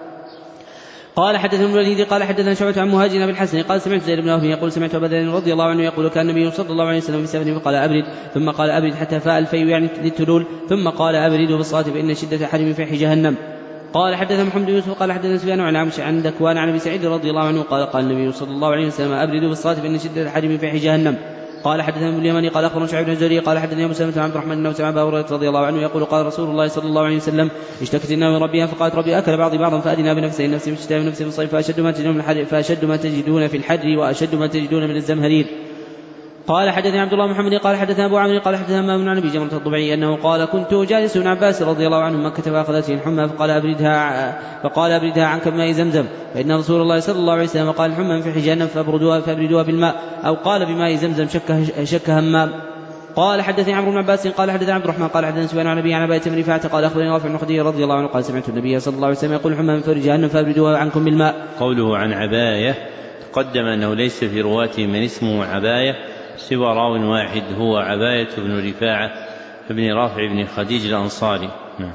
Speaker 2: قال حدثنا الوليد قال حدثنا شعبة عن مهاجر بالحسن قال سمعت زيد بن وهب يقول سمعت أبا ذر رضي الله عنه يقول كان النبي صلى الله عليه وسلم في سفر فقال أبرد ثم قال أبرد حتى فاء الفيء يعني للتلول ثم قال أبرد بالصلاة فإن شدة حرم فيح جهنم. قال حدثنا محمد يوسف قال حدثنا سفيان عن عمش عن ذكوان عن أبي سعيد رضي الله عنه قال قال النبي صلى الله عليه وسلم أبرد بالصلاة فإن شدة حرم فيح جهنم. قال حدثنا ابن اليمني قال أخبرنا شعيب بن الزهري قال حدثني أبو سلمة بن عبد الرحمن أنه سمع أبا هريرة رضي الله عنه يقول قال رسول الله صلى الله عليه وسلم اشتكت النار من ربها فقالت ربي أكل بعضي بعضا فأدنا بنفسه نفسي من الشتاء ونفسي من الصيف فأشد ما تجدون من الحر فأشد ما تجدون في الحر وأشد ما تجدون من الزمهرير. قال حدثني عبد الله محمد قال حدثنا أبو عمرو قال حدثنا همام عن أبي جمرة الضبعي أنه قال كنت جالس ابن عباس رضي الله عنه مكة فأخذته الحمى فقال أبردها فقال أبردها عنك بماء زمزم فإن رسول الله صلى الله عليه وسلم قال الحمى في حجانا فأبردوها فأبردوها بالماء أو قال بماء زمزم شك, شك همام. قال حدثني عمرو بن عباس قال حدثنا عبد الرحمن قال حدثنا سفيان عن أبي عن أبي بن رفاعة قال أخبرني رافع بن خديج رضي الله عنه قال سمعت النبي صلى الله عليه وسلم يقول الحمى في جهنم فأبردوها عنكم بالماء.
Speaker 1: قوله عن عباية تقدم أنه ليس في رواته من اسمه عباية سوى راو واحد هو عباية بن رفاعة بن رافع بن خديج الأنصاري. نعم.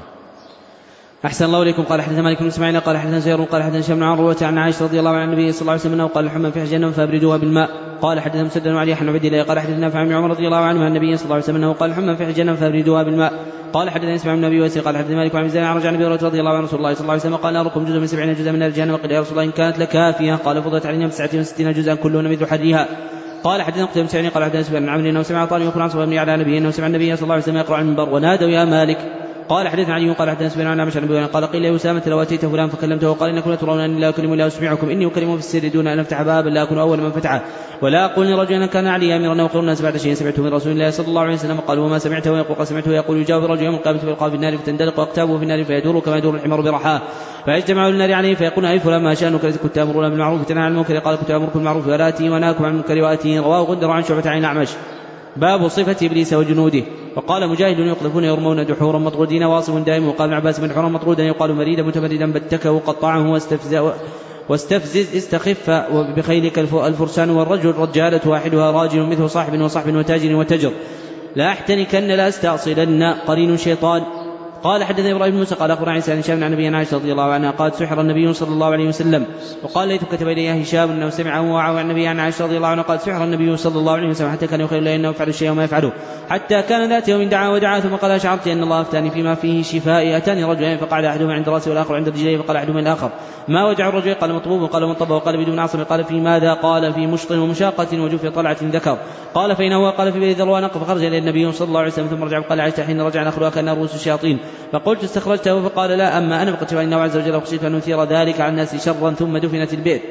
Speaker 2: أحسن الله إليكم. قال حدثنا مالك بن إسماعيل قال حدثنا زهير قال حدثنا هشام بن عروة عن عائشة رضي الله عنها عن النبي صلى الله عليه وسلم قال الحمى في جهنم فأبردوها بالماء. قال حدثنا مسدد علي بن عبد الله قال حدثنا نافع بن عمر رضي الله عنه عن النبي صلى الله عليه وسلم قال الحمى في جهنم فأبردوها بالماء. قال حدثنا اسماعيل بن ابي ويسر قال حدثنا مالك عن زيد عن النبي رضي الله عنه رسول الله صلى الله عليه وسلم قال ناركم جزء من سبعين جزءا من نار جهنم وقال يا رسول الله إن كانت لكافية قال فضلت علينا بتسعة وستين جزءا كلهن مثل حرها. قال حدثنا قتيبة بن سعيد قال حدثنا سفيان بن عمرو انه سمع طالب يقول عن صهيب بن على نبيه انه سمع النبي صلى الله عليه وسلم يقرأ على المنبر ونادوا يا مالك. قال حدثنا علي قال حدثنا سفيان عن عمرو بن قال قيل يا أسامة لو أتيت فلان فكلمته وقال إنكم ترون أني لا أكلم ولا أسمعكم إني أكلم في السر دون أن أفتح بابا لا أكون أول من فتحه ولا أقول لرجل كان علي أميرا وخير الناس بعد شيء سمعته من رسول الله صلى الله عليه وسلم قال وما سمعته يقول سمعته يقول يجاوب رجل يوم القيامة فيلقى في النار فتندلق أكتابه في النار فيدور كما يدور الحمار برحاه فيجتمع النار عليه فيقول أي فلان ما شأنك كنت تأمرون بالمعروف وتنهى عن المنكر قال كنت أمركم بالمعروف ولا آتي ونهاكم عن المنكر وآتي. رواه غندر عن شعبة عن الأعمش. باب صفة إبليس وجنوده. وقال مجاهد يقذفون يرمون دحورا مطرودين واصف دائم. وقال ابن عباس بن حرام مطرودا يقال مريدا متمردا بتكه وقطعه واستفزز واستفزز استخف بخيلك الفرسان والرجل رجالة واحدها راجل مثل صاحب وصاحب وتاجر وتجر لا احتنكن لا استعصلن قرين شيطان. قال حدثنا ابراهيم بن موسى قال اخبرنا عيسى بن هشام عن ابي عائشة رضي الله عنها قال سحر النبي صلى الله عليه وسلم. وقال ليت كتب الي هشام انه سمعه وعن النبي عن عائشة رضي الله عنها قال سحر النبي صلى الله عليه وسلم حتى كان يخيل له انه يفعل الشيء وما يفعله حتى كان ذات يوم دعا ودعا ثم قال شعرت ان الله افتاني فيما فيه شفاء اتاني رجلين فقعد احدهما عند راسه والاخر عند رجليه فقال احدهما الاخر ما وجع الرجل قال مطبوب قال منطبه وقال بدون عصر قال في ماذا قال في مشط ومشاقة وجوف طلعة ذكر قال فإن هو قال في بيت ذروة نقف فخرج إلى النبي صلى الله عليه وسلم ثم رجع فقال عائشة حين رجع نخلها كان رؤوس الشياطين فقلت استخرجته فقال لا أما أنا فقد شفى إنه عز وجل خشيت أن نثير ذلك على الناس شرا ثم دفنت البئر.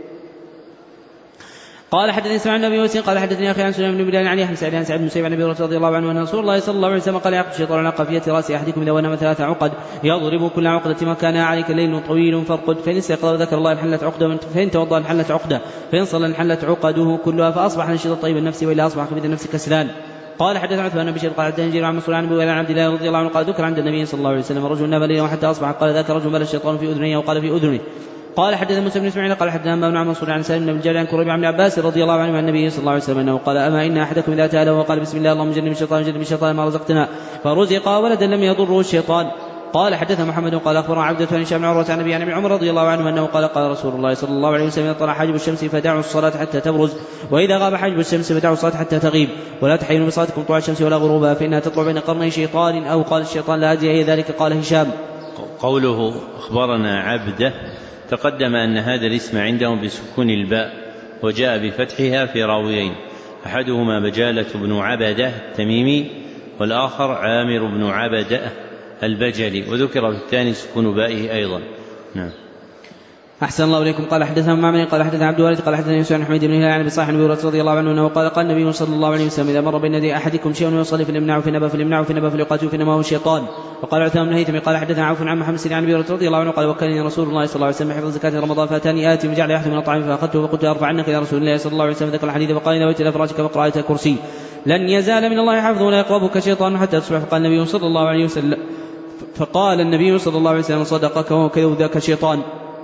Speaker 2: قال حدثني اسماعيل بن ابي وسيم قال حدثني اخي عن سليمان بن بلال عن يحيى بن سعيد بن مسيب عن ابي هريره رضي الله عنه ان رسول الله صلى الله عليه وسلم قال يعقد الشيطان على قافيه راس احدكم اذا ونام ثلاث عقد يضرب كل عقده مكانها عليك ليل طويل فارقد فان استيقظ وذكر الله انحلت عقده فان توضا انحلت عقده فان صلى انحلت عقده كلها فاصبح نشيط طيب النفس والا اصبح خبيث النفس كسلان. قال حدثنا عثمان بن بشير قال حدثنا جرير عن مسعود عن ابي عبد الله رضي الله عنه قال ذكر عند النبي صلى الله عليه وسلم رجل نام ليلا حتى اصبح قال ذاك رجل بل الشيطان في اذنيه وقال في اذنه. قال حدثنا موسى بن اسماعيل قال حدثنا همام عن منصور عن سالم بن الجاري عن كريب عن عباس رضي الله عنه عن النبي صلى الله عليه وسلم انه قال اما ان احدكم اذا تاله وقال بسم الله اللهم جنب الشيطان جنب الشيطان ما رزقتنا فرزق ولدا لم يضره الشيطان. قال حدثنا محمد قال اخبرنا عبده بن هشام بن عروه عن ابي عن ابن عمر رضي الله عنه انه قال قال رسول الله صلى الله عليه وسلم طلع حاجب الشمس فدعوا الصلاه حتى تبرز واذا غاب حاجب الشمس فدعوا الصلاه حتى تغيب ولا تحيلوا بصلاتكم طلوع الشمس ولا غروبها فانها تطلع بين قرني شيطان او قال الشيطان لا ادري اي ذلك. قال هشام.
Speaker 1: قوله اخبرنا عبده تقدم أن هذا الاسم عندهم بسكون الباء وجاء بفتحها في راويين أحدهما بجالة بن عبدة التميمي والآخر عامر بن عبدة البجلي وذكر في الثاني سكون بائه أيضا. نعم.
Speaker 2: أحسن الله إليكم. قال حدثنا معمر قال حدثنا عبد الوارث قال حدثنا يوسف بن حميد بن هلال عن ابي صالح بن هريرة رضي الله عنه انه قال قال النبي صلى الله عليه وسلم اذا مر بين يدي احدكم شيء ويصلي فليمنعه في النبى فليمنعه في النبى فليقاتله فانما هو الشيطان. وقال عثمان بن هيثم قال حدثنا عوف عن محمد عن ابي هريرة رضي الله عنه قال وكلني رسول الله صلى الله عليه وسلم حفظ زكاة رمضان فاتاني آتي وجعل يحث من الطعام فاخذته فقلت ارفع عنك يا رسول الله صلى الله عليه وسلم ذكر الحديث فقال اذا بيت الى فراشك فاقرأ آية الكرسي لن يزال من الله حفظ ولا يقربك شيطان حتى تصبح. فقال النبي صلى الله عليه وسلم فقال النبي صلى الله عليه وسلم صدقك وكذب ذاك شيطان.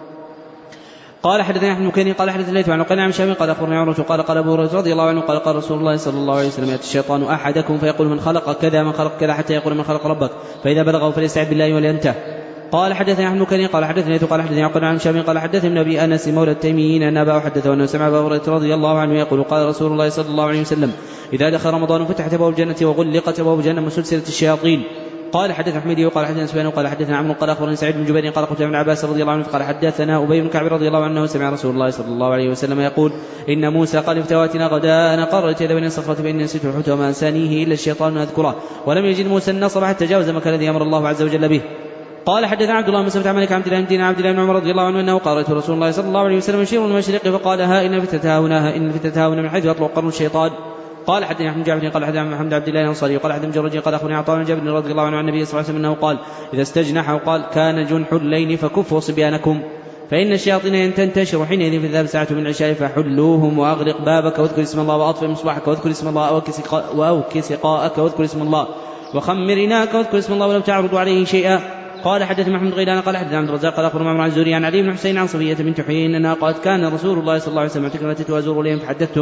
Speaker 2: قال حدثنا احمد بن قال حدثنا الليث عن قال عن شامي قال اخبرني عمرو قال قال ابو هريره رضي الله عنه قال قال رسول الله صلى الله عليه وسلم ياتي الشيطان احدكم فيقول من خلق كذا من خلق كذا حتى يقول من خلق ربك فاذا بلغه فليستعذ بالله ولينته. قال حدثني احمد بن قال حدثني الليث قال حدثني عقل عن شامي قال حدثني ابن ابي انس مولى التيميين ان اباه حدثه انه سمع ابا هريره رضي الله عنه يقول قال رسول الله صلى الله عليه وسلم اذا دخل رمضان فتحت ابواب الجنه وغلقت ابواب جهنم وسلسله الشياطين. قال حدثنا حميدي وقال حدثنا سفيان وقال حدثنا عمرو قال اخبرني سعيد بن جبير قال قلت ابن عباس رضي الله عنه قال حدثنا ابي بن كعب رضي الله عنه سمع رسول الله صلى الله عليه وسلم يقول ان موسى قال افتواتنا غدا انا قررت يد بني الصخره فاني نسيت الحوت وما انسانيه الا الشيطان ان اذكره ولم يجد موسى النصر حتى جاوز مكان الذي امر الله عز وجل به. قال حدثنا عبد الله بن مسعود عن مالك عبد الله بن عبد الله بن عمر رضي الله عنه انه قال رسول الله صلى الله عليه وسلم يشير من المشرق فقال ها ان الفتنه هنا ان الفتنه هنا من حيث يطلع قرن الشيطان. قال حدثنا احمد جعفر قال حدثنا محمد عبد الله الانصاري قال حدثنا مجرد قال اخبرني عطاء بن جابر رضي الله عنه عن النبي صلى الله عليه وسلم انه قال اذا استجنح وقال كان جنح الليل فكفوا صبيانكم فان الشياطين تنتشر حينئذ في الذهب ساعه من العشاء فحلوهم واغلق بابك واذكر اسم الله واطفئ مصباحك واذكر اسم الله واوكي سقاءك واذكر اسم الله وخمر اناءك واذكر اسم الله ولو تعرض عليه شيئا. قال حدث محمد غيلان قال حدث عبد الرزاق قال اخبر معمر عن الزهري عن علي بن حسين عن صفيه بنت حيي انها قالت كان رسول الله صلى الله عليه وسلم اعتكف اتيت ازور اليهم فحدثته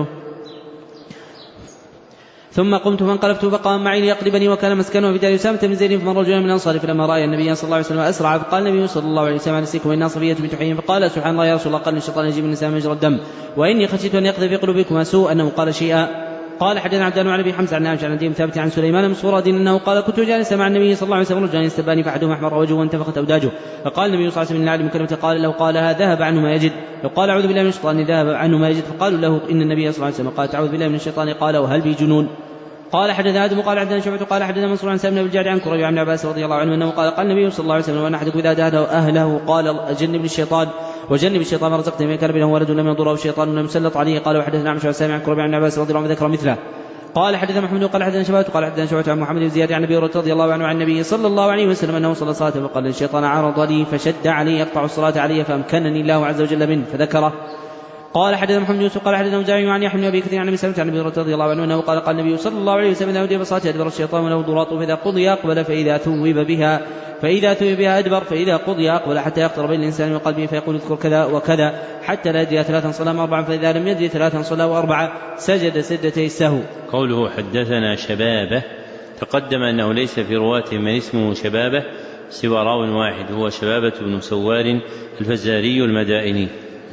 Speaker 2: ثم قمت فانقلبت فقام معي ليقلبني وكان مسكنه في دار أسامة بن زيد فمر رجل من الأنصار فلما رأى النبي صلى الله عليه وسلم أسرع فقال النبي صلى الله عليه وسلم عليكم وإنا صفية بنت حيي فقال سبحان الله يا رسول الله قال الشيطان يجيب النساء مجرى الدم وإني خشيت أن يقذف في قلوبكما سوء أنه قال شيئا. قال حدثنا عبد الله بن ابي حمزه عن عائشه عن ابي ثابت عن سليمان بن صوراد انه قال كنت جالسا مع النبي صلى الله عليه وسلم رجلان يستبان فاحدهما احمر وجهه وانتفخت اوداجه فقال النبي صلى الله عليه وسلم لعلم كلمه قال لو قالها ذهب عنه ما يجد لو قال اعوذ بالله من الشيطان ذهب عنه ما يجد فقالوا له ان النبي صلى الله عليه وسلم قال تعوذ بالله من الشيطان قال وهل بي جنون. قال حدثنا آدم قال حدثنا شعبة قال حدثنا منصور عن سالم بن الجعد عن كريب عن عباس رضي الله عنه انه قال قال النبي صلى الله عليه وسلم وان احدكم اذا دعا اهله قال جنب الشيطان وجنب الشيطان ما رزقته من كلب له ولد لم يضره الشيطان ولم يسلط عليه. قال وحدثنا عن سالم عن كريب عن عباس رضي الله عنه ذكر مثله. قال حدثنا محمد قال حدثنا شباب قال حدثنا شعبة عن محمد بن زياد عن ابي هريرة رضي الله عنه عن النبي صلى الله عليه وسلم انه صلى صلاة فقال الشيطان عرض لي فشد علي يقطع الصلاة علي فامكنني الله عز وجل منه فذكره. قال حدثنا محمد يوسف قال حدثنا مزاحم عن يحيى بن ابي كثير عن ابي سلمة عن ابي هريرة رضي الله عنه انه قال قال النبي صلى الله عليه وسلم اذا نودي بصلاة ادبر الشيطان وله ضراط فاذا قضي اقبل فاذا ثوب بها فاذا ثوب بها ادبر فاذا قضي اقبل حتى يقترب الانسان من قلبه فيقول اذكر كذا وكذا حتى لا يدري ثلاثا صلى اربعا فاذا لم يدري ثلاثا صلى واربعا سجد سجدتي السهو.
Speaker 1: قوله حدثنا شبابه تقدم انه ليس في رواته من اسمه شبابه سوى راو واحد هو شبابة بن سوار الفزاري المدائني.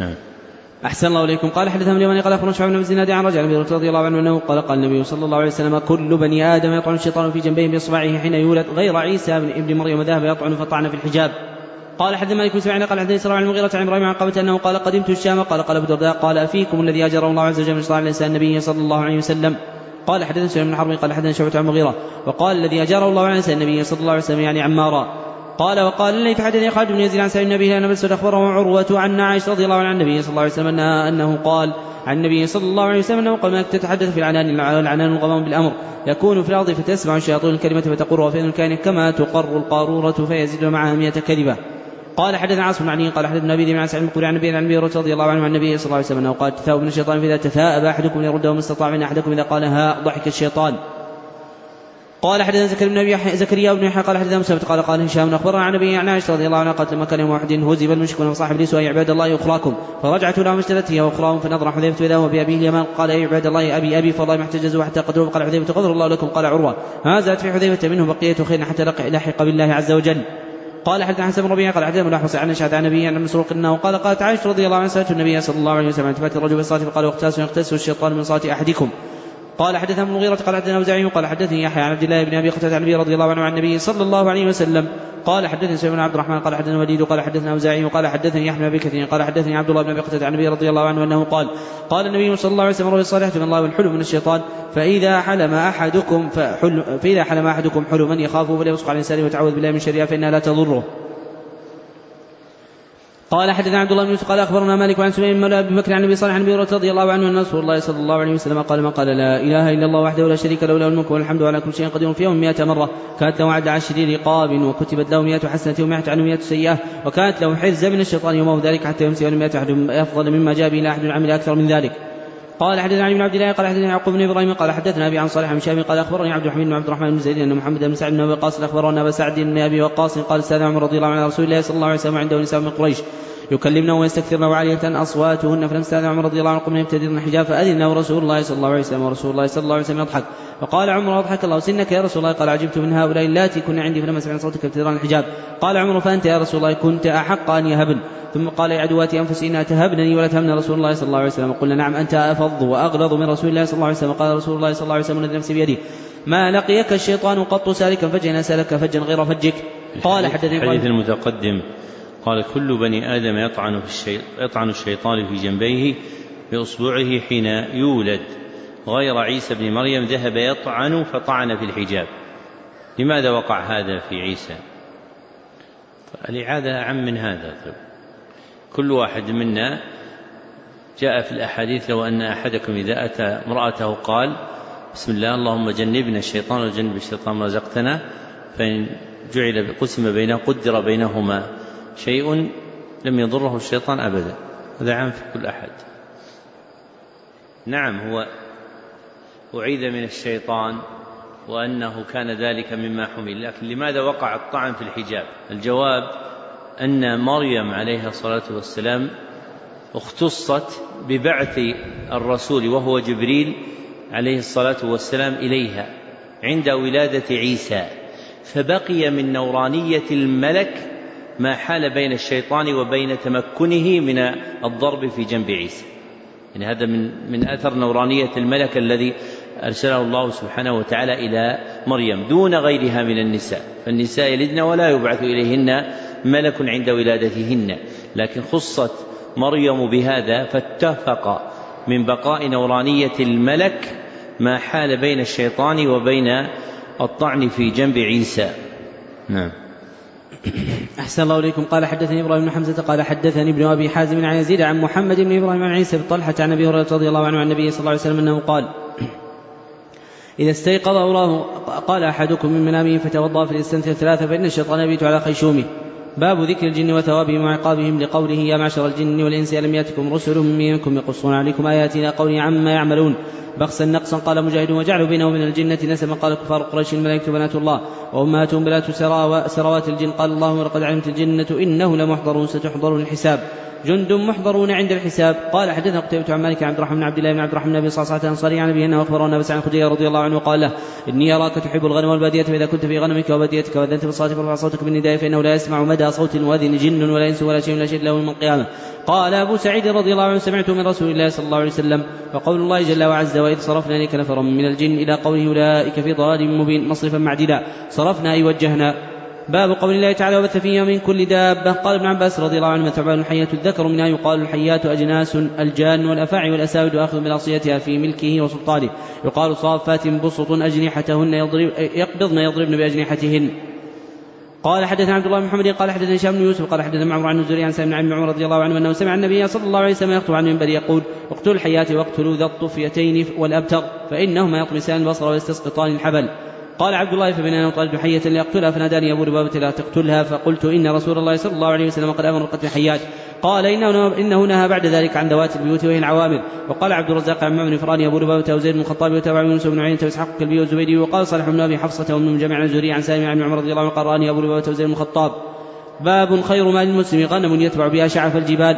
Speaker 2: أحسن الله إليكم. قال حدثنا اليماني قال أخبرنا شعبة بن الزناد عن رجل النبي رضي الله عنه أنه قال قال النبي صلى الله عليه وسلم كل بني آدم يطعن الشيطان في جنبيه بإصبعه حين يولد غير عيسى بن ابن مريم ذهب يطعن فطعن في الحجاب. قال حدثنا مالك بن سمعان قال حدثني سراء عن المغيرة عن إبراهيم عن قبة أنه قال قدمت الشام قال قال أبو الدرداء قال أفيكم الذي أجره الله عز وجل من صلاة لسان النبي صلى الله عليه وسلم. قال حدثنا سليمان بن حرب قال حدثنا شعبة عن المغيرة وقال الذي أجره الله على لسان النبي صلى الله عليه وسلم يعني عمارا. قال وقال لي فحدثني خالد بن يزيد عن سعيد بن أبي هريرة أخبره عروة عن عائشة رضي الله عنها عن النبي صلى الله عليه وسلم أنه قال عن النبي صلى الله عليه وسلم أنه قال ما تتحدث في العنان العنان الغمام بالأمر يكون في الأرض فتسمع الشياطين الكلمة فتقر في الكائن كما تقر القارورة فيزيد معها مئة كذبة. قال حدثنا عاصم بن قال حدثنا ابي عن سعيد بن عن النبي عن ابي هريرة رضي الله عنه عن النبي صلى الله عليه وسلم انه قال تثاؤب من الشيطان فاذا تثاءب احدكم يرده ما استطاع من احدكم اذا قال ها ضحك الشيطان. قال حدثنا زكريا بن يحيى قال حدثنا مسلم قال قال هشام اخبرنا عن ابي عن عائشة رضي الله عنها قالت لما كان يوم واحد هزب المشركون وصاحب لي سوى عباد الله اخراكم فرجعت لهم اشتدت هي واخراهم فنظر حذيفة اذا هو بابي اليمان قال يا عباد الله ابي ابي فالله ما احتجزوا حتى قدروا قال حذيفة قدر الله لكم قال عروة ما زالت في حذيفة منه بقية خير حتى لحق بالله عز وجل. قال حدثنا حسن بن ربيعة قال حدثنا ملاحظ عن شهد عن النبي عن مسروق انه قال قالت عائشة رضي الله عنها سألت النبي صلى الله عليه وسلم عن ثبات الرجل بالصلاة فقال واغتاس يغتاس الشيطان من صلاة احدكم. قال حدثنا ابن المغيرة قال حدثنا أوزاعي قال حدثني يحيى عن عبد الله بن ابي قتادة عن النبي رضي الله عنه عن النبي صلى الله عليه وسلم قال حدثني سعيد بن عبد الرحمن قال حدثنا وليد قال حدثنا أوزاعي قال حدثني يحيى بن ابي كثير قال حدثني عبد الله بن ابي قتادة عن النبي رضي الله عنه انه قال قال النبي صلى الله عليه وسلم روي الصالحة من الله والحلم من الشيطان فإذا حلم أحدكم فحلم فإذا حلم أحدكم حلما يخافه فليبصق على الإنسان ويتعوذ بالله من شرها فإنها لا تضره. قال حدثنا عبد الله بن يوسف قال اخبرنا مالك عن سليمان مولى ابي بكر عن ابي صالح عن ابي هريرة رضي الله عنه ان رسول الله صلى الله عليه وسلم قال ما قال لا اله الا الله وحده لا شريك له له الملك والحمد على كل شيء قدير في يوم مئة مرة كانت له عد عشر رقاب وكتبت له مئة حسنة ومئة عنه مئة سيئة وكانت له حرز من الشيطان يومه ذلك حتى يمسي ولم يأت أحد أفضل مما جاء به إلى أحد عمل أكثر من ذلك. قال حدثنا علي بن عبد الله قال حدثنا يعقوب بن ابراهيم قال حدثنا ابي عن صالح بن شهاب قال اخبرني عبد الحميد بن عبد الرحمن بن زيد ان محمد بن سعد بن ابي وقاص اخبرنا ابا سعد بن ابي وقاص قال استاذن عمر رضي الله عنه رسول الله صلى الله عليه وسلم عنده نساء من قريش يكلمن ويستكثرن وعالية أصواتهن فلم استأذن عمر رضي الله عنه قمنا يبتدرن الحجاب فأذن له رسول الله صلى الله عليه وسلم ورسول الله صلى الله عليه وسلم يضحك فقال عمر أضحك الله سنك يا رسول الله قال عجبت من هؤلاء اللاتي كن عندي فلما سمعنا صوتك ابتدرن الحجاب قال عمر فأنت يا رسول الله كنت أحق أن يهبن ثم قال يا عدوات أنفسنا تهبنني ولا تهبن رسول الله صلى الله عليه وسلم قلنا نعم أنت أفض وأغلظ من رسول الله صلى الله عليه وسلم قال رسول الله صلى الله عليه وسلم الذي نفسي بيده ما لقيك الشيطان قط سالكا فجا سالك فجا غير فجك. قال حدثني
Speaker 1: الحديث المتقدم قال كل بني آدم يطعن, في الشي... يطعن الشيطان في جنبيه بأصبعه حين يولد غير عيسى بن مريم ذهب يطعن فطعن في الحجاب. لماذا وقع هذا في عيسى؟ الإعادة أعم من هذا. كل واحد منا جاء في الأحاديث لو أن أحدكم إذا أتى امرأته قال بسم الله اللهم جنبنا الشيطان وجنب الشيطان ما رزقتنا فإن جعل قسم بينه قدر بينهما شيء لم يضره الشيطان أبدا. هذا عام في كل أحد. نعم هو أعيذ من الشيطان وأنه كان ذلك مما حمل، لكن لماذا وقع الطعن في الحجاب؟ الجواب أن مريم عليها الصلاة والسلام اختصت ببعث الرسول وهو جبريل عليه الصلاة والسلام إليها عند ولادة عيسى، فبقي من نورانية الملك ما حال بين الشيطان وبين تمكنه من الضرب في جنب عيسى. يعني هذا من, من أثر نورانية الملك الذي أرسله الله سبحانه وتعالى إلى مريم دون غيرها من النساء، فالنساء يلدن ولا يبعث إليهن ملك عند ولادتهن، لكن خصت مريم بهذا فاتفق من بقاء نورانية الملك ما حال بين الشيطان وبين الطعن في جنب عيسى. نعم.
Speaker 2: أحسن الله إليكم. قال حدثني إبراهيم بن حمزة قال حدثني ابن أبي حازم عن يزيد عن محمد بن إبراهيم عن عيسى بن طلحة عن أبي هريرة رضي الله عنه عن النبي صلى الله عليه وسلم أنه قال إذا استيقظ أوراه قال أحدكم من منامه فتوضأ فليستنثر ثلاثة فإن الشيطان يبيت على خيشومه. باب ذكر الجن وثوابهم وعقابهم لقوله يا معشر الجن والإنس ألم يأتكم رسل منكم يقصون عليكم آياتنا قوله عما يعملون بخسا نقصا. قال مجاهد وجعلوا بينه وبين الجنة نسبا. قال كفار قريش الملائكة بنات الله وأمهاتهم بنات سروات الجن. قال الله ولقد علمت الجنة إنه لمحضرون ستحضرون الحساب جند محضرون عند الحساب. قال حدثنا قتيبة عن مالك عن عبد الرحمن بن عبد الله بن عبد الرحمن بن ابي صعصعة الانصاري عن ابيه انه اخبره ان ابا سعيد الخدري رضي الله عنه قال له اني اراك تحب الغنم والباديه فاذا كنت في غنمك وباديتك واذنت بالصلاه فارفع صوتك بالنداء فانه لا يسمع مدى صوت المؤذن جن ولا انس ولا شيء لا شيء له يوم القيامه. قال ابو سعيد رضي الله عنه سمعت من رسول الله صلى الله عليه وسلم وقول الله جل وعز واذ صرفنا اليك نفرا من الجن الى قوله اولئك في ضلال مبين مصرفا معدلا صرفنا اي وجهنا. باب قول الله تعالى وبث فيها من كل دابة. قال ابن عباس رضي الله عنه ثعبان الحياة الذكر منها يقال الحيات أجناس الجان والأفاعي والأساود وأخذ بناصيتها في ملكه وسلطانه. يقال صافات بسط أجنحتهن يضرب يقبضن يضربن بأجنحتهن. قال حدثنا عبد الله بن محمد قال حدثنا هشام بن يوسف قال حدثنا معمر عن الزهري عن سالم بن عمرو رضي الله عنه انه سمع النبي صلى الله عليه وسلم يخطب عن المنبر يقول اقتلوا الحيات واقتلوا ذا الطفيتين والأبتر فإنهما يطمسان البصر ويستسقطان الحبل. قال عبد الله فبين أن طالب حية ليقتلها فناداني أبو لبابة لا تقتلها فقلت إن رسول الله صلى الله عليه وسلم قد أمر قتل الحيات. قال إنه, إنه نهى بعد ذلك عن ذوات البيوت وهي العوامر. وقال عبد الرزاق عن معمر فراني أبو لبابة وزيد بن الخطاب وتابع يونس بن عيينة وإسحاق الكلبي والزبيدي. وقال صالح بن أبي حفصة ومن جميع عن الزهري عن سالم عن عمر رضي الله عنه قال راني أبو لبابة وزيد بن الخطاب. باب خير مال المسلم غنم يتبع بها شعف الجبال.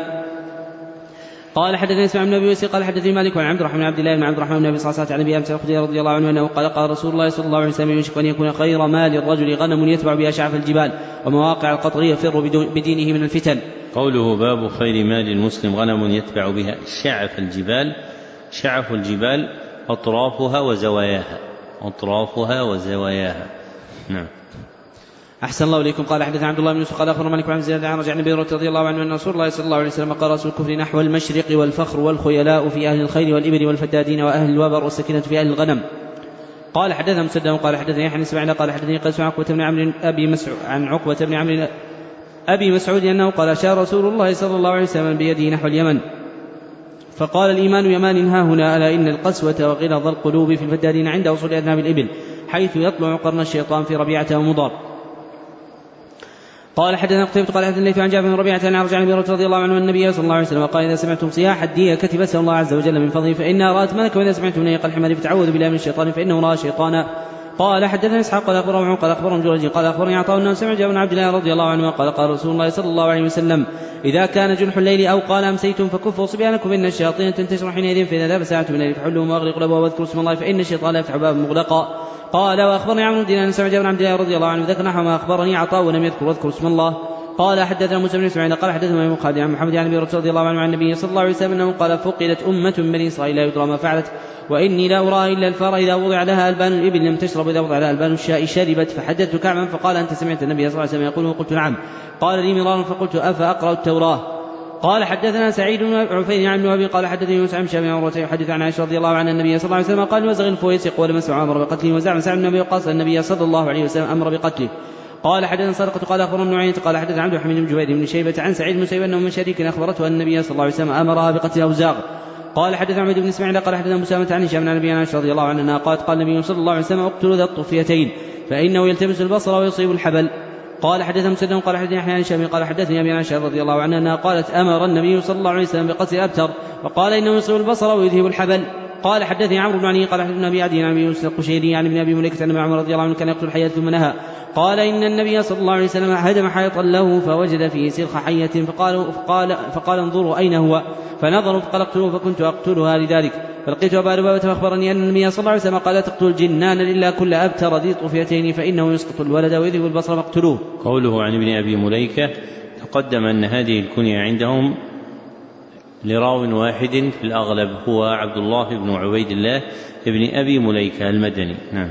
Speaker 2: قال حدثني اسماعيل بن ابي ويس قال حدثني مالك عن عبد الرحمن بن عبد الله بن عبد الرحمن بن ابي صعصعة عن ابي امس الخدري رضي الله عنه انه قال قال رسول الله صلى الله عليه وسلم يشك ان يكون خير مال الرجل غنم يتبع بها شعف الجبال ومواقع القطر يفر بدينه من الفتن.
Speaker 1: قوله باب خير مال المسلم غنم يتبع بها شعف الجبال. شعف الجبال اطرافها وزواياها اطرافها وزواياها. نعم.
Speaker 2: أحسن الله إليكم. قال حدثنا عبد الله بن يوسف قال أخبرنا مالك بن زياد عن رجع النبي رضي الله عنه أن رسول الله صلى الله عليه وسلم قال رسول الكفر نحو المشرق والفخر والخيلاء في أهل الخيل والإبل والفدادين وأهل الوبر والسكينة في أهل الغنم. قال حدثنا مسدد قال حدثني يحيى بن اسماعيل قال حدثني قيس عن عقبة بن عمرو أبي مسعود عن عقبة بن عمرو أبي مسعود أنه قال أشار رسول الله صلى الله عليه وسلم بيده نحو اليمن فقال الإيمان يمان ها هنا ألا إن القسوة وغلظ القلوب في الفدادين عند وصول أذناب الإبل حيث يطلع قرن الشيطان في ربيعة ومضر. قال حدثنا قتيبة قال حدثنا الليث عن جابر بن ربيعة عن رجع النبي رضي الله عنه أن النبي صلى الله عليه وسلم قال إذا سمعتم صياح الدية كتب سأل الله عز وجل من فضله فإنها رأت ملك وإذا سمعتم نيق الحمار فتعوذوا بالله من الشيطان فإنه رأى شيطانا قال حدثنا اسحاق قال اخبرهم قال اخبرهم جريج قال اخبرني عطاء انه سمع جابر بن عبد الله رضي الله عنه قال قال رسول الله صلى الله عليه وسلم اذا كان جنح الليل او قال امسيتم فكفوا صبيانكم ان الشياطين تنتشر حينئذ فاذا ذهب ساعه من الليل فحلوا واغلقوا الابواب واذكروا اسم الله فان الشيطان لا يفتح بابا مغلقا. قال واخبرني عمرو بن دينار سمع جابر بن عبد الله رضي الله عنه ذكر نحو ما اخبرني عطاء ولم يذكر واذكر اسم الله. قال حدثنا موسى بن اسماعيل قال حدثنا ابن خالد عن محمد عن ابي هريره رضي الله عنه عن النبي صلى الله عليه وسلم انه قال فقدت امه من بني اسرائيل لا يدرى ما فعلت واني لا ارى الا الفار اذا وضع لها البان الابل لم تشرب واذا وضع لها البان الشاء شربت. فحدثت كعبا فقال انت سمعت النبي صلى الله عليه وسلم يقول وقلت نعم. قال لي مرارا فقلت افاقرا التوراه. قال حدثنا سعيد بن عفير عن ابن ابي قال حدثني موسى بن شهاب عن يحدث عن عائشه رضي الله عنها النبي صلى الله عليه وسلم قال وزغ الفويسق ولم يسمع امر بقتله وزعم سعد بن ابي وقاص النبي صلى الله عليه وسلم امر بقتله. قال حدثنا صدقة قال اخبرنا ابن عيينة قال حدثنا عبد الحميد بن جبير بن شيبة عن سعيد بن سيبة انه من شريك اخبرته ان النبي صلى الله عليه وسلم امرها بقتل اوزاغ. قال حدثنا عبد بن اسماعيل قال حدثنا مسامة عن هشام عن ابي عائشة رضي الله عنها قالت قال النبي صلى الله عليه وسلم اقتلوا ذا الطفيتين فانه يلتمس البصر ويصيب الحبل. قال حدثنا مسدد قال حدثني يحيى عن هشام قال حدثني ابي عائشة رضي الله عنها قالت امر النبي صلى الله عليه وسلم بقتل ابتر وقال انه يصيب البصر ويذهب الحبل. قال حدثني عمرو بن علي قال حدثنا ابي عدي عن ابي يوسف القشيري عن ابن ابي مليكة ان عمر رضي الله عنه كان يقتل الحياة ثم نهى. قال إن النبي صلى الله عليه وسلم هدم حيطا له فوجد فيه سلخ حية فقال, فقال, فقال انظروا أين هو فنظروا فقال اقتلوه فكنت أقتلها لذلك فلقيت أبا لبابة فأخبرني أن النبي صلى الله عليه وسلم قال تقتل الجنان إلا كل أبتر ذي طفيتين فإنه يسقط الولد ويذهب البصر فاقتلوه.
Speaker 1: قوله عن ابن أبي مليكة تقدم أن هذه الكنية عندهم لراو واحد في الأغلب هو عبد الله بن عبيد الله ابن أبي مليكة المدني. نعم.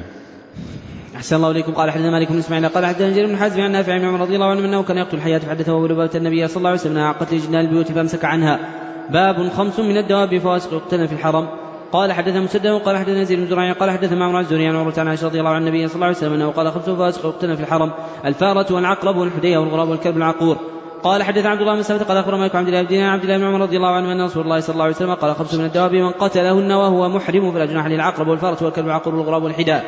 Speaker 2: أحسن الله إليكم. قال حدثنا مالك بن إسماعيل قال حدثنا جرير بن حازم عن نافع بن عمر رضي الله عنه أنه كان يقتل الحياة فحدثه أبو لبابة النبي صلى الله عليه وسلم عن قتل جنان البيوت فامسك عنها. باب خمس من الدواب فواسق يقتلن في الحرم. قال حدثنا مسدد قال حدثنا يزيد بن زريع قال حدثنا معمر الزهري عن عروة عن عائشة رضي الله عن النبي صلى الله عليه وسلم أنه قال خمس فواسق يقتلن في الحرم الفارة والعقرب والحدية والغراب والكلب العقور. قال حدثنا عبد الله بن سلمة قال أخبرنا مالك عن عبد الله عبد الله بن عمر رضي الله عنه أن رسول الله صلى الله عليه وسلم قال خمس من الدواب من قتلهن وهو محرم فلا جناح عليه العقرب والفارة والكلب العقور والغراب والحداء.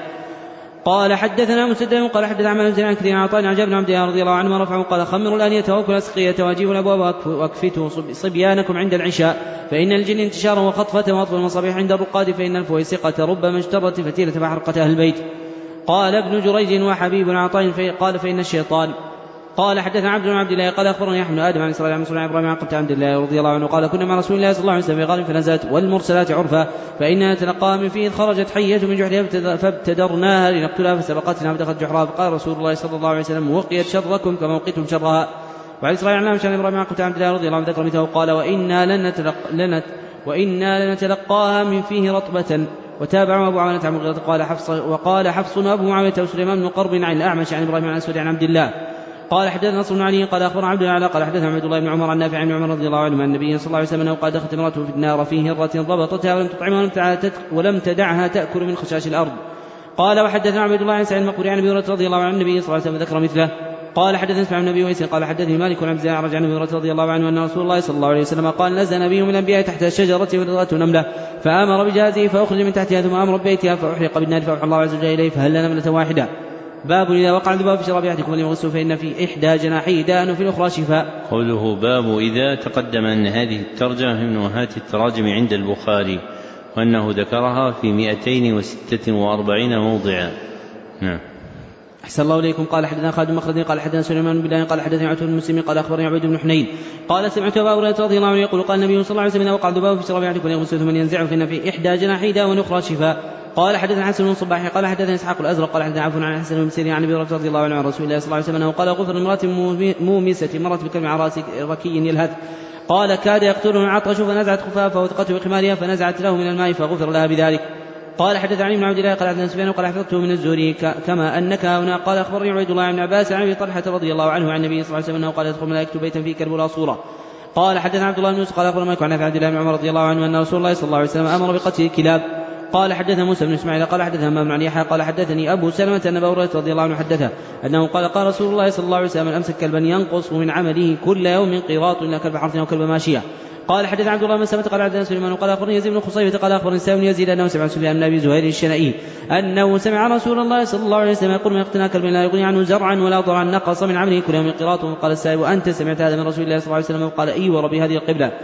Speaker 2: قال حدثنا مسدد قال حدثنا عن مالك عن كثير عن عطاء عن جابر بن عبد الله رضي الله عنه رفعه قال خمروا الآنية وأكلوا الأسقية واجيبوا الأبواب واكفتوا صبيانكم عند العشاء فإن الجن انتشارا وخطفة وأطفال المصابيح عند الرقاد فإن الفويسقة ربما اشترت فتيلة فحرقت أهل البيت. قال ابن جريج وحبيب عطاء قال فإن الشيطان. قال حدثنا عبد بن عبد الله قال اخبرني احمد ادم عن اسرائيل عن مسعود عن ابراهيم عن قبة عبد الله رضي الله عنه قال كنا مع رسول الله صلى الله عليه وسلم في غار فنزلت والمرسلات عرفا فاننا نتلقاها من فيه خرجت حيه من جحرها فابتدرناها لنقتلها فسبقتنا فدخلت جحرها فقال رسول الله صلى الله عليه وسلم وقيت شركم كما وقيتم شرها. وعن اسرائيل عن عن ابراهيم عن قبة عبد الله رضي الله عنه ذكر مثله قال وانا لن نتلق لنت وانا لنتلقاها من فيه رطبه. وتابع ابو عوانة عن المغيرة قال حفص وقال حفص وابو معاوية وسليمان بن قرب عن الاعمش عن ابراهيم عن اسود عن عبد الله قال حدثنا نصر بن علي قال اخبرنا عبد الله قال حدثنا عبد الله بن عمر عن نافع عن عمر رضي الله عنه عن النبي صلى الله عليه وسلم انه قال دخلت امراته في النار في هرة ضبطتها ولم تطعمها ولم تدعها تاكل من خشاش الارض. قال وحدثنا عبد الله عن سعيد المقبري عن ابي هريرة رضي الله عنه عن النبي صلى الله عليه وسلم ذكر مثله. قال حدثنا اسمع النبي ويس قال حدثني مالك عن عبد الله عن ابي هريرة رضي الله عنه ان رسول الله صلى الله عليه وسلم قال نزل نبي من الانبياء تحت الشجرة ورضته نملة فامر بجهازه فاخرج من تحتها ثم امر ببيتها فاحرق بالنار فاوحى الله عز وجل اليه فهل نملة واحده. باب إذا وقع الذباب في شراب أحدكم فليغسله فإن في إحدى جناحيه داء وفي الأخرى شفاء.
Speaker 1: قوله باب إذا تقدم أن هذه الترجمة من أمهات التراجم عند البخاري وأنه ذكرها في مئتين وستة وأربعين موضعا. نعم.
Speaker 2: أحسن الله إليكم. قال حدثنا خالد بن مخلد قال حدثنا سليمان بن بلال قال حدثنا عتبة بن مسلم قال أخبرني عبيد بن حنين قال سمعت أبا هريرة رضي الله عنه يقول قال النبي صلى الله عليه وسلم إذا وقع الذباب في شراب أحدكم فليغسله ثم ينزعه فإن في إحدى جناحيه داء والأخرى شفاء. قال حدثنا حسن بن صباح قال حدثنا اسحاق الازرق قال حدثنا عفوا عن حسن بن سيرين عن ابي هريره رضي الله عنه عن رسول الله صلى الله عليه وسلم انه قال غفر امراه مومسه مرت بكلم على راس ركي يلهث قال كاد يقتله العطش فنزعت خفافه وثقته بخمارها فنزعت له من الماء فغفر لها بذلك. قال حدث عن ابن عبد الله قال حدثنا سفيان قال حفظته من الزهري كما انك هنا. قال اخبرني عبيد الله بن عباس عن ابي طلحه رضي الله عنه عن النبي صلى الله عليه وسلم انه قال يدخل ملائكه بيتا فيه كلب ولا صوره. قال حدثنا عبد الله بن يوسف قال اخبرنا مالك عن عبد الله بن عمر رضي الله عنه ان رسول الله صلى الله عليه وسلم امر بقتل الكلاب. قال حدثنا موسى بن اسماعيل قال حدثنا همام عن يحيى قال حدثني ابو سلمة ان ابا هريرة رضي الله عنه حدثه انه قال قال رسول الله صلى الله عليه وسلم امسك كلبا ينقص من عمله كل يوم قيراط الا كلب حرث او كلب ماشيه. قال حدث عبد الله بن سلمة قال حدثنا سليمان قال اخبرني يزيد بن خصيفة قال اخبرني سالم بن يزيد انه سمع سفيان بن ابي زهير الشنائي انه سمع رسول الله صلى الله عليه وسلم يقول من اقتنى كلب لا يغني عنه زرعا ولا ضرعا نقص من عمله كل يوم قيراط. وقال السائب وانت سمعت هذا من رسول الله صلى الله عليه وسلم؟ قال اي وربي هذه القبلة.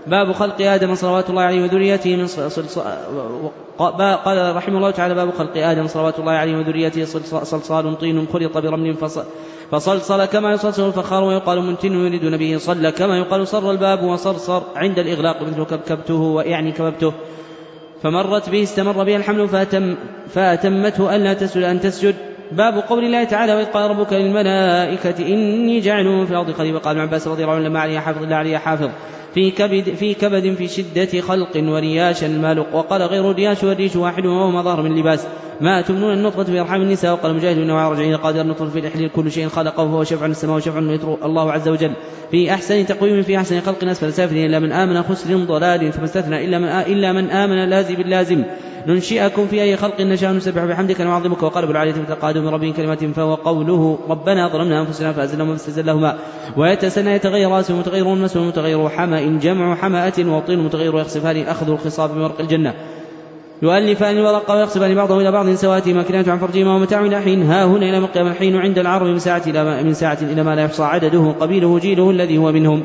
Speaker 2: باب خلق آدم صلوات الله عليه وذريته من صلصال. قال رحمه الله تعالى: باب خلق آدم صلوات الله عليه وذريته صلصال طين خلط برمل فصلصل كما يصلصل الفخار، ويقال منتن يريدون به صل كما يقال صر الباب وصرصر عند الإغلاق مثل كبكبته ويعني كببته. فمرت به استمر بها الحمل فأتم فأتمته ألا تسجد أن تسجد. باب قول الله تعالى: وإذ قال ربك للملائكة إني جاعل في الأرض خليفة. قال ابن عباس رضي الله عنه: لما عليها حافظ لا عليها حافظ في كبد في كبد في شدة خلق ورياش المالق. وقال غير الرياش والريش واحد وهو ما ظهر من لباس ما تمنون النطفة في أرحام النساء. وقال مجاهد إنه على رجعه قادر النطفة في الإحليل كل شيء خلقه فهو شفع السماء وشفع المتر الله عز وجل في أحسن تقويم في أحسن خلق أسفل سافلين إلا من آمن خسر ضلال ثم استثنى إلا من, إلا من آمن لازم اللازم. ننشئكم في أي خلق نشاء نسبح بحمدك ونعظمك. وقال ابو العالية متقادم من ربهم كلمة فهو قوله ربنا ظلمنا أنفسنا فأزلهم فاستزلهما. ويتسنى يتغير راسه متغير ونسل متغير حمأ جمع حمأة والطين متغير يخصفان أخذ الخصاب من ورق الجنة يؤلفان الورق ويخصفان بعضه إلى بعض سواتي ماكنات عن فرجهما ومتاع إلى حين. ها هنا إلى مقيام الحين عند العرب من ساعة إلى ما, من ساعة إلى ما لا يحصى عدده قبيله جيله الذي هو منهم.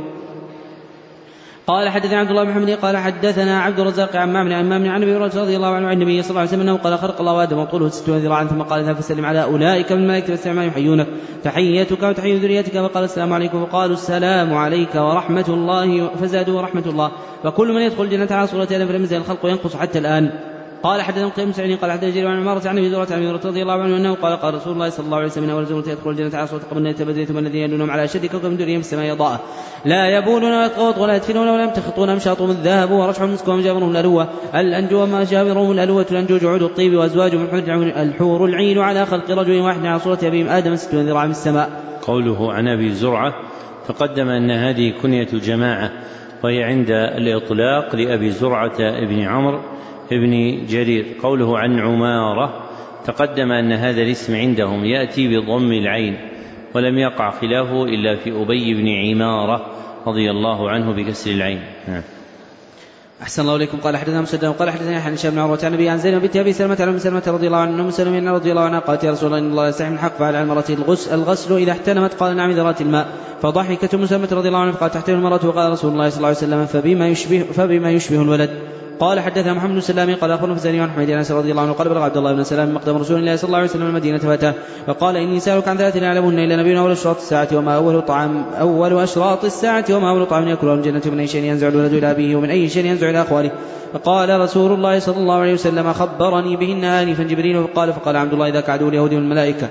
Speaker 2: قال حدثنا عبد الله بن محمد قال حدثنا عبد الرزاق عن معمر عن معمر عن ابي هريره رضي الله عنه عن النبي صلى الله عليه وسلم انه قال: خلق الله ادم وطوله ستون ذراعا ثم قال: اذهب فسلم على اولئك من الملائكه فاستمع يحيونك تحيتك وتحيه ذريتك. وقال: السلام عليكم. وقالوا: السلام عليك ورحمه الله. فزادوا ورحمه الله. فكل من يدخل الجنه على صوره ادم فلم يزل الخلق ينقص حتى الان. قال حدثنا قتيبة بن سعيد قال حدثنا جرير عن عمارة عن ابي هريرة عن ابي هريرة رضي الله عنه انه قال: قال رسول الله صلى الله عليه وسلم: اول زمرة يدخل الجنة على صوت قبل ان يتبدل ثم الذين يلونهم على اشد كوكب درهم في السماء ضاء لا يبولون ولا يتغوط ولا يدفنون ولا يمتخطون امشاطهم الذهب ورشح المسك ومجابرهم الالوه الانجو وما جابرهم الالوه الانجو جعود الطيب وازواج من الحور العين على خلق رجل واحد على صورة ابيهم ادم ستون ذراعا من السماء.
Speaker 1: قوله عن ابي زرعة تقدم ان هذه كنية جماعة وهي عند الاطلاق لابي زرعة ابن عمرو ابن جرير. قوله عن عمارة تقدم أن هذا الاسم عندهم يأتي بضم العين ولم يقع خلافه إلا في أبي بن عمارة رضي الله عنه بكسر العين.
Speaker 2: أحسن الله إليكم. قال حدثنا مسدد قال حدثنا يحيى بن هشام بن عروة عن أبي عن زينب بنت أبي سلمة عن أم سلمة رضي الله عنها أم سلمة رضي الله عنها قالت: يا رسول الله إن الله يستحي من الحق فعل على المرأة الغسل, الغسل إذا احتلمت. قال: نعم ذرات الماء. فضحكت أم سلمة رضي الله عنها فقالت: تحتمل المرأة. وقال رسول الله صلى الله عليه وسلم: فبما يشبه, فبما يشبه الولد. قال حدثنا محمد بن سلام قال أخبرنا فزاني عن حميد أنس رضي الله عنه قال: بلغ عبد الله بن سلام مقدم رسول الله صلى الله عليه وسلم المدينة فأتاه فقال: إني سألك عن ثلاث لا يعلمهن إلا نبينا أول أشراط الساعة وما أول طعام أول أشراط الساعة وما أول طعام يأكله الجنة ومن أي شيء ينزع الولد إلى أبيه ومن أي شيء ينزع إلى أخواله. فقال رسول الله صلى الله عليه وسلم: خبرني بهن آنفا جبريل. فقال فقال عبد الله: ذاك عدو اليهود والملائكة.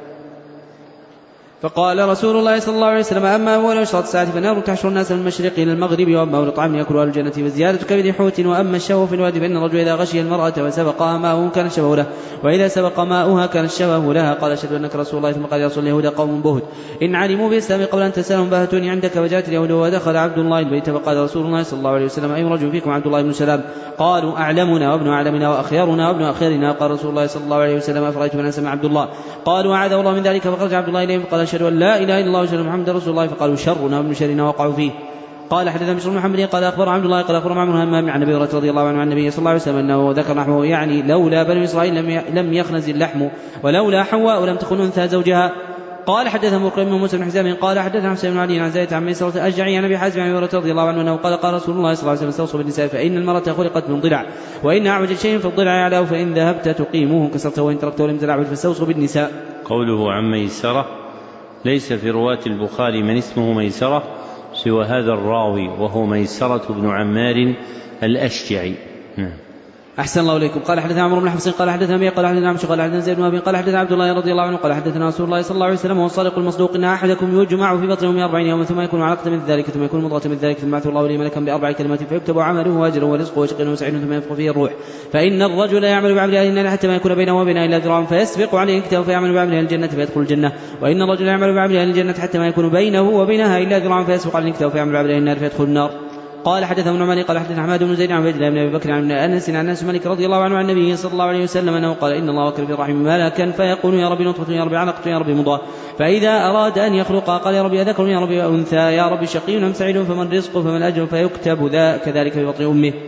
Speaker 2: فقال رسول الله صلى الله عليه وسلم: أما أول أشراط الساعة فالنار تحشر الناس من المشرق إلى المغرب وأما أول طعام يأكل أهل الجنة وزيادة كبد حوت. وأما الشبه في الوادي فإن الرجل إذا غشي المرأة وسبقها ماؤه كان الشبه له وإذا سبق ماؤها كان الشبه لها. قال: أشهد أنك رسول الله. ثم قال: يا رسول اليهود قوم بهت إن علموا بالإسلام قبل أن تسألهم بهتوني عندك. فجاءت اليهود ودخل عبد الله البيت فقال رسول الله صلى الله عليه وسلم: أي رجل فيكم عبد الله بن سلام؟ قالوا: أعلمنا وابن أعلمنا وأخيرنا وابن أخيرنا. قال رسول الله صلى الله عليه وسلم: أفرأيت من أسمى عبد الله؟ قالوا: أعاذ الله من ذلك. فخرج عبد الله إليهم فقال: أشهد أن لا إله إلا الله وأشهد أن محمدا رسول الله. فقالوا: شرنا وابن شرنا وقعوا فيه. قال حدثنا بشر بن محمد قال أخبر عبد الله قال أخبر معمر همام عن أبي هريرة رضي الله عنه عن النبي صلى الله عليه وسلم أنه ذكر نحوه يعني: لولا بنو إسرائيل لم لم يخنز اللحم ولولا حواء لم تخن أنثى زوجها. قال حدثنا مكرم بن موسى بن حزام قال حدثنا حسين بن علي عن زيد عن ميسرة الأشجعي عن أبي حازم عن أبي هريرة رضي الله عنه أنه قال: قال رسول الله صلى الله عليه وسلم: استوصوا بالنساء فإن المرأة خلقت من ضلع وإن أعوج شيء في الضلع يعلاه فإن ذهبت تقيمه كسرته وإن تركته لم تلعبه فاستوصوا بالنساء.
Speaker 1: قوله عن ميسرة ليس في رواة البخاري من اسمه ميسرة سوى هذا الراوي وهو ميسرة بن عمار الأشجعي.
Speaker 2: أحسن الله إليكم. قال حدثنا عمرو بن حفص قال حدثنا أبي قال حدثنا عمشو قال حدثنا زيد بن أبي قال حدثنا عبد الله رضي الله عنه قال حدثنا رسول الله صلى الله عليه وسلم: والصادق المصدوق إن أحدكم يجمع في بطنه من أربعين يوما ثم يكون علقة من ذلك ثم يكون مضغة من ذلك ثم يبعث الله إليه ملكا بأربع كلمات فيكتب عمله واجره ورزقه وشقي وسعيد ثم ينفخ فيه الروح فإن الرجل يعمل بعمل أهل النار حتى ما يكون بينه وبينها إلا ذراع فيسبق عليه كتابه فيعمل بعمل أهل الجنة فيدخل الجنة وإن الرجل يعمل بعمل أهل الجنة حتى ما يكون بينه وبينها إلا ذراع فيسبق عليه كتابه فيعمل بعمل أهل النار فيدخل النار. قال حدثنا ابن عمر قال حدثنا حماد بن زيد عن عبد الله بن ابي بكر عن انس عن انس مالك رضي الله عنه عن النبي صلى الله عليه وسلم انه قال: ان الله وكل في الرحم ملكا فيقول: يا رب نطفة يا رب علقة يا رب مضغة فاذا اراد ان يخلق قال: يا رب اذكر يا رب انثى يا رب شقي ام سعيد فمن رزقه فمن اجر فيكتب ذا كذلك في بطن امه.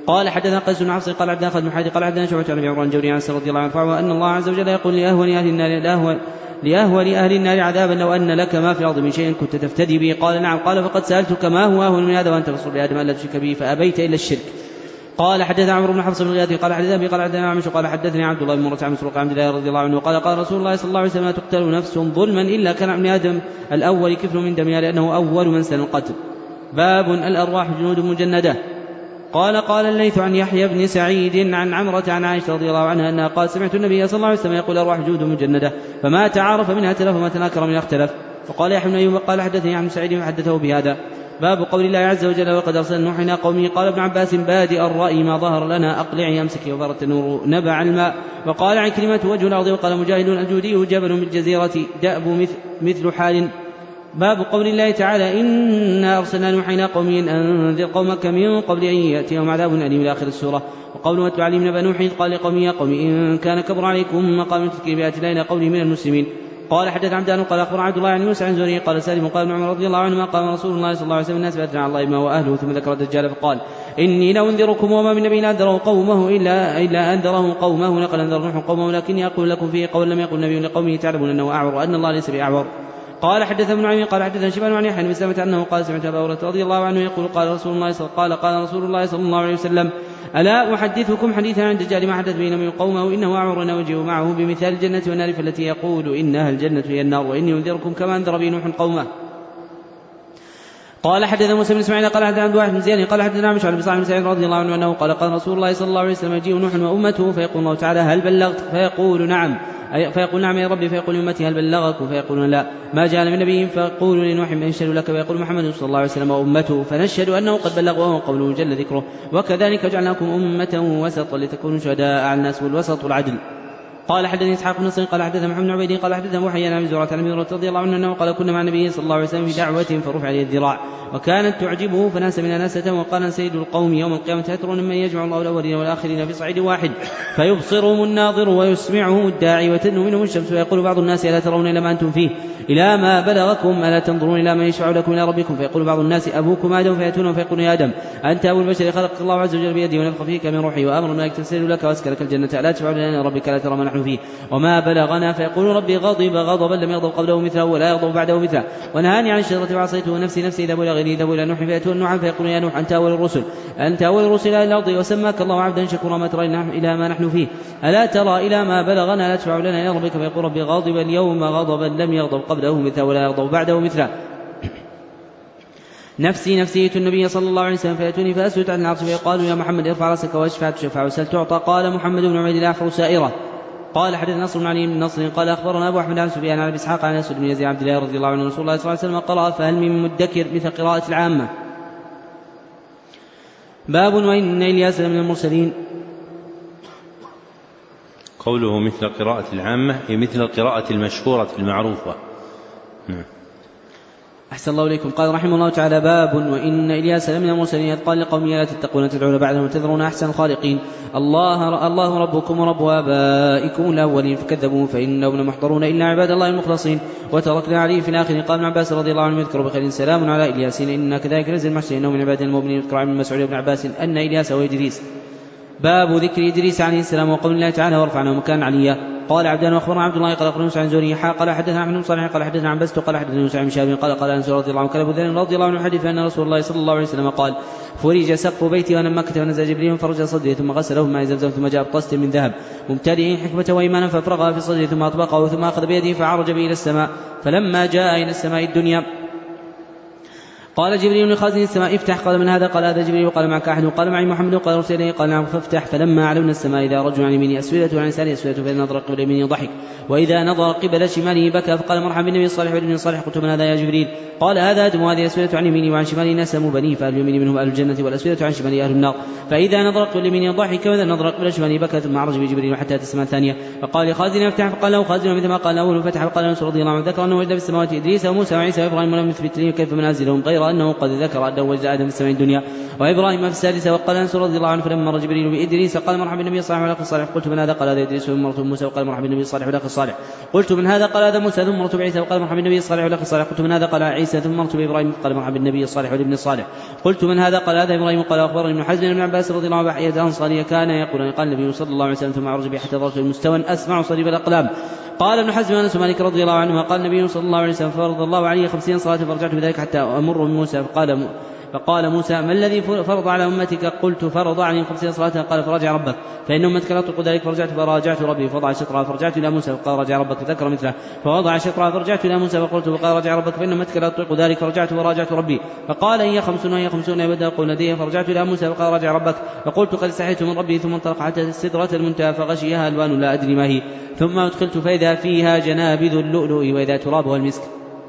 Speaker 2: قال حدثنا قيس بن حفص قال عبد بن حاتم قال عبد شعبة عن ابي عمران الجوري عن رضي الله عنه أن الله عز وجل يقول لأهون أهل النار لأهون لأهون أهل النار عذابا لو أن لك ما في الأرض من شيء كنت تفتدي به. قال نعم. قال فقد سألتك ما هو أهون من هذا وأنت رسول لآدم ألا تشرك به فأبيت إلا الشرك. قال حدثنا عمرو بن حفص بن غياث قال حدثني قال حدثنا عمش قال حدثني عبد الله بن مرة عن مسروق عبد الله رضي الله عنه قال قال رسول الله صلى الله عليه وسلم لا تقتل نفس ظلما إلا كان ابن آدم الأول كفل من دمها لأنه أول من سن القتل. باب الأرواح جنود مجندة. قال قال الليث عن يحيى بن سعيد عن عمرة عن عائشة رضي الله عنها أنها قال سمعت النبي صلى الله عليه وسلم يقول الأرواح جنود مجندة فما تعارف منها تلف وما تناكر منها اختلف. وقال يحيى بن أيوب قال حدثني عن سعيد فحدثه بهذا. باب قول الله عز وجل وقد أرسل نوح إلى قومه. قال ابن عباس بادئ الرأي ما ظهر لنا أقلعي أمسكي وبرت النور نبع الماء. وقال عن كلمة وجه الأرض. وقال مجاهد الجودي جبل من الجزيرة دأب مثل, مثل حال. باب قول الله تعالى إنا أرسلنا نوحا إلى قومه أن أنذر قومك من قبل أن يأتيهم عذاب أليم إلى آخر السورة. وقوله واتل عليهم نبأ نوح قال لقومه يا قوم إن كان كبر عليكم مقام التذكير بآيات الله إلى قوله من المسلمين. قال حدث عبدان قال أخبر عبد الله عن موسى عن زهري قال سالم قال ابن عمر رضي الله عنهما قام رسول الله صلى الله عليه وسلم الناس فأثنى على الله ما وأهله ثم ذكر الدجال فقال إني لأنذركم وما من نبي أنذره قومه إلا, إلا أنذره قومه لقد أنذر نوح قومه لكني أقول لكم فيه قول لم يقل نبي لقومه تعلمون أنه أعور وأن الله ليس بأعور. قال حدث ابن عمي قال حدثنا شيبان عن يحيى بن سلمة أنه قال سمعت أبا هريرة رضي الله عنه يقول قال رسول الله صلى قال قال رسول الله صلى الله عليه وسلم ألا أحدثكم حديثا عن الدجال ما حدث بين من قومه إنه أعور وجهه معه بمثال الجنة والنار فالتي يقول إنها الجنة هي النار وإني أنذركم كما أنذر بي نوح قومه. قال حدثنا موسى بن اسماعيل قال حدثنا عبد الواحد بن زياد قال حدثنا عمش عن بن سعيد رضي الله عنه أنه قال قال رسول الله صلى الله عليه وسلم يجيء نوح وأمته فيقول الله تعالى هل بلغت فيقول نعم فيقول نعم يا ربي فيقول أمتي هل بلغكم فيقولون لا ما جاء من نبي فيقول لنوح نشهد لك فيقول محمد صلى الله عليه وسلم وأمته فنشهد أنه قد بلغ وهو قوله جل ذكره وكذلك جعلناكم أمة وسطا لتكونوا شهداء على الناس والوسط والعدل. قال حدثني اسحاق بن نصر قال حدثنا محمد بن عبيد قال حدثنا ابو حيان عن زرعه عن ابي هريره رضي الله عنه انه قال كنا مع النبي صلى الله عليه وسلم في دعوه فرفع عليه الذراع وكانت تعجبه فناس من ناسته وقال سيد القوم يوم القيامه هترون من يجمع الله الاولين والاخرين في صعيد واحد فيبصرهم الناظر ويسمعهم الداعي وتدنو منهم الشمس ويقول بعض الناس الا ترون الى ما انتم فيه الى ما بلغكم الا تنظرون الى من يشفع لكم الى ربكم فيقول بعض الناس ابوكم ادم فياتون فيقول يا ادم انت ابو البشر خلق الله عز وجل بيده ونفخ فيك من روحي وامر الملائكه تسير لك واسكنك الجنه الا تشفع لنا ربك لا ترى ما نحن فيه وما بلغنا فيقول ربي غضب غضبا لم يغضب قبله مثله ولا يغضب بعده مثله ونهاني عن الشجرة وعصيته نفسي نفسي إذا بلغني إذا إلى نوح فيأتون نوحا فيقول يا نوح أنت أول الرسل أنت أول الرسل إلى الأرض وسماك الله عبدا شكورا ما ترى إلى ما نحن فيه ألا ترى إلى ما بلغنا لا تشفع لنا إلى ربك فيقول ربي غاضب اليوم غضبا لم يغضب قبله مثله ولا يغضب بعده مثله نفسي نفسي النبي صلى الله عليه وسلم فيأتوني فأسجد عن العرش فيقالوا يا محمد ارفع رأسك واشفع تشفع وسل تعطى قال محمد بن عبيد الله أحفر سائرة. قال حدث نصر بن علي بن نصر قال أخبرنا أبو أحمد عن سفيان عن أبي إسحاق عن أسود بن يزيد عبد الله رضي الله عنه رسول الله صلى الله عليه وسلم قرأ فهل من مدكر مثل قراءة العامة. باب وإن إلياس من المرسلين.
Speaker 1: قوله مثل قراءة العامة أي مثل القراءة المشهورة المعروفة. نعم.
Speaker 2: أحسن الله إليكم. قال رحمه الله تعالى باب وإن إلياس لمن المرسلين قال لقومه لا تتقون تدعون بعدهم وتذرون أحسن الخالقين الله الله ربكم ورب آبائكم الأولين فكذبوه فإنهم محضرون إلا عباد الله المخلصين وتركنا عليه في الآخر. قال ابن عباس رضي الله عنه يذكر بخير سلام على إلياس إن كذلك نزل المحسنين إنه من عباد المؤمنين. يذكر عن مسعود بن عباس أن إلياس هو إدريس. باب ذكر إدريس عليه السلام وقول الله تعالى ورفعناه مكانا عليا. قال عبدان واخبرنا عبد الله قال اخبرنا عن زهري قال حدثنا عن صالح قال حدثنا عن بست قال حدثنا موسى بن شهاب قال قال انس رضي الله عنه قال ابو ذر رضي الله عنه حدث ان رسول الله صلى الله عليه وسلم قال فرج سقف بيتي وانا مكه فنزل جبريل فرج صدري ثم غسله بماء زمزم ثم جاء بطست من ذهب ممتلئ حكمه وايمانا فافرغها في صدري ثم اطبقه ثم اخذ بيده فعرج به الى السماء فلما جاء الى السماء الدنيا قال جبريل لخازن السماء افتح قال من هذا قال هذا جبريل وقال معك أحد قال معي محمد قال أرسل إليه قال نعم فافتح فلما علونا السماء إذا رجل عن يمينه أسودة وعن يساره أسودة فإذا نظر قبل يمينه ضحك وإذا نظر قبل شماله بكى فقال مرحبا بالنبي الصالح والابن الصالح قلت من هذا يا جبريل قال هذا آدم وهذه أسودة عن يمينه وعن شماله نسم بنيه فأهل اليمين منهم أهل الجنة والأسودة عن شماله أهل النار فإذا نظر قبل يمينه ضحك وإذا نظر قبل شماله بكى ثم عرج بجبريل حتى أتى السماء الثانية فقال لخازن افتح فقال له خازن مثل ما قال أول فتح فقال أنس رضي الله عنه ذكر أنه وجد في السماوات إدريس وموسى وعيسى وإبراهيم ولم يثبت لي كيف منازلهم غير غير أنه قد ذكر أنه وجد آدم في السماء الدنيا وإبراهيم في السادسة. وقال أنس رضي الله عنه فلما مر جبريل بإدريس قال مرحبا بالنبي صالح والأخ الصالح قلت من هذا قال هذا إدريس ثم مرته موسى وقال مرحبا بالنبي صالح والأخ الصالح قلت من هذا قال هذا موسى ثم مرته بعيسى وقال مرحبا بالنبي صالح والأخ الصالح قلت من هذا قال عيسى ثم مرته بإبراهيم قال مرحبا بالنبي صالح والابن الصالح قلت من هذا قال هذا إبراهيم قال أخبرني ابن حزم بن عباس رضي الله عنه بحية الأنصارية كان يقول قال النبي صلى الله عليه وسلم ثم عرج بي حتى ظلت المستوى أسمع صليب الأقلام. قال ابن حزم أنس مالك رضي الله عنه قال النبي صلى الله عليه وسلم فرض الله عليه خمسين صلاة فرجعت بذلك حتى أمر بموسى فقال فقال موسى ما الذي فرض على أمتك قلت فرض عليهم خمسين صلاة قال فرجع ربك فإن أمتك لا تطيق ذلك فرجعت فراجعت ربي فوضع شطرها فرجعت إلى موسى فقال رجع ربك فذكر مثله فوضع شطرها فرجعت إلى موسى فقلت فقال رجع ربك فإن أمتك لا تطيق ذلك فرجعت وراجعت ربي فقال هي خمسون وهي خمسون يبدأ قول لديه فرجعت إلى موسى فقال رجع ربك فقلت قد استحيت من ربي ثم انطلق حتى السدرة المنتهى فغشيها ألوان لا أدري ما هي ثم أدخلت فإذا فيها جنابذ اللؤلؤ وإذا ترابها المسك.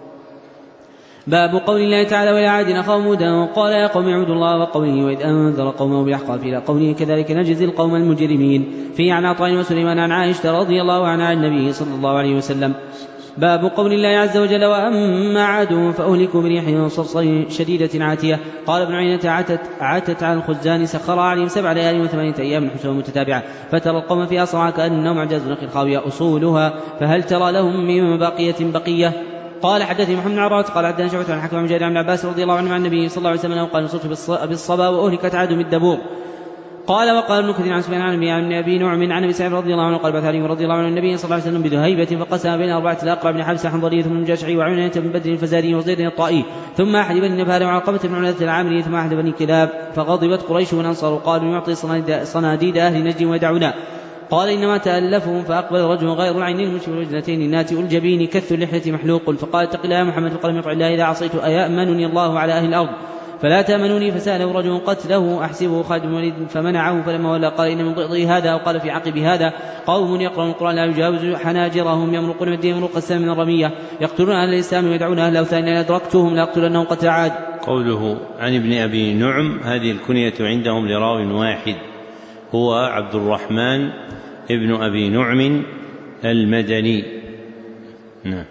Speaker 2: باب قول الله تعالى وإلى عاد أخاهم هودا قال يا قوم اعبدوا الله وقوله وإذ أنذر قومه بالأحقاف إلى قوله كذلك نجزي القوم المجرمين. في عن عطاء وسليمان عن عائشة رضي الله عنها عن النبي صلى الله عليه وسلم. باب قول الله عز وجل وأما عاد فأهلكوا بريح صرصر شديدة عاتية. قال ابن عيينة عتت, عتت على الخزان سخر عليهم سبع ليال وثمانية أيام حسوم متتابعة فترى القوم فيها صرعى كأنهم أعجاز نخل خاوية أصولها فهل ترى لهم من باقية بقية. قال حدثني محمد بن عرات قال عبدنا شعبة عن حكم بن جابر بن عباس رضي الله عنه عن النبي صلى الله عليه وسلم قال نصرت بالصبا وأهلكت عاد بالدبور. قال وقال ابن كثير عن سفيان عن ابي نعم عن ابي سعيد رضي الله عنه قال بعث علي رضي الله عنه النبي صلى الله عليه وسلم بذهيبه فقسم بين اربعه الاقرع بن حبس حنظلي ثم الجشعي وعينه بن بدر الفزاري وزيد الطائي ثم احد بني نبهار وعقبه بن عنده العامري ثم احد بني كلاب فغضبت قريش والانصار وقالوا يعطي صناديد اهل نجد ويدعونا. قال إنما تألفهم فأقبل رجل غير العين المشفر الوجنتين الناتئ الجبين كث اللحية محلوق فقال اتق الله يا محمد فقال يطع الله إذا عصيت أيأمنني الله على أهل الأرض فلا تأمنوني فسأله رجل قتله أحسبه خالد بن الوليد فمنعه فلما ولى قال إن من ضئضي هذا وقال في عقب هذا قوم يقرأون القرآن لا يجاوز حناجرهم يمرقون من الدين مروق السام من الرمية يقتلون أهل الإسلام ويدعون أهل الأوثان إن أدركتهم لأقتلنهم قتل عاد.
Speaker 1: قوله عن ابن أبي نعم هذه الكنية عندهم لراو واحد هو عبد الرحمن ابن أبي نعم المدني. نعم.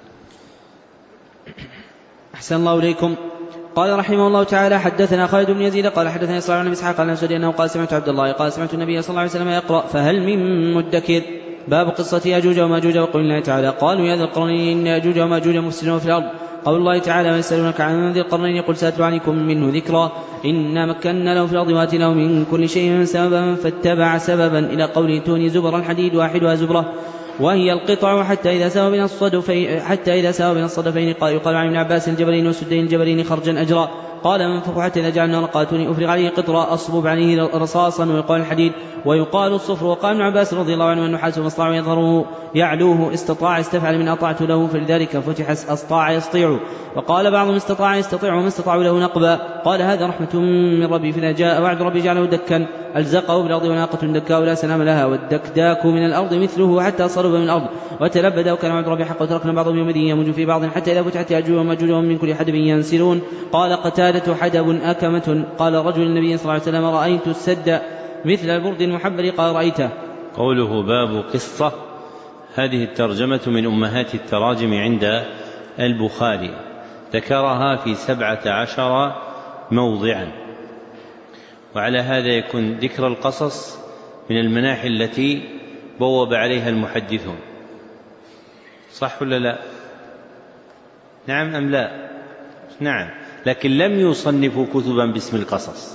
Speaker 2: أحسن الله إليكم. قال رحمه الله تعالى حدثنا خالد بن يزيد قال حدثنا إسرائيل بن إسحاق قال الأسودي أنه قال سمعت عبد الله قال سمعت النبي صلى الله عليه وسلم يقرأ فهل من مدكر. باب قصة يأجوج وماجوج وقول الله تعالى قالوا يا ذا القرنين إن يأجوج وماجوج مفسدون في الأرض. قول الله تعالى ويسألونك عن ذي القرنين قل سأتلو عليكم منه ذكرا إنا مكنا له في الأرض وآتيناه من كل شيء سببا فاتبع سببا إلى قوله توني زبر الحديد واحدها زبرة وهي القطع حتى إذا ساوى بين الصدفين حتى إذا ساوى بين الصدفين قال يقال عن ابن عباس الجبلين والسدين الجبلين خرجا أجرا. قال منفخ حتى إذا جعلنا رقاتوني أفرغ عليه قطرا أصبب عليه رصاصا ويقال الحديد ويقال الصفر. وقال ابن عباس رضي الله عنه النحاس مصطاع يظهره يعلوه استطاع استفعل من أطعت له فلذلك فتح أسطاع يسطيع. وقال بعضهم استطاع يستطيع وما استطاعوا له نقبا. قال هذا رحمة من ربي فإذا جاء وعد ربي جعله دكا ألزقه بالأرض وناقة دكاء لا سلام لها والدكداك من الأرض مثله حتى صلب من الأرض وتلبد وكان وعد ربي حقا وتركنا بعضهم يومئذ يموج في بعض حتى إذا فتحت يأجوج وماجوج من كل حدب ينسلون. قال قتادة حدب أكمة. قال رجل النبي صلى الله عليه وسلم رأيت السد مثل البرد المحبر قال رأيته.
Speaker 1: قوله باب قصة هذه الترجمة من أمهات التراجم عند البخاري ذكرها في سبعة عشر موضعا وعلى هذا يكون ذكر القصص من المناحي التي بوب عليها المحدثون. صح ولا لا؟ نعم أم لا؟ نعم. لكن لم يصنفوا كتبا باسم القصص.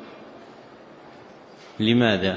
Speaker 1: لماذا؟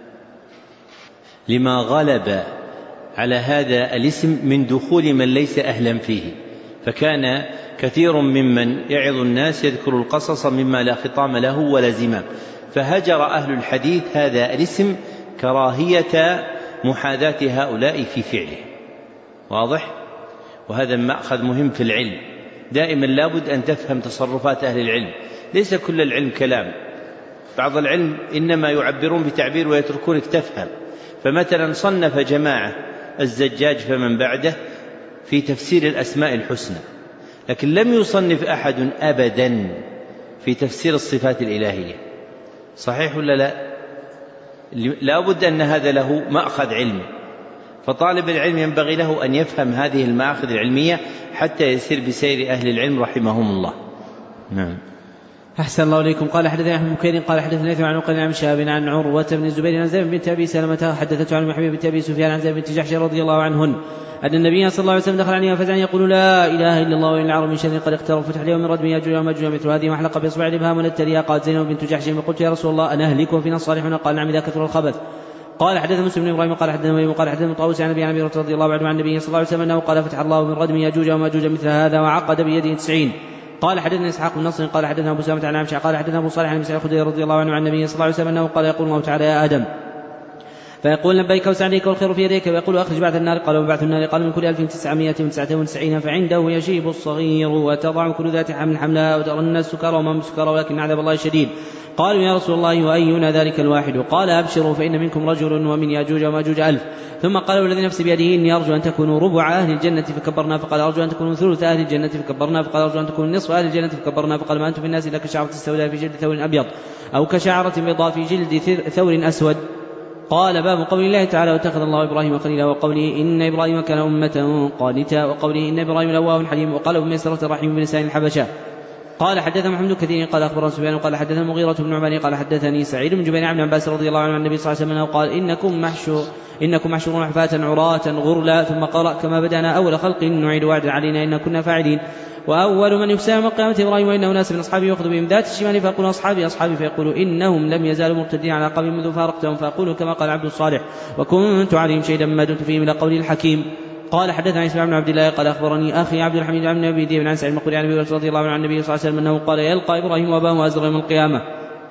Speaker 1: لما غلب على هذا الاسم من دخول من ليس أهلا فيه فكان كثير ممن يعظ الناس يذكر القصص مما لا خطام له ولا زمام فهجر أهل الحديث هذا الاسم كراهية محاذاة هؤلاء في فعله. واضح؟ وهذا مأخذ مهم في العلم. دائما لابد أن تفهم تصرفات أهل العلم. ليس كل العلم كلام. بعض العلم إنما يعبرون بتعبير ويتركونك تفهم. فمثلا صنف جماعة الزجاج فمن بعده في تفسير الأسماء الحسنى لكن لم يصنف أحد أبدا في تفسير الصفات الإلهية. صحيح ولا لا؟ لا بد أن هذا له مأخذ علمي فطالب العلم ينبغي له أن يفهم هذه المآخذ العلمية حتى يسير بسير أهل العلم رحمهم الله. نعم.
Speaker 2: أحسن الله إليكم. قال حدثنا أحمد بن بكير قال حدثنا عن عقيل عن شهاب عن عروة بن الزبير عن زينب بنت أبي سلمة حدثته عن محمد بنت أبي سفيان عن زينب بنت جحش رضي الله عنهن أن النبي صلى الله عليه وسلم دخل عليها فزعا يقول لا إله إلا الله وإن العرب من شر قد اقترب فتح اليوم من ردم يأجوج ومأجوج مثل هذه محلق بإصبع الإبهام ونتريها. قالت زينب بنت جحش فقلت يا رسول الله أنا أهلك وفينا الصالحون؟ قال نعم إذا كثر الخبث. قال حدثنا مسلم بن ابراهيم قال حدثنا مريم قال حدثنا طاووس عن ابي عن ابي رضي الله عنه عن النبي صلى الله عليه وسلم انه قال فتح الله من ردم ياجوج وماجوج مثل هذا وعقد بيده تسعين. قال حدثنا اسحاق بن نصر قال حدثنا ابو سلمة عن عائشة قال حدثنا ابو صالح عن ابي سعيد الخدري رضي الله عنه عن النبي صلى الله عليه وسلم انه قال يقول الله تعالى يا ادم فيقول لبيك وسعديك والخير في يديك ويقول اخرج بعث النار. قال وبعث النار قال من كل ألف وتسعمائة وتسعة وتسعين فعنده يشيب الصغير وتضع كل ذات حمل حملها وترى الناس سكارى وما هم سكارى ولكن عذاب الله شديد. قالوا يا رسول الله وأينا ذلك الواحد؟ قال أبشروا فإن منكم رجل ومن ياجوج وماجوج ألف. ثم قال والذي نفسي بيده إني أرجو أن تكونوا ربع أهل الجنة فكبرنا. فقال أرجو أن تكونوا ثلث أهل الجنة فكبرنا. فقال أرجو أن تكونوا نصف أهل الجنة فكبرنا. فقال ما أنتم في الناس إلا كشعرة السوداء في جلد ثور أبيض أو كشعرة بيضاء في جلد ثور أسود. قال باب قول الله تعالى واتخذ الله إبراهيم خليلا وقوله إن إبراهيم كان أمة قانتا وقوله إن إبراهيم لأواه حليم وقال ابن ميسرة رحيم بلسان الحبشة. قال حدثنا محمد كثير قال أخبرنا سفيان قال حدثنا المغيرة بن عبان قال حدثني سعيد بن جبير عن عباس رضي الله عنه عن النبي صلى الله عليه وسلم قال إنكم محشور إنكم محشورون حفاة عراة غرلا. ثم قرأ كما بدأنا أول خلق نعيد وعدا علينا إن كنا فاعلين. وأول من يكسى يوم القيامة إبراهيم وإنه ناس من أصحابه يأخذ بهم ذات الشمال فيقول أصحابي أصحابي فيقول إنهم لم يزالوا مرتدين على قوم منذ فارقتهم فأقول كما قال عبد الصالح وكنت عليهم شيئا ما دمت فيهم إلى قول الحكيم. قال حدثنا اسماعيل بن عبد الله قال أخبرني أخي عبد الحميد بن أبي ذئب عن سعيد المقبري عن أبي هريرة رضي الله عنه عن النبي صلى الله عليه وسلم أنه قال يلقى إبراهيم وأباه أزرق يوم القيامة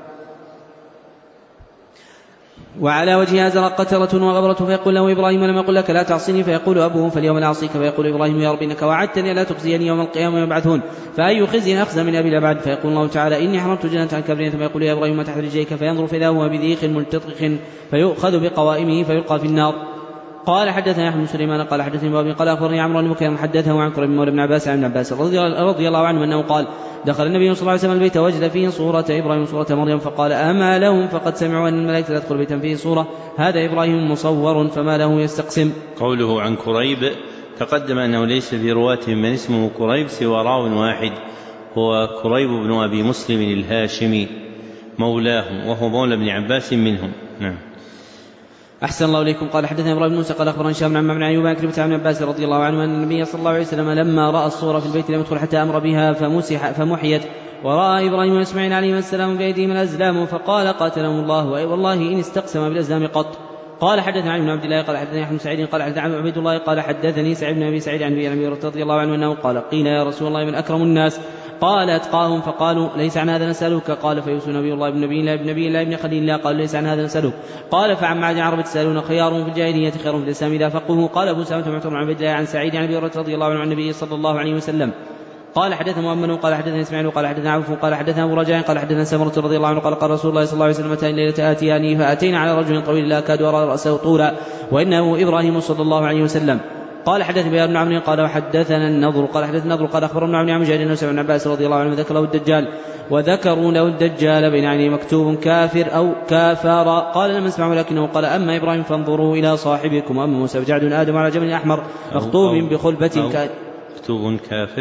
Speaker 2: وعلى وجهها أزرق قترة وغبرة فيقول له إبراهيم لم يقل لك لا تعصني فيقول أبوه فاليوم لا أعصيك فيقول إبراهيم يا رب إنك وعدتني لا تخزيني يوم القيامة يبعثون فأي خزي أخزى من أبي الأبعد. فيقول الله تعالى إني حرمت الجنة عن كافرين. ثم يقول يا إبراهيم ما تحت رجليك فينظر فإذا هو بذيخ ملتطخ فيؤخذ بقوائمه فيلقى في النار. قال حدثنا أحمد بن سليمان قال حدثني بابي قال أخبرني عمرو بن بكير حدثه عن كريم مولى بن عباس عن عباس رضي الله عنه أنه قال دخل النبي صلى الله عليه وسلم البيت وجد فيه صورة إبراهيم صورة مريم فقال أما لهم فقد سمعوا أن الملائكة لا تدخل بيتا فيه صورة هذا إبراهيم مصور فما له يستقسم.
Speaker 1: قوله عن كريب تقدم أنه ليس في رواة من اسمه كريب سوى راو واحد هو كريب بن أبي مسلم الهاشمي مولاهم وهو مولى بن عباس منهم. نعم.
Speaker 2: أحسن الله إليكم. قال حدثنا إبراهيم بن موسى قال أخبرنا هشام عن عن أيوب عن كلمة عن عباس رضي الله عنه أن النبي صلى الله عليه وسلم لما رأى الصورة في البيت لم يدخل حتى أمر بها فمسح فمحيت ورأى إبراهيم وإسماعيل عليهما السلام بأيديهم الأزلام فقال قاتلهم الله والله إن استقسم بالأزلام قط. قال حدثنا علي بن عبد الله قال حدثني أحمد سعيد قال حدثني عبيد الله قال حدثني سعيد بن أبي سعيد عن أبي هريرة رضي الله عنه أنه قال قيل يا رسول الله من أكرم الناس؟ قال أتقاهم فقالوا ليس عن هذا نسألك. قال فيوسف نبي الله ابن نبي الله ابن نبي الله ابن خليل الله قال ليس عن هذا نسألك. قال فعن معدن عرب تسألون خيارهم في الجاهلية خيارهم في الإسلام إذا فقهوا. قال أبو سلمة معتمر عن عبيد الله عن سعيد عن أبي هريرة رضي الله عنه عن النبي صلى الله عليه وسلم قال حدثنا مؤمن قال حدثنا إسماعيل قال حدثنا عوف قال حدثنا أبو رجاء قال حدثنا سمرة رضي الله عنه قال قال رسول الله صلى الله عليه وسلم أتاني ليلة آتياني فأتينا على رجل طويل لا أكاد أرى رأسه طولا وإنه إبراهيم صلى الله عليه وسلم. قال حدث بن عمرو قال وحدثنا النضر قال حدثنا النضر قال أخبرنا ابن عمرو عن مجاهد أنه سمع ابن عباس رضي الله عنه ذكر له الدجال وذكروا له الدجال بين عينيه مكتوب كافر أو كافر. قال لم اسمع ولكنه قال أما إبراهيم فانظروا إلى صاحبكم وأما موسى فجعد آدم على جبل أحمر مخطوب بخلبة
Speaker 1: مكتوب كافر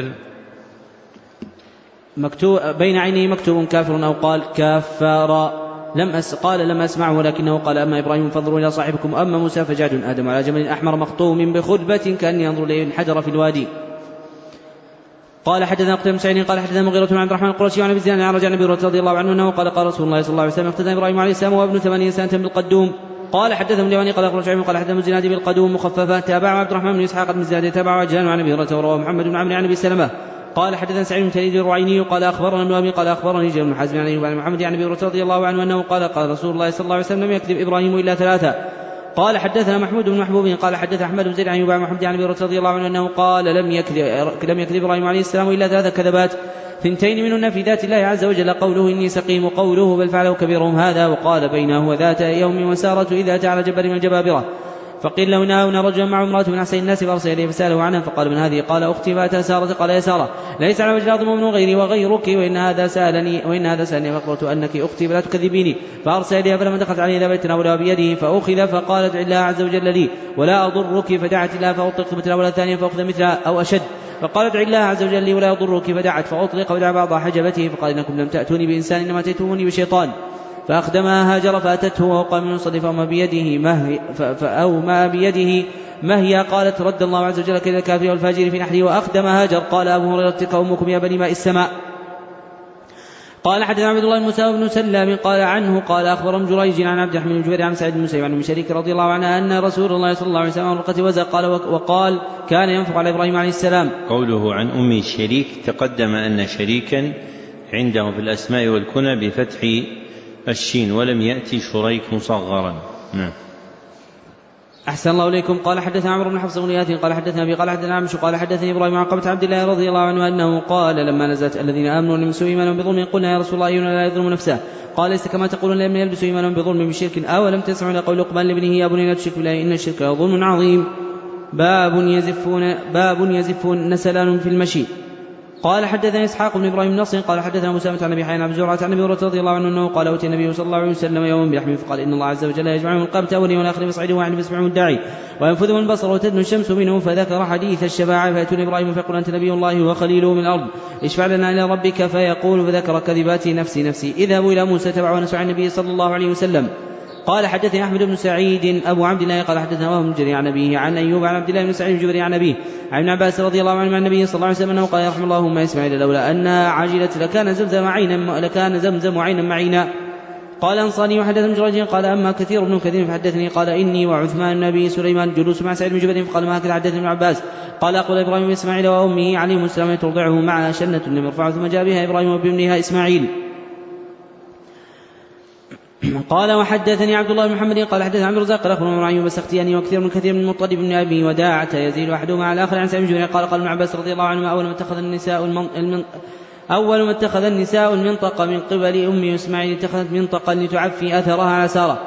Speaker 2: مكتوب بين عينيه مكتوب كافر أو قال كافر. لم أس قال لم أسمعه ولكنه قال أما إبراهيم فانظروا إلى صاحبكم أما موسى فجعد آدم على جبل أحمر مخطوم بخلبة كأني ينظر إليه الحجر في الوادي. قال حدثنا قتيبة بن سعيد قال حدثنا مغيرة بن عبد الرحمن القرشي عن أبي زياد عن رجاء النبي رضي الله عنه أنه قال قال رسول الله صلى الله عليه وسلم اختتن إبراهيم عليه السلام وابن ثمانين سنة بالقدوم. قال حدثنا اليواني قال أخبرنا شعيب قال حدثنا الزنادي بالقدوم مخففا تابع عبد الرحمن بن إسحاق بن زياد تابع عجلان عن أبي هريرة ورواه محمد بن عمرو عن أبي سلمة. قال حدثنا سعيد بن تليد الرعيني قال أخبرنا ابن أبي قال أخبرني جابر بن حازم عن أيوب عن محمد عن أبي هريرة رضي الله عنه أنه قال قال رسول الله صلى الله عليه وسلم لم يكذب إبراهيم إلا ثلاثة. قال حدثنا محمود بن محبوب قال حدث أحمد بن زيد عن أيوب عن محمد عن أبي هريرة رضي الله عنه أنه قال لم يكذب لم يكذب إبراهيم عليه السلام إلا ثلاث كذبات ثنتين منهن في ذات الله عز وجل قوله إني سقيم وقوله بل فعله كبيرهم هذا وقال بينه وذات يوم وسارة إذا جعل جبل من الجبابرة فقيل له إنها هنا رجلا مع امرأة من أحسن الناس فأرسل إليه فسأله عنها فقال من هذه؟ قال أختي فأتى سارة قال يا سارة ليس على وجه الأرض من غيري وغيرك وإن هذا سألني وإن هذا سألني فأخبرت أنك أختي فلا تكذبيني. فأرسل إليها فلما دخلت عليه إذا بيتنا ولا بيده فأخذ فقالت ادع الله عز وجل لي ولا أضرك فدعت الله فأطلقت مثلها ولا ثانية فأخذ مثلها أو أشد. فقالت ادع الله عز وجل لي ولا يضرك فدعت فأطلق ودعا بعض حجبته فقال إنكم لم تأتوني بإنسان إنما أتيتموني بشيطان. فأخدمها هاجر فأتته وقام من يصلي فأومى بيده مهي فأومى بيده مهيا قالت رد الله عز وجل كيد الكافر والفاجر في نحره وأخدم هاجر. قال أبو هريرة تلك أمكم يا بني ماء السماء. قال حدثنا عبد الله بن موسى بن سلام قال عنه قال أخبرهم جريج عن عبد الرحمن بن جبير عن سعيد بن المسيب عن أم شريك رضي الله عنها أن رسول الله صلى الله عليه وسلم رقة وزر قال وقال كان ينفق على إبراهيم عليه السلام.
Speaker 1: قوله عن أم شريك تقدم أن شريكا عنده في الأسماء والكنى بفتح الشين ولم يأتي شريك مصغرا. نعم.
Speaker 2: أحسن الله إليكم. قال حدثنا عمرو بن حفص بن ياتي قال حدثنا أبي قال حدثنا عمشو قال حدثني إبراهيم عن قبة عبد الله رضي الله عنه أنه قال لما نزلت الذين آمنوا ولم يلبسوا إيمانهم بظلم قلنا يا رسول الله أينا لا يظلم نفسه؟ قال ليس كما تقولون لم يلبسوا إيمانهم بظلم بشرك أولم تسمعوا إلى قول لقمان لابنه يا بني لا تشرك بالله إن الشرك ظلم عظيم. باب يزفون باب يزفون نسلان في المشي. قال حدثنا إسحاق بن إبراهيم النصري قال حدثنا مسامة عن أبي حيان عن زرعة عن أبي هريرة رضي الله عنه أنه قال أوتي النبي صلى الله عليه وسلم يوما بلحم فقال إن الله عز وجل يجمعهم القابة أولي والآخر بصعيد واحد فيسمعه الداعي وينفذهم البصر وتدنو الشمس منه. فذكر حديث الشفاعة فيأتون إبراهيم فيقول أنت نبي الله وخليله من الأرض اشفع لنا إلى ربك فيقول فذكر كذبات نفسي نفسي اذهبوا إلى موسى تبعوا ونسوا عن النبي صلى الله عليه وسلم. قال حدثني أحمد بن سعيد أبو عبد الله قال حدثنا وهو جري عن أبيه عن أيوب عن عبد الله بن سعيد الجبري عن أبيه عن ابن عباس رضي الله عنه عن النبي صلى الله عليه وسلم أنه قال يرحم الله ما إسماعيل لولا أنها عجلت لكان زمزم عينا لكان زمزم عينا معينا. قال أنصاري وحدث جريج قال أما كثير بن كثير فحدثني قال إني وعثمان النبي سليمان جلوس مع سعيد بن جبير فقال ما هكذا حدثني ابن عباس قال أقول إبراهيم بن إسماعيل وأمه عليه السلام ترضعه معها شنة لم يرفعه ثم جاء بها إبراهيم وبابنها إسماعيل. قال وحدثني عبد الله بن محمد قال حدثنا عبد الرزاق قال اخبرنا معين بسختياني وكثير من كثير من المطلب بن ابي وداعة يزيد احدهما على الاخر عن سعيد بن جبير قال قال ابن عباس رضي الله عنهما اول ما اتخذ النساء المن... المن... اول ما اتخذ النساء المنطقه من قبل ام اسماعيل اتخذت منطقا لتعفي اثرها على ساره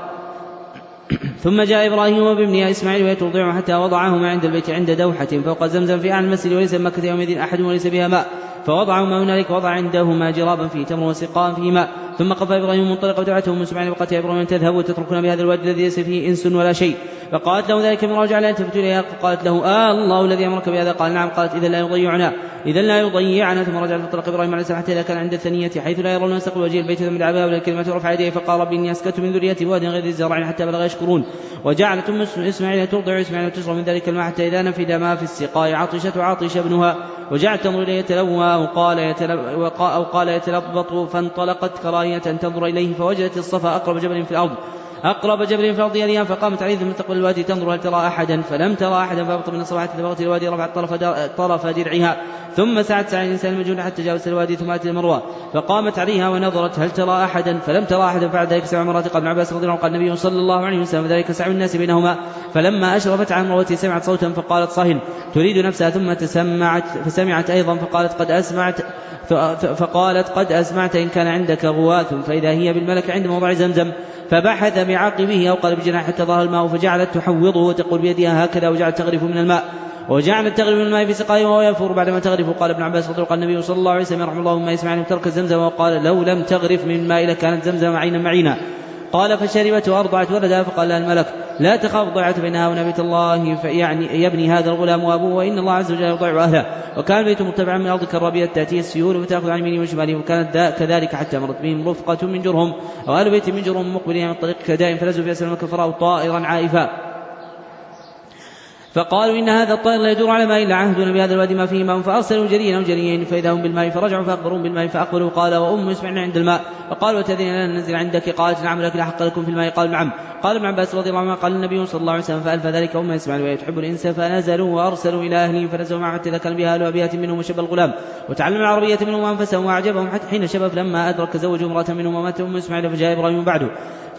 Speaker 2: ثم جاء إبراهيم وابنها إسماعيل ويتوضع حتى وضعهما عند البيت عند دوحة فوق زمزم في أعلى المسجد وليس بمكة يومئذ أحد وليس بها ماء فوضعهما هنالك وضع عندهما جرابا فيه تمر وسقاء فيه ماء ثم قف إبراهيم منطلقا ودعته أم إسماعيل وقالت يا إبراهيم تذهب وتتركنا بهذا الوادي الذي ليس فيه إنس ولا شيء فقالت له ذلك من رجع لا يلتفت إليها فقالت له آه الله الذي أمرك بهذا قال نعم قالت إذا لا يضيعنا إذا لا يضيعنا ثم رجع فطلق إبراهيم عليه السلام حتى إذا كان عند الثنية حيث لا يرون يستقبل وجه البيت ثم دعا بها والكلمة رفع يديه فقال ربي إني أسكت من ذريتي بواد غير ذي زرع حتى بلغ يشكرون وجعلت أم إسماعيل ترضع إسماعيل وتشرب من ذلك الماء حتى إذا نفد ما في السقاء عطشت عاطش ابنها وجعلت تنظر إليه يتلوى أو قال, يتلب أو قال يتلبط فانطلقت كراهية أن تنظر إليه فوجدت الصفا أقرب جبل في الأرض أقرب جبل في الأرض يليها فقامت عليه ثم تقبل الوادي تنظر هل ترى أحدا فلم ترى أحدا فأبطأ من الصباح حتى بلغت الوادي رفعت طرف, طرف درعها ثم سعت سعى الإنسان المجنون حتى جاوزت الوادي ثم أتت المروة فقامت عليها ونظرت هل ترى أحدا فلم ترى أحدا فعد ذلك سبع مرات. قال ابن عباس رضي الله عنه قال النبي صلى الله عليه وسلم ذلك سعي الناس بينهما فلما أشرفت عن مروتي سمعت صوتا فقالت صهن تريد نفسها ثم تسمعت فسمعت أيضا فقالت قد أسمعت فقالت قد أسمعت إن كان عندك غواث فإذا هي بالملك عند موضع زمزم فبحث بعقبه أو قال بجناح حتى ظهر الماء فجعلت تحوضه وتقول بيدها هكذا وجعلت تغرف من الماء وجعلت تغرف من الماء في سقائه وهو يفور بعدما تغرف. قال ابن عباس رضي الله عنه النبي صلى الله عليه وسلم رحمه الله ما يسمعني ترك زمزم وقال لو لم تغرف من الماء لكانت زمزم عينا معينا. قال فشربت وأرضعت ولدها فقال لها الملك لا تخاف ضيعت بينها ونبيت الله فيعني يبني هذا الغلام وأبوه وإن الله عز وجل يضيع أهله. وكان البيت مرتفعا من الأرض كالربية تأتيه السيول فتأخذ عن يمينه وشماله وكانت كذلك حتى مرت بهم رفقة من جرهم أو أهل بيت من جرهم مقبلين من الطريق كدائم فلزوا في أسلم كفراء طائرا عائفا فقالوا إن هذا الطائر لا يدور على ماء إلا عهدنا بهذا الوادي ما فيه ماء فأرسلوا جريا أو جريين فإذا هم بالماء فرجعوا فأخبرون بالماء فأقبلوا. قال وأم اسمعنا عند الماء فقالوا وتأذين لنا ننزل عندك قالت نعم لك لحق لكم في الماء قال نعم. قال ابن عباس رضي الله عنه قال النبي صلى الله عليه وسلم فألف ذلك أم إسماعيل وهي تحب الإنس فنزلوا وأرسلوا إلى أهلهم فنزلوا معه حتى إذا كان بها أهل أبيات منهم وشب الغلام وتعلم العربية منهم وأنفسهم وأعجبهم حتى حين شباب لما أدرك زوجوا امرأة منهم ومات أم إسماعيل فجاء إبراهيم بعده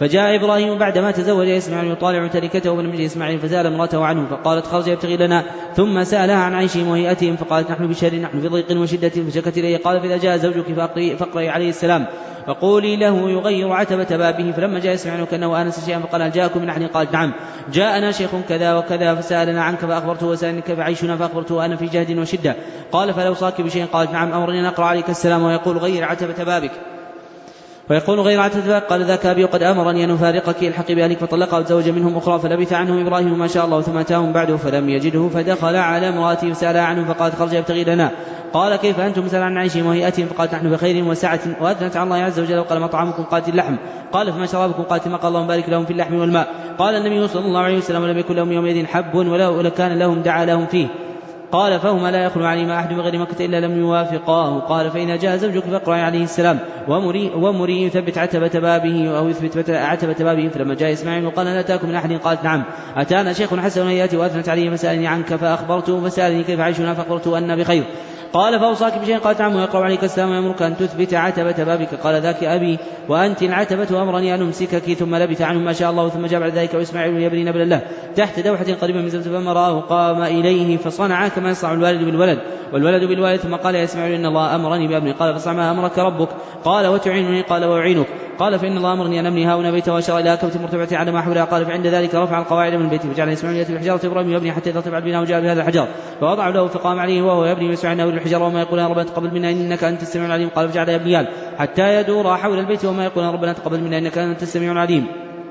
Speaker 2: فجاء إبراهيم بعدما تزوج إسماعيل يطالع تركته ولم يجد إسماعيل فسأل امرأته عنه فقالت خرج يبتغي لنا، ثم سألها عن عيشهم وهيئتهم فقالت نحن بشر نحن في ضيق وشدة فشكت إليه. قال فإذا جاء زوجك فاقرئي عليه السلام وقولي له يغير عتبة بابه. فلما جاء إسماعيل كأنه آنس شيئا فقال هل جاءكم من أحد؟ قالت نعم جاءنا شيخ كذا وكذا فسألنا عنك فأخبرته وسألني كيف عيشنا فأخبرته أنا في جهد وشدة. قال فلو صاك بشيء؟ قالت نعم أمرني أن أقرأ عليك السلام ويقول غير عتبة بابك ويقول غير عتبة بابك. قال ذاك أبي وقد أمرني أن أفارقك الحقي بأهلك فطلقها وتزوج منهم أخرى. فلبث عنهم إبراهيم ما شاء الله ثم أتاهم بعده فلم يجده فدخل على امرأته فسألها عنه فقالت خرج يبتغي لنا. قال كيف أنتم؟ سأل عن عيشهم وهيئتهم فقالت نحن بخير وسعة وأثنت على الله عز وجل. وقال مطعمكم؟ قالت اللحم. قال فما شرابكم؟ قالت ما قال اللهم بارك لهم في اللحم والماء. قال النبي صلى الله عليه وسلم لم يكن لهم يومئذ حب ولو كان لهم دعا لهم فيه. قال فهما لا يخلو عليهما أحد بغير مكة إلا لم يوافقاه. قال فإذا جاء زوجك فاقرأي عليه السلام ومري, ومري يثبت عتبة بابه أو يثبت عتبة بابه. فلما جاء إسماعيل وقال هل أتاكم من أحد؟ قالت نعم أتانا شيخ حسن يأتي وأثنت عليه فسألني عنك فأخبرته فسألني كيف عيشنا فأخبرته أن بخير. قال فأوصاك بشيء؟ قالت نعم ويقرأ عليك السلام ويأمرك أن تثبت عتبة بابك. قال ذاك أبي وأنت العتبة وأمرني أن أمسكك. ثم لبث عنه ما شاء الله ثم جاء بعد ذلك وإسماعيل يبني نبل الله تحت دوحة قريبة من زمزم فلما رآه قام إليه فصنع كما يصنع الوالد بالولد والولد بالوالد. ثم قال يا إسماعيل إن الله أمرني بأبني. قال فاصنع ما أمرك ربك. قال وتعينني؟ قال وأعينك. قال فإن الله أمرني أن أبني هاهنا بيتا وأشار إلى كبت مرتفعة على ما حولها. قال فعند ذلك رفع القواعد من البيت فجعل إسماعيل يأتي بالحجارة إبراهيم يبني حتى إذا طلع البناء وجاء بهذا الحجر فوضع له فقام عليه وهو يبني ويسمع أنه بالحجارة وما يقول يا ربنا تقبل منا إنك أنت السميع العليم. قال فجعل يبنيان حتى يدور حول البيت وما يقول يا ربنا تقبل منا إنك أنت السميع العليم.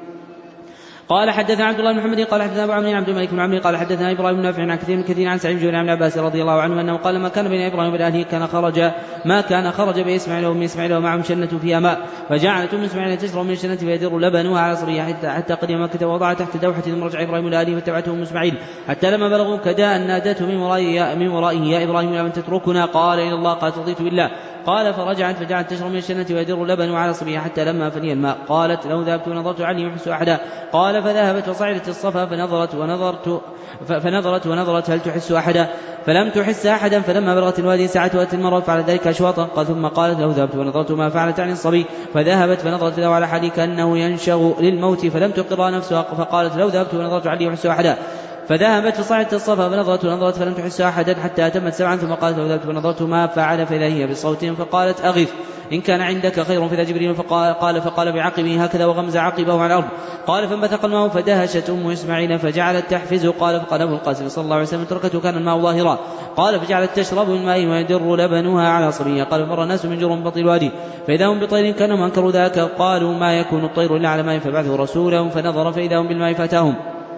Speaker 2: قال حدثنا عبد الله بن محمد قال حدثنا ابو عمرو عبد الملك بن عمرو قال حدثنا ابراهيم بن نافع عن كثير من كثير عن سعيد بن عبد عباس رضي الله عنه انه قال ما كان بين ابراهيم وبين اهله كان خرج ما كان خرج باسماعيل وام اسماعيل ومعهم شنه فيها ماء فجعلت ام اسماعيل تشرب من الشنه فيدر لبنها على صبيها حتى, حتى قدم مكه ووضع تحت دوحه ثم رجع ابراهيم الى اهله فتبعته ام اسماعيل حتى لما بلغوا كدا ان نادته من ورائه من ورائه يا ابراهيم لمن تتركنا؟ قال الى الله. قال رضيت بالله. قال فرجعت فجعلت تشرب من الشنة ويدر اللبن على صبيها حتى لما فني الماء. قالت لو ذهبت ونظرت علي يحس أحدا. قال فذهبت وصعدت الصفا فنظرت ونظرت فنظرت ونظرت هل تحس أحدا فلم تحس أحدا. فلما بلغت الوادي ساعة وأتت المرة فعلت ذلك أشواطا. قال ثم قالت لو ذهبت ونظرت ما فعلت عن الصبي فذهبت فنظرت له على حالي كأنه ينشغ للموت فلم تقر نفسها. فقالت لو ذهبت ونظرت علي يحس أحدا فذهبت فصعدت الصفا فنظرت ونظرت فلم تحس أحدا حتى أتمت سبعا. ثم قالت لو ذهبت ونظرت ما فعل فإذا هي بصوت فقالت أغث إن كان عندك خير فإذا جبريل. فقال قال فقال بعقبه هكذا وغمز عقبه على الأرض. قال فانبثق الماء فدهشت أم إسماعيل فجعلت تحفز. قال فقال أبو القاسم صلى الله عليه وسلم تركته كان الماء ظاهرا. قال فجعلت تشرب من الماء ويدر لبنها على صبيها. قال فمر الناس من جرم بطن الوادي فإذا هم بطير كانوا أنكروا ذاك قالوا ما يكون الطير إلا على ماء فبعثوا رسولهم فنظر فإذا هم بالماء فأتاهم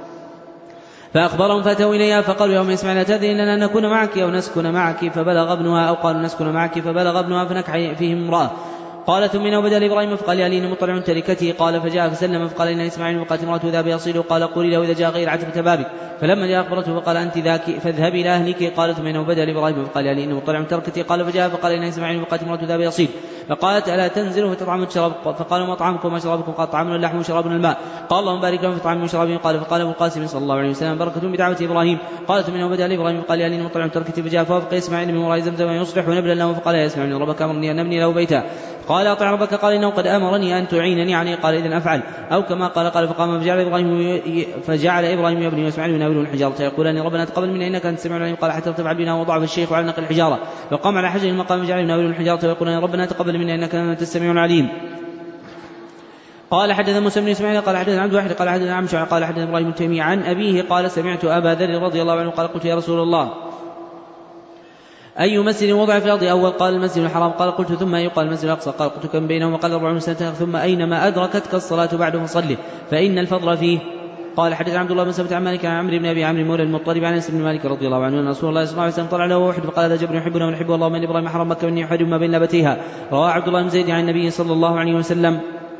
Speaker 2: فأخبرهم فأتوا إليها فقالوا يا أم إسماعيل تأذن لنا أن نكون معك أو نسكن معك فبلغ ابنها أو قالوا نسكن معك فبلغ ابنها فنكح فيهم امرأة. قالت ثم إنه بدأ لإبراهيم فقال يا لي مطلع تركته. قال فجاء فسلم فقال إن إسماعيل وقالت امرأة ذهب يصيل. قال قولي له إذا جاء غير عتبة بابك. فلما جاء أخبرته فقال أنت ذاك فاذهبي إلى أهلك. قالت ثم إنه بدأ لإبراهيم فقال يا لي مطلع تركته. قال فجاء فقال إن إسماعيل وقالت امرأة ذهب يصيل. فقالت ألا تنزلوا فتطعموا الشراب؟ فقالوا مطعمكم وما شرابكم؟ قال طعامنا اللحم وشرابنا الماء. قال اللهم بارك لهم في طعامهم وشرابهم. قال فقال ابو القاسم صلى الله عليه وسلم بركة بدعوة إبراهيم. قالت منه بدأ لإبراهيم قال يا لي مطلع تركته. فجاء فوافق إسماعيل من وراء زمزم يصبح نبلا له فقال يا إسماعيل ربك أمرني أن أبني له بيتا. قال أطع ربك. قال إنه قد أمرني أن تعينني عليه. قال إذن أفعل أو كما قال. قال فقام فجعل إبراهيم فجعل إبراهيم يبني وإسماعيل يناوله الحجارة يقولان ربنا تقبل منا إنك أنت السميع العليم. قال حتى ارتفع بنا وضعف الشيخ وعلى نقل الحجارة فقام على حجر المقام فجعل يناوله الحجارة ويقولان ربنا تقبل منا إنك أنت السميع العليم. قال حدثنا موسى بن إسماعيل قال حدثنا عبد الواحد قال حدثنا عمش قال حدثنا إبراهيم بن تيمية عن أبيه قال سمعت أبا ذر رضي الله عنه قال قلت يا رسول الله أي مسجد وضع في الأرض أول؟ قال المسجد الحرام. قال قلت ثم أي؟ قال المسجد الأقصى. قال قلت كم بينهما؟ قال أربعون سنة. ثم أينما أدركتك الصلاة بعده فصله فإن الفضل فيه. قال حدثنا عبد الله بن سبت عن مالك عن عمرو بن أبي عمرو مولى المطلب عن أنس بن مالك رضي الله عنه أن رسول الله صلى الله عليه وسلم طلع له أحد فقال هذا جبر يحبنا ونحبه اللهم إن إبراهيم حرم مكة وإني يحرم ما بين لبتيها. رواه عبد الله بن زيد عن النبي صلى الله عليه وسلم.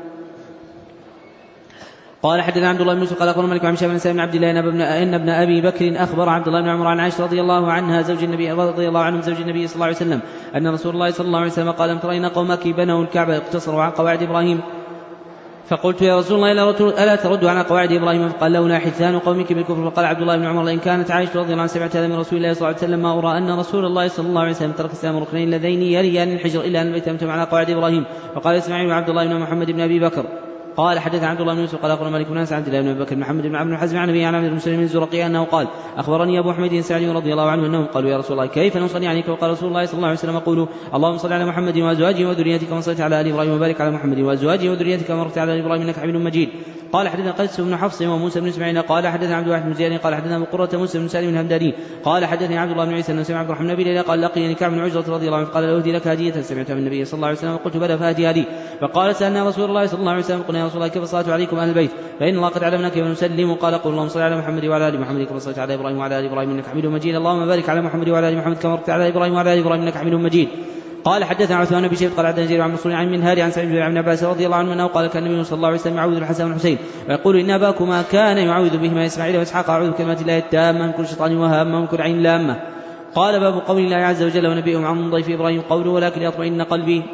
Speaker 2: قال حدثنا عبد الله بن يوسف قال أخبرنا مالك عن هشام بن عبد الله ان ابن ابي بكر اخبر عبد الله بن عمر عن عائشه رضي الله عنها زوج النبي رضي الله عنهم زوج النبي صلى الله عليه وسلم ان رسول الله صلى الله عليه وسلم قال: ألم ترين قومك بنوا الكعبه اقتصروا عن قواعد ابراهيم؟ فقلت يا رسول الله ألا ترد على قواعد إبراهيم؟ فقال: لولا حثان قومك بالكفر. فقال عبد الله بن عمر: لئن كانت عائشة رضي الله عنها سمعت هذا من رسول الله صلى الله عليه وسلم ما أرى أن رسول الله صلى الله عليه وسلم ترك السلام ركنين اللذين يليان الحجر إلا أن البيت أمتم على قواعد إبراهيم. فقال إسماعيل وعبد الله بن محمد بن أبي بكر قال حدثنا عبد الله بن يوسف قال أخبرنا مالك بن أنس عن عبد الله بن أبي بكر محمد بن عبد الحزم عن أبي عن عبد المسلم الزرقي أنه قال أخبرني أبو حميد الساعدي رضي الله عنه أنهم قالوا يا رسول الله كيف نصلي عليك؟ وقال رسول الله صلى الله عليه وسلم قولوا اللهم صل على محمد وأزواجه وذريته كما صليت على آل إبراهيم وبارك على محمد وأزواجه وذريته كما باركت على آل إبراهيم إنك حميد مجيد. قال حدثنا قيس بن حفص وموسى بن إسماعيل قال حدثنا عبد الواحد بن زياد قال حدثنا أبو قرة موسى بن سالم الهمداني قال حدثني عبد الله بن عيسى أنه سمع عبد الرحمن بن قال لقيني كعب بن عجرة رضي الله عنه قال له أهدي لك هدية سمعتها من النبي صلى الله عليه وسلم قلت بلى فهدي هدي. فقال سألنا رسول الله صلى الله عليه وسلم قلنا يا رسول الله كيف الصلاة عليكم أهل البيت فإن الله قد علمنا كيف نسلم. قال قل اللهم صل على محمد وعلى آل محمد كما صليت على إبراهيم وعلى آل إبراهيم إنك حميد مجيد. اللهم بارك على محمد وعلى آل محمد كما باركت على إبراهيم وعلى آل إبراهيم إنك حميد مجيد. قال حدثنا عثمان بن شيبة قال حدثنا جرير عن منصور عن منهار عن سعيد بن عباس رضي الله عنه انه قال كان النبي صلى الله عليه وسلم يعوذ الحسن والحسين ويقول ان اباكما كان يعوذ بهما اسماعيل واسحاق اعوذ بكلمات الله التامه من كل شيطان وهامه ومن كل عين لامه. قال باب قول الله عز وجل ونبئهم عن ضيف ابراهيم قوله ولكن يطمئن قلبي.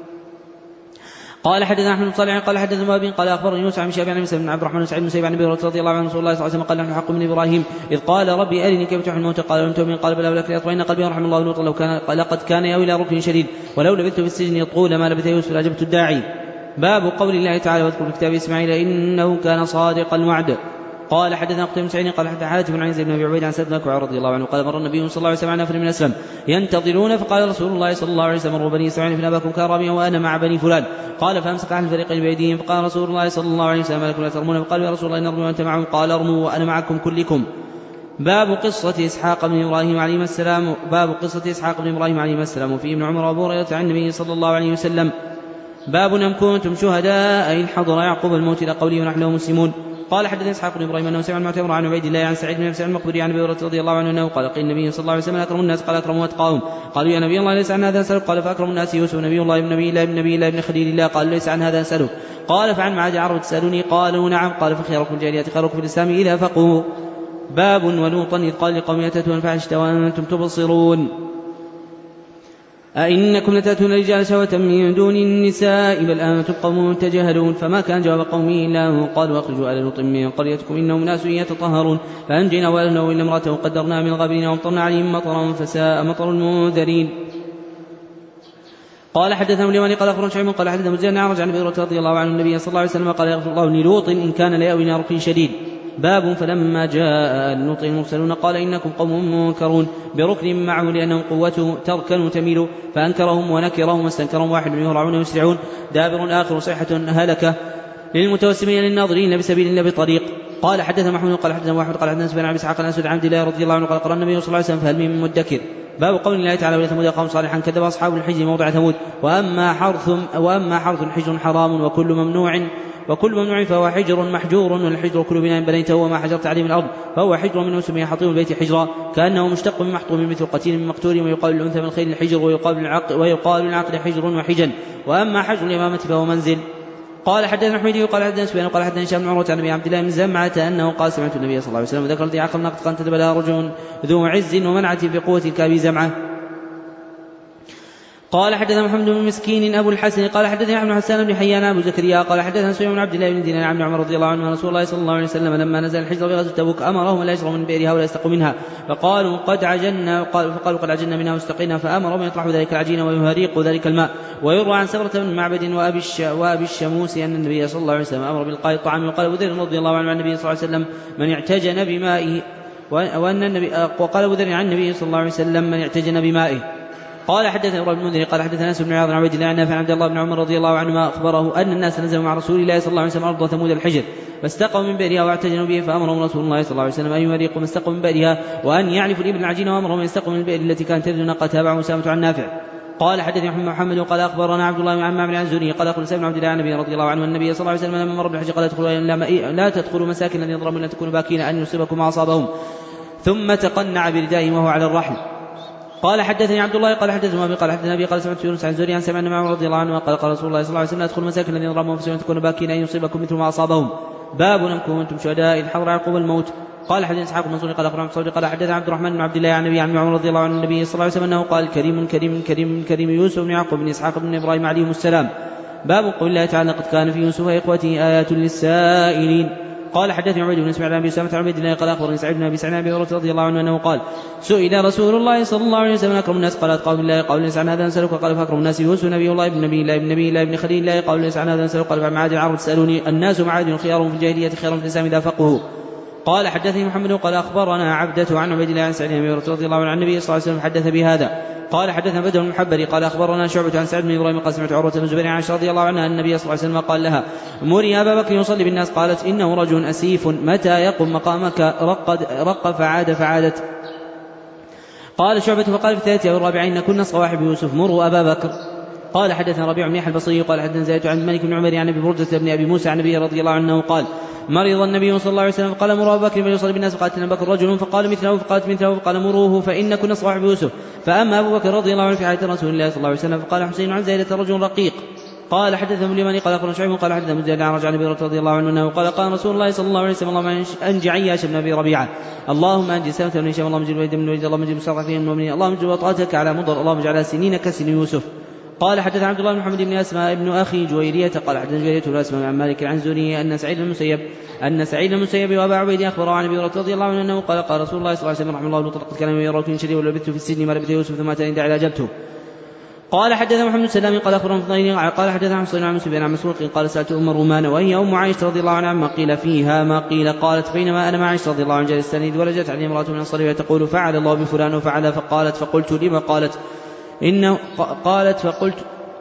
Speaker 2: قال حدثنا احمد بن صالح قال حدثنا موهب قال اخبرني يوسف عن شافعي عن مسلم بن عبد الرحمن سعيد بن مسيب عن ابي هريره رضي الله عنه رسول الله صلى الله عليه وسلم قال نحن حق من ابراهيم اذ قال ربي ارني كيف تحيي الموتى قال لم تؤمن قال بلى ولكن يطمئن قلبي رحم الله لوطا لو كان لقد كان يأوي الى ركن شديد ولو لبثت في السجن طول ما لبث يوسف لاجبت الداعي. باب قول الله تعالى واذكر في كتاب اسماعيل انه كان صادق الوعد. قال حدثنا قتيبة بن سعيد قال حدثنا حاتم عن زيد بن ابي عبيد عن سعد بن أكوع رضي الله عنه قال مر النبي صلى الله عليه وسلم على نفر من اسلم ينتظرون فقال رسول الله صلى الله عليه وسلم مروا بني اسماعيل فإن اباكم كان راميا وانا مع بني فلان. قال فامسك عن الفريقين بأيديهم فقال رسول الله صلى الله عليه وسلم لكم لا ترمون فقالوا يا رسول الله نرمي وانت معهم قال ارموا وانا معكم كلكم. باب قصة إسحاق بن إبراهيم عليه السلام. باب قصة إسحاق بن إبراهيم عليه السلام وفي ابن عمر وأبو هريرة عن النبي صلى الله عليه وسلم. باب أم كنتم شهداء إذ حضر يعقوب الموت إلى قوله ونحن له مسلمون. قال حدثنا إسحاق بن إبراهيم أنه سمع المعتمر عن عبيد الله عن سعيد بن سعيد المقبري عن أبي هريرة رضي الله عنه أنه قال قيل النبي صلى الله عليه وسلم أكرم الناس قال أكرم وأتقاهم. قالوا يا نبي الله ليس عن هذا نسألك قال فأكرم الناس يوسف نبي الله ابن نبي الله ابن نبي الله ابن خليل الله قال ليس عن هذا نسألك قال فعن معاد عرب تسألوني قالوا نعم قال فخيركم الجاهلية خيركم في الإسلام إذا فقهوا. باب ولوطا إذ قال لقوم أتتون الفاحشة وأنتم تبصرون أئنكم لتأتون الرجال شهوة من دون النساء بل أنتم قوم تجهلون. فما كان جواب قومه إلا أن قالوا أخرجوا آل لوط من قريتكم إنهم ناس يتطهرون فأنجينا وأهله إلا امرأته قدرنا من الغابرين وامطرنا عليهم مطرا فساء مطر المنذرين. قال حدثنا اليماني قال أخبرنا شعيب قال حدثنا مزيد عرج عن أبي هريرة رضي الله عنه النبي صلى الله عليه وسلم قال يغفر الله للوط إن كان ليأوي إلى ركن شديد. باب فلما جاء لوط المرسلون قال إنكم قوم منكرون بركن معه لأنهم قوته تركن وتميل فأنكرهم ونكرهم واستنكرهم واحد يهرعون ويسرعون دابر آخر صيحة هلكة للمتوسمين للناظرين بسبيل الله بطريق. قال حدثنا محمود قال حدثنا واحد قال حدثنا سفيان عن إسحاق عن أسود عن عبد الله رضي الله عنه قال قرأ النبي صلى الله عليه وسلم فهل من مدكر. باب قول الله تعالى ولا ثمود قوم صالحا كذب أصحاب الحجر موضع ثمود وأما حرث وأما حرث حجر حرام وكل ممنوع وكل ممنوع فهو حجر محجور والحجر كل بناء بنيته وما حجرت عليه من الأرض فهو حجر منه سمي حطيم البيت حجرا كأنه مشتق من محطوم مثل قتيل من مقتول ويقال الأنثى من الخيل الحجر ويقال العقل, ويقال العقل حجر وحجن وأما حجر الإمامة فهو منزل. قال حدثنا حميدي قال حدثنا سفيان قال حدثنا هشام بن عروة عن أبي عبد الله بن زمعة أنه قال سمعت النبي صلى الله عليه وسلم ذكر الذي عقل نقد قد كتب لها رجل ذو عز ومنعة بقوة كأبي زمعة. قال حدثنا محمد بن مسكين أبو الحسن قال حدثنا ابن حسان بن حيان أبو زكريا قال حدثنا سفيان بن عبد الله بن دينار عن عمر رضي الله عنه رسول الله صلى الله عليه وسلم لما نزل الحجر بغزوة تبوك أمرهم لا يشربوا من بئرها ولا يستقوا منها فقالوا قد عجلنا فقالوا قد عجلنا منها واستقينا فأمرهم يطرحوا ذلك العجين ويهريقوا ذلك الماء. ويروى عن سبرة بن معبد وأبي, الش... وأبي الشموس أن النبي صلى الله عليه وسلم أمر بالقاء الطعام وقال أبو ذر رضي الله عنه عن النبي صلى الله عليه وسلم من اعتجن بمائه وأن النبي وقال أبو ذر عن النبي صلى الله عليه وسلم من اعتجن بمائه. قال حدثنا ابن المنذر قال حدثنا انس بن عياض عن عبيد الله عن نافع عن عبد الله بن عمر رضي الله عنهما اخبره ان الناس نزلوا مع رسول الله صلى الله عليه وسلم ارض ثمود الحجر فاستقوا من بئرها واعتجنوا به فامرهم رسول الله صلى الله عليه وسلم ان يريقوا من استقوا من بئرها وان يعرفوا الابل العجين وامرهم ان يستقوا من البئر التي كانت ترد ناقه تابعه اسامه عن نافع. قال حدثني محمد وقال اخبرنا عبد الله عن معمر عن زهري قال اخبرنا سيدنا عبد الله عن النبي رضي الله عنه النبي صلى الله عليه وسلم لما مر بالحج قال ادخلوا لا تدخلوا مساكن الذين ظلموا لا تكونوا باكين ان يصيبكم ما اصابهم ثم تقنع بردائهم وهو على الرحل. قال حدثني عبد الله قال حدثنا ابي قال حدثنا ابي قال سمعت يونس عن زهري عن سمع بن معمر رضي الله عنه قال قال رسول الله صلى الله عليه وسلم ادخلوا مساكن الذين ظلموا انفسهم تكونوا باكين ان يصيبكم مثل ما اصابهم. باب لم كنتم شهداء اذ حضر يعقوب الموت. قال حدثنا اسحاق بن منصور قال اخبرنا عبد الصادق قال حدثنا عبد الرحمن بن عبد الله عن النبي عن معمر رضي الله عنه النبي صلى الله عليه وسلم انه قال كريم كريم كريم كريم يوسف بن يعقوب بن اسحاق بن ابراهيم عليهم السلام. باب قول الله تعالى قد كان في يوسف واخوته ايات للسائلين. قال حدثني عبيد بن اسماعيل عن ابي اسامه عن عبيد الله قال اخبرني سعيد بن ابي سعيد عن ابي هريره رضي الله عنه انه قال سئل رسول الله صلى الله عليه وسلم اكرم الناس قال اتقاهم الله قال ليس عن هذا نسالك قال فاكرم الناس يوسف نبي الله ابن نبي الله ابن نبي الله ابن خليل الله قال ليس عن هذا نسالك قال فعن معاد العرب تسالوني الناس معاد خيار في الجاهليه خيار في الاسلام اذا فقهوا. قال حدثني محمد قال اخبرنا عبده عن عبيد الله عن سعيد بن ابي هريره رضي الله عنه عن النبي صلى الله عليه وسلم حدث بهذا. قال حدثنا بدر المحبري قال اخبرنا شعبة عن سعد بن ابراهيم قال سمعت عروة بن الزبير عن عائشة رضي الله عنها ان النبي صلى الله عليه وسلم قال لها مري ابا بكر يصلي بالناس قالت انه رجل اسيف متى يقم مقامك رقد رق فعاد فعادت. قال شعبة فقال في الثالثة والرابعة إن كنا صواحب يوسف مروا أبا بكر. قال حدثنا ربيع بن يحيى البصري قال حدثنا زيد عن الملك بن عمر عن ابي بردة بن ابي موسى عن النبي رضي الله عنه قال مرض النبي صلى الله عليه وسلم فقال مروا أبا بكر فليصلي بالناس فقالت أبو بكر رجل فقال مثله فقالت مثله فقال مروه فإن كنا صواحب يوسف. فأما أبو بكر رضي الله عنه في حياة رسول الله صلى الله عليه وسلم فقال حسين عن زيدة رجل رقيق. قال حدثنا اليماني قال أخبرنا شعيب قال حدثنا مزيد عن رجع عن ابي هريرة رضي الله عنه انه قال قال رسول الله صلى الله عليه وسلم اللهم انجي عياش بن ابي ربيعه اللهم انجي سلمة بن هشام اللهم انجي الوليد بن الوليد اللهم انجي مستضعفين من المؤمنين اللهم انجي وطأتك على مضر اللهم اجعلها سنين كسن يوسف. قال حدث عبد الله بن محمد بن اسماء ابن اخي جويرية قال حدث جويرية بن اسماء عن مالك عن زوري ان سعيد بن المسيب ان سعيد بن المسيب وابا عبيد اخبروا عن ابي هريرة رضي الله عنه انه قال قال رسول الله صلى الله عليه وسلم رحمه الله طلقت كلامي يراكم شديد ولبثت في السجن ما لبث يوسف ثم اتاني داعي اجبته. قال حدثنا محمد السلام قال اخبرنا فضيل قال حدثنا حسين عن مسلم عن مسروق قال سالت ام رومان وهي ام عائشه رضي الله عنها ما قيل فيها ما قيل. قالت بينما انا مع عائشه رضي الله عنها جالس السند ولجت علي امراه من الصليب تقول فعل الله بفلان وفعل فقالت فقلت لما قالت انه قالت فقلت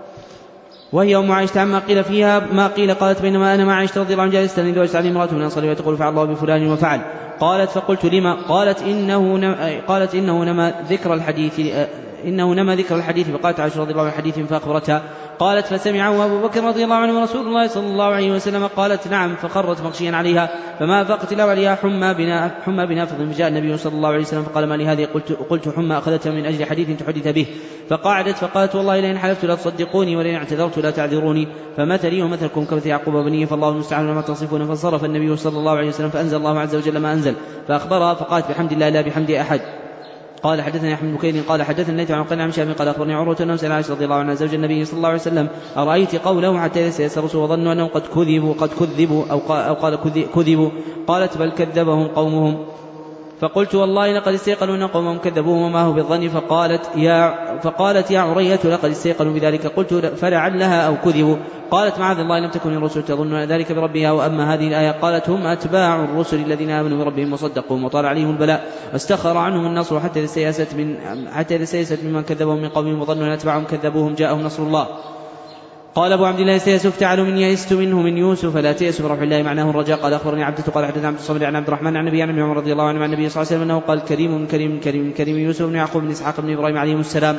Speaker 2: وهي ام عائشه عما قيل فيها ما قيل. قالت بينما انا مع عائشه رضي الله عنها جالس السند ولجت علي امراه من الصليب تقول فعل الله بفلان وفعل. قالت فقلت لما قالت انه نم قالت انه نما ذكر الحديث إنه نما ذكر الحديث. فقالت عائشة رضي الله عنها حديث فأخبرتها. قالت فسمعه أبو بكر رضي الله عنه ورسول الله صلى الله عليه وسلم. قالت نعم فخرت مغشيا عليها فما فقت له عليها حمى بنا حمى بنافذ. فجاء النبي صلى الله عليه وسلم فقال ما لهذه قلت, قلت حمى أخذتها من أجل حديث تحدث به. فقعدت فقالت والله لئن حلفت لا تصدقوني ولئن اعتذرت لا تعذروني فمثلي ومثلكم كمثل يعقوب وبنيه فالله المستعان ما تصفون. فانصرف النبي صلى الله عليه وسلم فأنزل الله عز وجل ما أنزل فأخبرها فقالت بحمد الله لا بحمد أحد. قال حدثني احمد بن بكير قال حدثني الليث عن قال عن شام قال اخبرني عروه انه سال عائشه رضي الله عنها زوج النبي صلى الله عليه وسلم ارايت قوله حتى يسرسوا وظنوا انهم قد كذبوا قد كذبوا او قال, أو قال كذبوا. قالت بل كذبهم قومهم. فقلت والله لقد استيقنوا ان قومهم كذبوهم وما هو بالظن. فقالت يا فقالت يا عرية لقد استيقنوا بذلك. قلت فلعلها او كذبوا. قالت معاذ الله لم تكن الرسل تظن ذلك بربها. واما هذه الايه قالت هم اتباع الرسل الذين امنوا بربهم وصدقوا وطال عليهم البلاء واستخر عنهم النصر حتى اذا استيأست من حتى اذا استيأست ممن كذبهم من قومهم وظنوا ان اتباعهم كذبوهم جاءهم نصر الله. قال ابو عبد الله استيأس افتعلوا من يئست منه من يوسف فلا تيأسوا من روح الله معناه الرجاء. قال اخبرني عبدة قال حدثنا عبد الصمد عن عبد الرحمن عن النبي عن ابن عمر رضي الله عنه عن النبي صلى الله عليه وسلم انه قال كريم كريم كريم كريم يوسف بن يعقوب بن اسحاق بن ابراهيم عليهم السلام.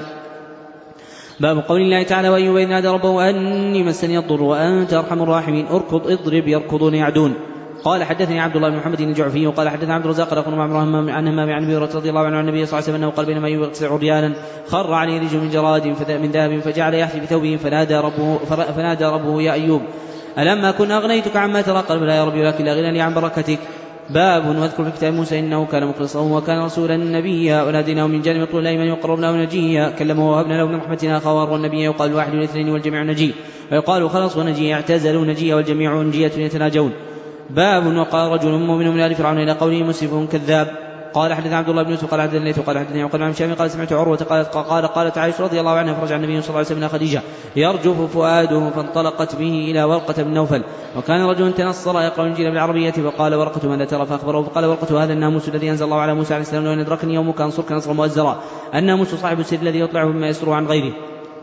Speaker 2: باب قول الله تعالى وايوب اذ نادى ربه اني مسني الضر وانت ارحم الراحمين اركض اضرب يركضون يعدون. قال حدثني عبد الله بن محمد الجعفي وقال حدثنا عبد الرزاق اخبرنا معمر عن همام عن ابي هريره رضي الله عنه عن النبي صلى الله عليه وسلم انه قال بينما يغسل عريانا خر عليه رجل من جراد من ذهب فجعل يحثي بثوبه فنادى ربه فنادى ربه يا ايوب الم اكن اغنيتك عما ترى؟ قال لا يا ربي ولكن لا غنى لي عن بركتك. باب واذكر في كتاب موسى انه كان مخلصا وكان رسولا نبيا وناديناه من جانب الطول الايمن وقربناه نجيا كلمه وهبنا له من رحمتنا اخاه والنبي يقال واحد والاثنين والجميع نجي ويقال خلص ونجي اعتزلوا نجيا والجميع نجية يتناجون. باب وقال رجل مؤمن من ال فرعون الى قوله مسرف كذاب. قال حدثنا عبد الله بن يوسف قال حدثنا الليث قال حدثني عقيل عن شام قال سمعت عروه قالت قال قالت عائشه رضي الله عنها فرجع النبي صلى الله عليه وسلم خديجه يرجف فؤاده فانطلقت به الى ورقه بن نوفل وكان رجل تنصر يقرا الانجيل بالعربيه فقال ورقه ماذا ترى؟ فاخبره فقال ورقه هذا الناموس الذي انزل الله على موسى عليه السلام وان ادركني يومك انصرك نصرا مؤزرا. الناموس صاحب السر الذي يطلعه مما يسره عن غيره.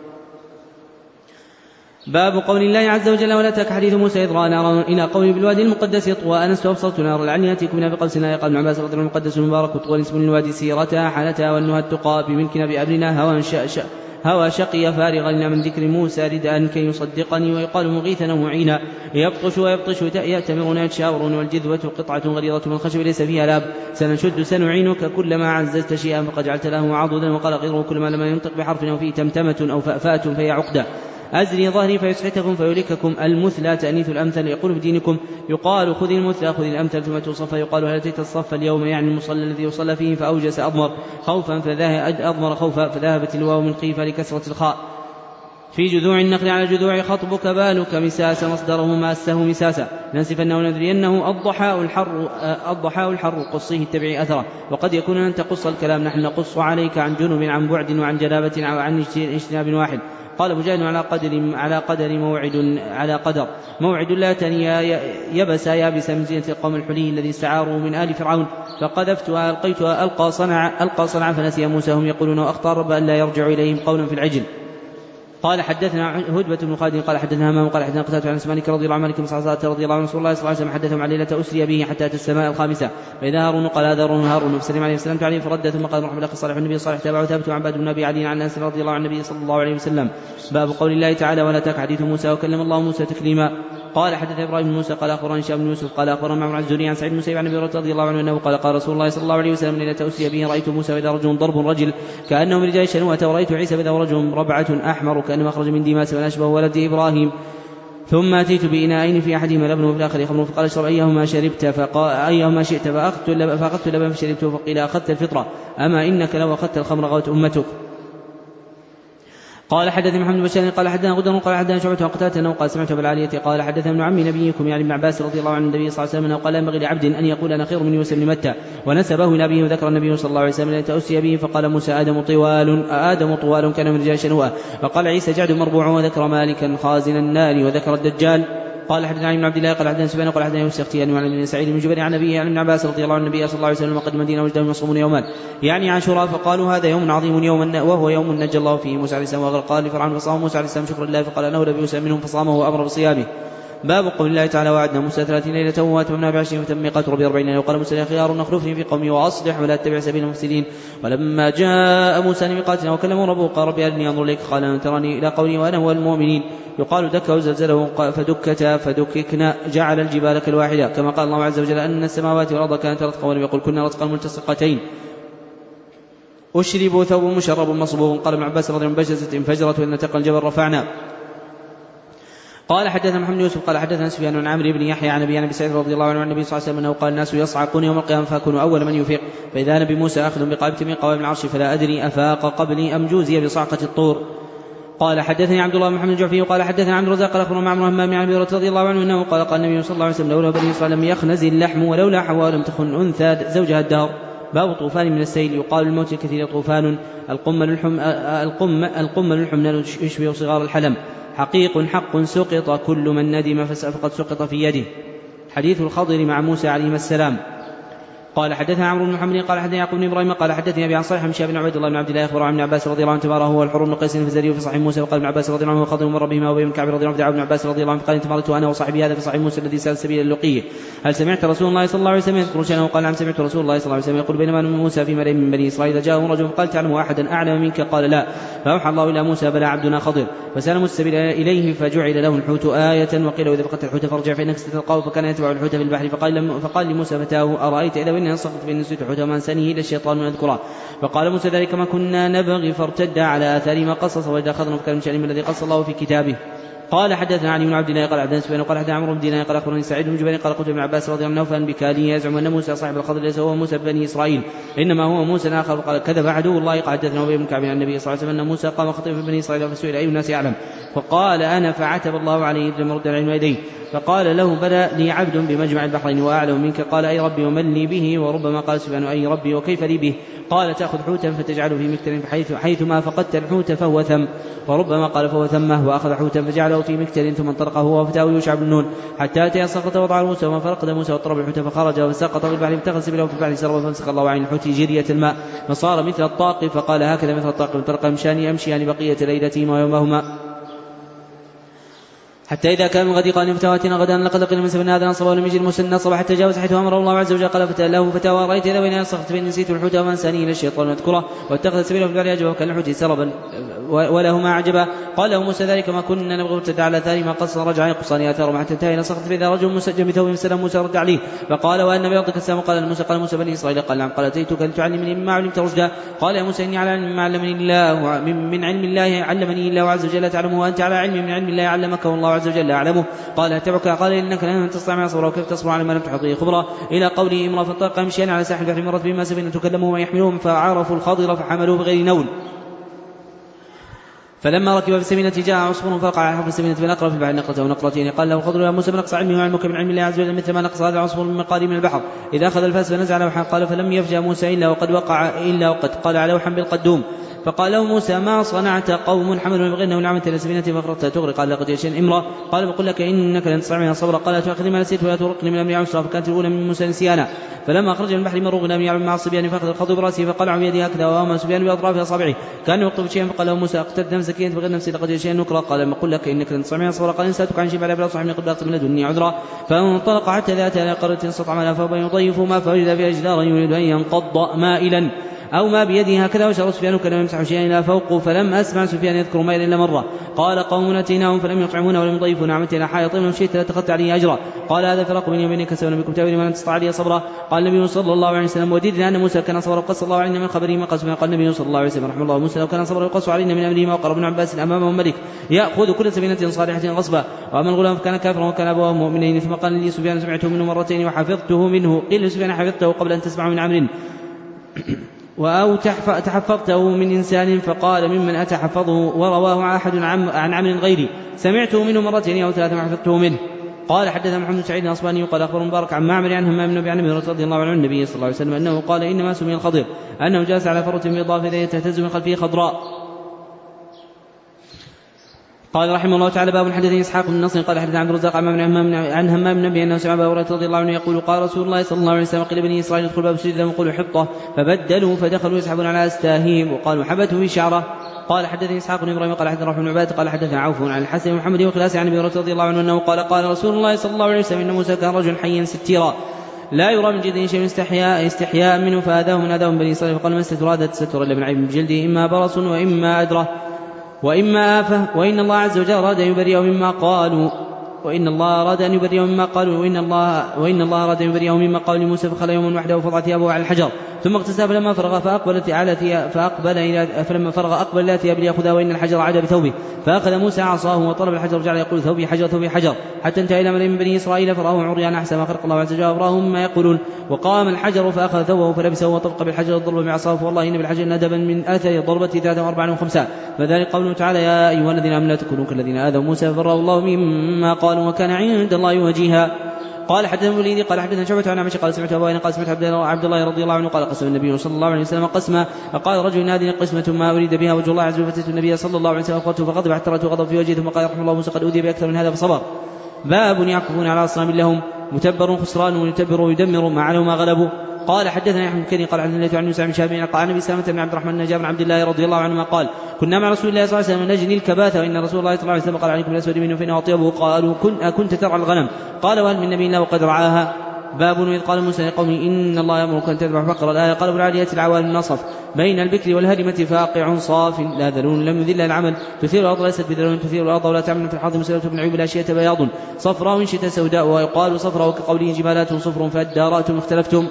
Speaker 2: باب قول الله عز وجل ولا تك حديث موسى إذ رأى نارا إلى قوله بالوادي المقدس طوى أنست وابصرت نارا لعلي يأتيكم منها بقبس لا يقال ابن عباس رضي الله عنه المقدس المبارك طوى اسم الوادي سيرتها حالتها والنهى التقى بملكنا بأمرنا هوى شأ هوى شقي فارغا لنا من ذكر موسى رداء كي يصدقني ويقال مغيثا ومعينا يبطش ويبطش يأتمرون يتشاورون والجذوة قطعة غليظة من الخشب ليس فيها لاب سنشد سنعينك كلما عززت شيئا فقد جعلت له عضدا وقال غيره كلما لم ينطق بحرف أو فيه تمتمة أو فأفاة فهي عقدة أزري ظهري فيسحتكم فيولككم المثلى تأنيث الأمثل يقول بدينكم يقال خذ المثلى خذ الأمثل ثم توصف يقال هل أتيت الصف اليوم يعني المصلى الذي يصلى فيه فأوجس أضمر خوفا فذهب أضمر خوفا فذهبت الواو من خيفة لكسرة الخاء. في جذوع النخل على جذوع خطبك بالك مساس مصدره ماسه مساسا ننسفنه ندرينه الضحاء الحر الضحاء الحر قصيه اتبع أثره. وقد يكون أن تقص الكلام نحن نقص عليك عن جنب عن بعد وعن جنابة وعن اجتناب واحد. قال مجاهد على قدر على قدر موعد على قدر موعد لا تنيا يبس يابس من زينة القوم الحلي الذي استعاروا من آل فرعون فقذفتها ألقيتها ألقى صنع ألقى صنع فنسي موسى هم يقولون وأخطر رب أن لا يرجع إليهم قولا في العجل. قال حدثنا هدبة بن خالد قال حدثنا همام قال حدثنا قتادة عن سمانك رضي الله عنه مالك بن صعصعة رضي الله عنه رسول الله صلى الله عليه وسلم حدثهم عن ليلة أسري به حتى أتى السماء الخامسة فإذا هارون قال هذا هارون هارون فسلم عليه وسلمت عليه فرد ثم قال مرحبا بالأخ الصالح النبي الصالح تابعه ثابت عن عباد بن أبي علي عن أنس رضي الله عن النبي صلى الله عليه وسلم. باب قول الله تعالى ولا تك حديث موسى وكلم الله موسى تكليما. قال حدث إبراهيم بن موسى قال أخبرني هشام بن يوسف قال أخبرنا معمر الزهري عن سعيد بن مسيب عن أبي هريرة رضي الله عنه أنه قال قال رسول الله صلى الله عليه وسلم ليلة أسري به رأيت موسى وإذا رجل ضرب رجل كأنه من رجال شنوءة ورأيت عيسى وإذا رجل ربعة أحمر كأنه أخرج من ديماس وأشبه ولد إبراهيم. ثم أتيت بإناءين في أحدهما لبن وفي الآخر خمر فقال اشرب أيهما شربت فقال أيهما شئت فأخذت اللبن, فأخذت اللبن فشربته فقيل أخذت الفطرة أما إنك لو أخذت الخمر غوت أمتك. قال حدثني محمد بن بشار قال حدثنا غدر قال حدثنا شعبة وقتادة أنه قال سمعت بالعالية قال حدثنا ابن عم نبيكم يعني ابن عباس رضي الله عنه النبي صلى الله عليه وسلم أنه قال ينبغي لعبد أن يقول أنا خير من يوسف بن متى ونسبه إلى أبيه وذكر النبي صلى الله عليه وسلم ليلة أسري به فقال موسى آدم طوال آدم طوال كان من رجال شنوءة وقال عيسى جعد مربوع وذكر مالكا خازن النار وذكر الدجال. قال حدثنا عن عبد الله قال حدثنا سفيان قال حدثنا يوسف اختيار عن ابن سعيد بن جبير عن نبيه عن ابن عباس رضي الله عنه النبي صلى الله عليه وسلم قدم مدينه وجدهم يصومون يوما يعني عاشوراء فقالوا هذا يوم عظيم يوم وهو يوم نجى الله فيه موسى عليه السلام وقال لفرعون فصام موسى عليه السلام شكرا لله فقال انه لبي موسى منهم فصامه وامر بصيامه. باب قول الله تعالى وعدنا موسى ثلاثين ليلة واتممنا بعشرين فتم ميقات ربي أربعين ليلة وقال موسى يا خيار اخلفني في قومي وأصلح ولا تتبع سبيل المفسدين. ولما جاء موسى لميقاتنا وكلمه ربه قال ربي أرني أنظر إليك قال أن تراني إلى قولي وأنا هو المؤمنين. يقال دك وزلزله فدكتا فدككنا جعل الجبال كالواحدة كما قال الله عز وجل أن السماوات والأرض كانت رتقا ولم يقل كنا رتقا ملتصقتين. أشربوا ثوب مشرب مصبوغ قال ابن عباس رضي الله عنه بجزة انفجرت وإن تقى الجبل رفعنا. قال حدثنا محمد يوسف قال حدثنا سفيان عن عمرو بن يحيى عن ابي سعيد رضي الله عنه عن النبي صلى الله عليه وسلم انه قال الناس يصعقون يوم القيامه فاكونوا اول من يفيق فاذا نبي موسى اخذ بقائمه من قوائم العرش فلا ادري افاق قبلي ام جوزي بصعقه الطور. قال حدثني عبد الله بن محمد الجعفي وقال حدثنا عبد الرزاق قال اخبرنا معمر همام عن ابي هريره رضي الله عنه انه قال قال النبي صلى الله عليه وسلم لولا بني اسرائيل لم يخنز اللحم ولولا حواء لم تخن انثى زوجها الدهر. باب طوفان من السيل يقال الموت الكثير طوفان القمل الحم القم القمل الحمل يشبه صغار الحلم حقيق حق سقط كل من ندم فقد سقط في يده. حديث الخضر مع موسى عليه السلام. قال حدثنا عمرو بن محمد قال حدثنا يعقوب بن ابراهيم قال حدثني ابي عن صالح بن شهاب بن عبيد الله بن عبد الله اخبر عن ابن عباس رضي الله عنه تبارك هو الحر بن قيس الفزاري في صحيح موسى وقال ابن عباس رضي الله عنه خضر مر بهما وابي بن كعب رضي الله عنه دعا ابن عباس رضي الله عنه قال تمرت انا وصاحبي هذا في صحيح موسى الذي سال سبيل اللقيه هل سمعت رسول الله صلى الله عليه وسلم يذكر شانه قال نعم سمعت رسول الله صلى الله عليه وسلم يقول بينما موسى في مريم من بني اسرائيل جاءه رجل قال تعلم احدا اعلم منك قال لا فاوحى الله الى موسى بلى عبدنا خضر فسال موسى السبيل اليه فجعل له الحوت آية وقيل اذا فقدت الحوت فارجع فانك ستلقاه فكان يتبع الحوت في البحر فقال فقال لموسى فتاه ارايت اذا اني انصفت فاني نسيت الحوت وما انسانيه الا الشيطان من اذكره فقال موسى ذلك ما كنا نبغي فارتد على اثار ما قصص واذا اخذنا فكان من شأنهم الذي قص الله في كتابه. قال حدثنا علي بن عبد الله قال حدثنا سفيان قال حدثنا عمرو بن دينار قال اخبرني سعيد بن جبير قال قلت ابن عباس رضي الله عنه فان بكالي يزعم ان موسى صاحب الخضر ليس هو موسى بني اسرائيل انما هو موسى اخر قال كذب عدو الله قال حدثنا ابي بن كعب عن النبي صلى الله عليه وسلم ان موسى قام خطيبا في بني اسرائيل فسئل اي الناس يعلم فقال انا فعتب الله عليه لم يرد العلم اليه فقال له بلى لي عبد بمجمع البحرين واعلم منك قال اي ربي ومن لي به وربما قال سفيان اي ربي وكيف لي به قال تاخذ حوتا فتجعله في مكتل حيث حيثما فقدت الحوت فهو ثم وربما قال فهو ثمه واخذ حوتا فجعله في مكتل ثم انطلق هو وفتاه يوشع بن نون حتى اتى سقط وضع موسى وما فرقد موسى واضطرب الحوت فخرج وسقط في البحر ابتغى سبيله في البحر سرب فامسك الله عن الحوت جرية الماء فصار مثل الطاق فقال هكذا مثل الطاق انطلق يمشان يمشيان بقية ليلتهما ويومهما حتى إذا كان من غد قال فتواتنا غدا لقد قيل من سبنا هذا نصب ولم يجد المسنى صباح تجاوز حيث أمر الله عز وجل قال فتاه له فتاوى رأيت إذا وإن أنصخت فإن نسيت الحوت وما أنساني إلى الشيطان واذكره واتخذ سبيله في البحر أجبه وكان الحوت سربا ولهما عجبا قال له موسى ذلك ما كنا نبغي ارتدى على ثاني ما قص رجع يقصان آثارهم حتى انتهى إلى صخرة فإذا رجل مسجم بثوب سلم موسى رد عليه فقال وأن بيضك السلام قال موسى قال موسى بني إسرائيل قال نعم قال أتيتك لتعلمني مما علمت رشدا قال يا موسى إني على علم مما علمني الله من علم الله علمني الله عز وجل تعلمه وأنت على علم من علم الله علمك والله عز وجل أعلمه قال اتبعك قال إنك لن تستطيع معي صبرا وكيف تصبر على ما لم تحط به خبرا إلى قوله امرأ فانطلقا يمشيان على ساحل البحر مرت بما سفينة تكلموا ويحملوهم فعرفوا الخضر فحملوه بغير نول فلما ركب في السفينة جاء عصفور فرقع على حرف السفينة فنقر في البحر نقرة ونقرتين. قال له الخضر يا موسى بنقص علمه وعلمك من علم الله عز وجل مثل ما نقص هذا العصفور من مقادير من البحر إذا أخذ الفاس فنزع لوحا. قال فلم يفجأ موسى إلا وقد وقع إلا وقد قال لوحا بالقدوم. فقال له موسى ما صنعت قوم حملوا بغيرنا ونعمة إلى سفينة فأخرجتها تغرق. قال لقد جئت امرأة. قال بقول لك إنك لن تستطيع صبرا. قال تأخذني ما نسيت ولا ترقني من أمري عسرا. فكانت الأولى من موسى نسيانا. فلما خرج من البحر مروا غلام يعلم مع الصبيان فأخذ الخضر برأسه فقلع بيده هكذا وأومى سفيان بأطراف أصابعه كان يقطب شيئا. فقال له موسى أقتلت نفسك أنت بغير نفسي لقد جئت شيئا نكرا. قال ما أقول لك إنك لن تستطيع صبرا. قال إن سألتك عن شيء فلا بلا صاحبني قد من لدني عذرا. فانطلق حتى ذات إلى قرية استطعم لها فأبى يضيف ما فوجد فيها جدارا يريد أن ينقض مائلا أو ما بيده هكذا وشر سفيان كان يمسح شيئا إلى فوقه فلم أسمع سفيان يذكر مائلا إلا مرة. قال قوم أتيناهم فلم يطعمون ولم يضيفوا نعمة إلى حائط لو شئت لاتخذت عليه أجرا. قال هذا فراق بيني وبينك سوى بكم تأويل ولن تستطيع عليه صبرا. قال النبي صلى الله عليه وسلم وددنا أن موسى كان صبرا وقص الله علينا من خبره ما قص. قال النبي صلى الله عليه وسلم رحمه الله موسى لو كان صبرا يقص علينا من أمره ما وقر ابن عباس أمامه ملك يأخذ كل سفينة صالحة غصبا. وأما الغلام فكان كافرا وكان أبواه مؤمنين. ثم قال لي سفيان سمعته منه مرتين وحفظته منه. قيل لسفيان حفظته قبل أن تسمع من عمرو أو تحفظته من إنسان. فقال ممن أتحفظه ورواه أحد عن عمرو غيري سمعته منه مرتين أو ثلاثة وحفظته منه. قال حدثنا محمد سعيد الأصبهاني قال أخبر مبارك عن معمر عن همام بن أبي رضي الله عنه النبي صلى الله عليه وسلم أنه قال إنما سمي الخضر أنه جالس على فرة بيضاء فإذا تهتز من خلفه خضراء. قال رحمه الله تعالى باب حدثني إسحاق بن نصر قال حدثنا عبد الرزاق عن همام بن أبي أنه سمع أبا هريرة رضي الله عنه يقول قال رسول الله صلى الله عليه وسلم قيل بني إسرائيل ادخلوا باب السجود لهم يقولوا حطة فبدلوا فدخلوا يسحبون على أستاهيم وقالوا حبته في شعره. قال حدثني إسحاق بن إبراهيم قال حدثنا رحمه بن عبادة قال حدثنا عوف عن الحسن ومحمد وخلاس عن أبي هريرة رضي الله عنه أنه قال قال رسول الله صلى الله عليه وسلم إن موسى كان رجلا حيا ستيرا لا يرى من جلده شيء استحياء استحياء منه فآذاه من آذاهم بني إسرائيل. فقال ما استترادت ستر إلا من عيب بجلده إما برص وإما أدرة وإما آفة وإن الله عز وجل أراد أن يبرئه مما قالوا وإن الله أراد أن يبرئه مما قالوا وإن الله وإن الله أراد أن يبرئه مما قالوا لموسى فخلى يوما وحده وفضع ثيابه على الحجر ثم اغتسل فلما فرغ فأقبلت على ثياب فأقبل إلى فلما فرغ أقبل إلى ثياب ليأخذها وإن الحجر عاد بثوبه فأخذ موسى عصاه وطلب الحجر وجعل يقول ثوبي حجر ثوبي حجر حتى انتهى إلى ملئ من بني إسرائيل فرآه عريانا أحسن ما خلق الله عز وجل وأبراه مما يقولون. وقام الحجر فأخذ ثوبه فلبسه وطبق بالحجر الضرب بعصاه فوالله إن بالحجر ندبا من أثر الضربة ثلاثة وأربعة وخمسة. فذلك قوله تعالى يا أيها الذين آمنوا لا تكونوا كالذين آذوا موسى فبرأه الله مما قالوا وكان عند الله وجيها. قال حدثنا الوليد قال حدثنا شعبة عن عمشة قال سمعت أبوين قال سمعت عبد الله رضي الله عنه قال قسم النبي صلى الله عليه وسلم قسما فقال رجل هذه قسمة ما أريد بها وجه الله عز وجل فتيت النبي صلى الله عليه وسلم أخبرته فغضب احترت وغضب في وجهه ثم قال رحمه الله موسى قد أوذي بأكثر من هذا فصبر. باب يعكفون على أصنام لهم متبر خسران ويتبر ويدمر ما علوا ما غلبوا. قال حدثنا يحيى بن كثير قال حدثنا عن موسى بن شهاب قال عن ابي سلمة بن عبد الرحمن بن جابر بن عبد الله رضي الله عنهما قال كنا مع رسول الله صلى الله عليه وسلم نجني الكباث وان رسول الله صلى الله عليه وسلم قال عليكم الاسود منه فانه اطيبه. قالوا كنت ترعى الغنم قال وهل من نبي الا وقد رعاها. باب إذ قال موسى لقومه إن الله يأمرك أن تذبح بقرة. الآية قال العالية العوال النصف بين البكر والهرمة فاقع صاف لا ذلول لم يذل العمل تثير الأرض ليست بذلول تثير الأرض ولا تعمل في الحرث مسألة بن عيوب الأشياء بياض صفراء شتى سوداء ويقال صفراء كقوله جبالات صفر فالدارات اختلفتم.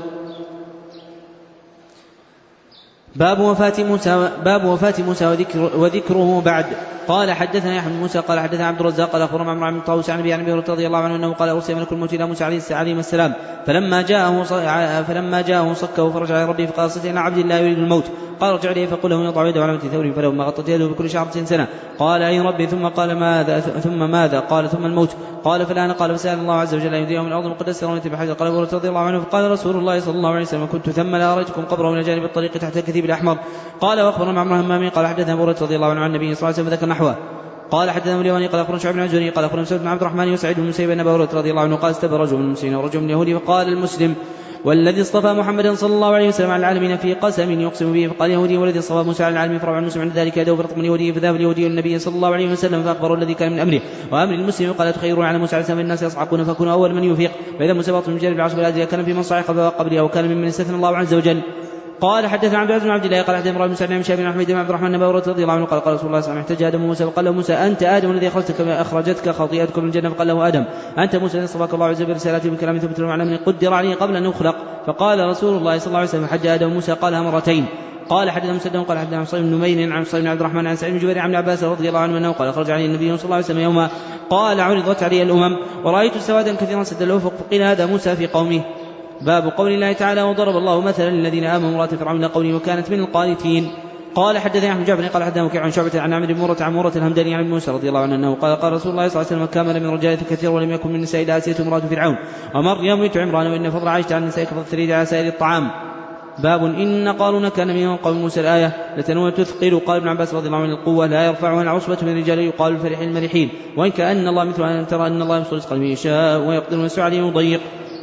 Speaker 2: باب وفاة موسى باب وفاة موسى وذكر وذكره بعد. قال حدثنا يحيى بن موسى قال حدثنا عبد الرزاق قال اخبرنا عمرو بن طاووس عن ابي هريره رضي الله عنه انه قال ارسل ملك الموت الى موسى عليه السلام فلما جاءه فلما جاءه صكه فرجع الى ربه فقال صلت الى عبد الله يريد الموت قال ارجع اليه فقل له يضع يده على متن ثوره فلما غطت يده بكل شعرة سنه قال اي ربي ثم قال ماذا ثم ماذا قال ثم الموت قال فالان قال فسال الله عز وجل ان يهديه من الارض المقدسه ورميته بحجر قال ابو هريره رضي الله عنه فقال رسول الله صلى الله عليه وسلم كنت ثم لاريتكم قبره الى جانب الطريق تحت الكثيب الاحمر. قال واخبرنا عمرو همامي قال حدثنا ابو هريره رضي الله عنه عن النبي صلى الله عليه وسلم فذكر نحوه. قال حدثنا اليماني قال اخبرنا شعيب بن الزهري قال اخبرنا مسعود بن عبد الرحمن وسعيد بن مسيب بن ابي هريره رضي الله عنه قال استبى رجل من المسلمين ورجل من اليهود فقال المسلم والذي اصطفى محمدا صلى الله عليه وسلم على العالمين في قسم يقسم به فقال يهودي والذي اصطفى موسى على العالمين فرفع المسلم عند ذلك يده برقم اليهودي فذهب اليهودي النبي صلى الله عليه وسلم فاخبروا الذي كان من امره وامر المسلم قال تخيرون على موسى على سبيل الناس يصعقون فكونوا اول من يفيق فاذا موسى باطل من جانب العصر الازلي كان في من صعق قبله او كان ممن استثنى الله عز وجل. قال حدثنا عبد العزيز بن عبد الله قال حدثنا ابراهيم بن سعد بن شهاب بن احمد بن عبد الرحمن بن ابي رضي الله عنه قال قال رسول الله صلى الله عليه وسلم احتج ادم موسى وقال له موسى انت ادم الذي اخرجتك اخرجتك خطيئتك من الجنه فقال له ادم انت موسى الذي اصطفاك الله عز وجل برسالته بكلامه ثم تلوم على من قدر عليه قبل ان يخلق. فقال رسول الله صلى الله عليه وسلم حج ادم موسى قالها مرتين. قال حدثنا مسدد قال حدثنا عن صالح بن نمير عن صالح بن عبد الرحمن عن سعيد بن جبير عن عباس رضي الله عنه انه قال خرج عليه النبي صلى الله عليه وسلم يوما قال عرضت علي الامم ورايت سوادا كثيرا سد الافق فقيل هذا موسى في قومه. باب قول الله تعالى وضرب الله مثلا للذين امنوا امرأة فرعون قوله وكانت من القانتين. قال حدثني أحمد جعفر قال حدثنا وكيع عن شعبة عن عمرو بن مرة عن مرة الهمداني عن ابن موسى رضي الله عنه أنه قال قال رسول الله صلى الله عليه وسلم كامل من رجال كثير ولم يكن من نساء آسية امرأة فرعون ومريم بنت عمران وإن فضل عائشة عن النساء كفضل الثريد على سائر الطعام. باب إن قارون كان من قوم موسى الآية لتنوى تثقل. قال ابن عباس رضي الله عنه القوة لا يرفعها العصبة من الرجال يقال الفرح المرحين وإن كأن الله مثل أن ترى أن الله يبسط رزقا من يشاء ويقدر ويسع عليه ويضيق.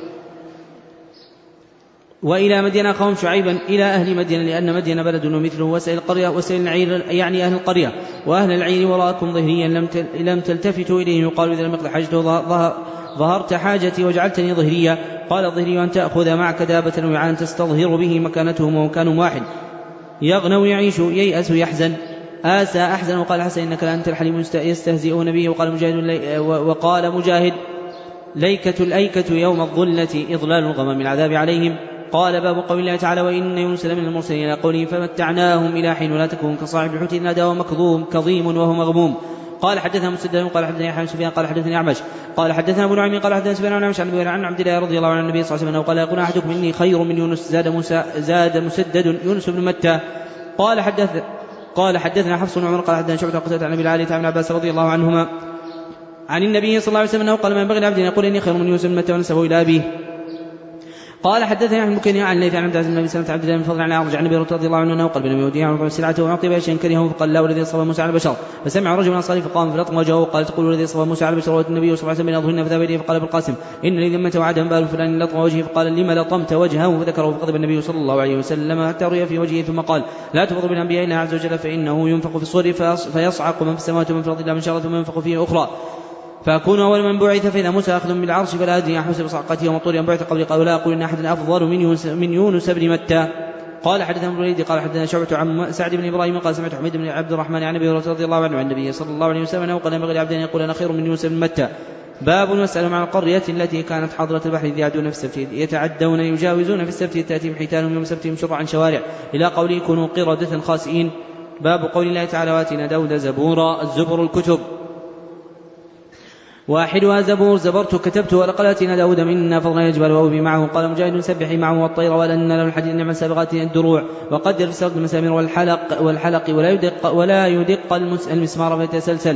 Speaker 2: وإلى مدين أخاهم شعيبا إلى أهل مدين لأن مدين بلد ومثله وسائل القرية وسائل العير يعني أهل القرية وأهل العير وراءكم ظهريا لم تلتفتوا إليه يقال إذا لم يقضي حاجته ظهرت حاجتي وجعلتني ظهريا. قال الظهري أن تأخذ معك دابة وعاء تستظهر به مكانتهم ومكانهم واحد يغنو يعيش ييأس يحزن آسى أحزن. وقال حسن إنك لأنت الحليم يستهزئون به. وقال مجاهد وقال مجاهد ليكة الأيكة يوم الظلة إضلال الغمام العذاب عليهم. قال باب قول الله تعالى وإن يونس لمن المرسلين إلى قوله فمتعناهم إلى حين ولا تكون كصاحب الحوت إذ نادى وهو مكظوم كظيم وهو مغموم. قال حدثنا مسدد قال حدثني يحيى بن سفيان قال حدثني أعمش قال حدثنا أبو نعيم قال حدثنا سفيان عن أعمش عن عبد الله رضي الله عنه النبي صلى الله عليه وسلم قال يقول أحدكم إني خير من يونس زاد موسى زاد مسدد يونس بن متى. قال حدث قال حدثنا حفص بن عمر قال حدثنا شعبة قتادة عن أبي العالية عن عباس رضي الله عنهما عن النبي صلى الله عليه وسلم أنه قال ما ينبغي لعبد أن يقول إني خير من يونس بن متى ونسبه إلى أبيه. قال حدثني عن المكني عن ليث عن عبد العزيز بن سلمة عبد الله بن فضل عن أعرج عن أبي هريرة رضي الله عنه أنه قال بين يهودي عن سلعته وأعطي بأشياء كرهه فقال لا والذي اصطفى موسى على البشر. فسمع رجل أنصاري فقام فلطم وجهه وقال تقول والذي اصطفى موسى على البشر والنبي صلى الله عليه وسلم بين أظهرنا فذهب إليه فقال ابو القاسم إن لي ذمة وعدم بال فلان لطم وجهه فقال لما لطمت وجهه فذكره فغضب النبي صلى الله عليه وسلم حتى رؤي في وجهه ثم قال لا تفضل بالأنبياء إلا عز وجل فإنه ينفق في الصور فيصعق من في السماوات ومن في الأرض إلا من شاء ثم ينفق فيه أخرى فأكون أول من بعث فإذا موسى أخذ بالعرش فلا أدري حسب صعقته ومطوري أن بعث قبل قال لا أقول إن أحد أفضل من يونس بن متى. قال حدثنا ابن الوليد قال حدثنا شعبة عن سعد بن إبراهيم قال سمعت حميد بن عبد الرحمن عن أبي هريرة رضي الله عنه عن النبي صلى الله عليه وسلم أنه قال ينبغي لعبد أن يقول أنا خير من يونس بن متى. باب واسألهم عن القرية التي كانت حاضرة البحر إذ يعدون في السبت يتعدون يجاوزون في السبت تأتيهم حيتانهم يوم سبتهم شرعا شوارع إلى قوله كونوا قردة خاسئين. باب قول الله تعالى وآتينا داود زبورا الزبر الكتب واحدها زبور زبرت كتبت ولقد آتينا داود منا فضلا الجبال وأوبي معه. قال مجاهد سبحي معه والطير ولأن له الحديد نعم سابغات الدروع وقدر في سرد المسامير والحلق والحلق ولا يدق ولا يدق المسمار فيتسلسل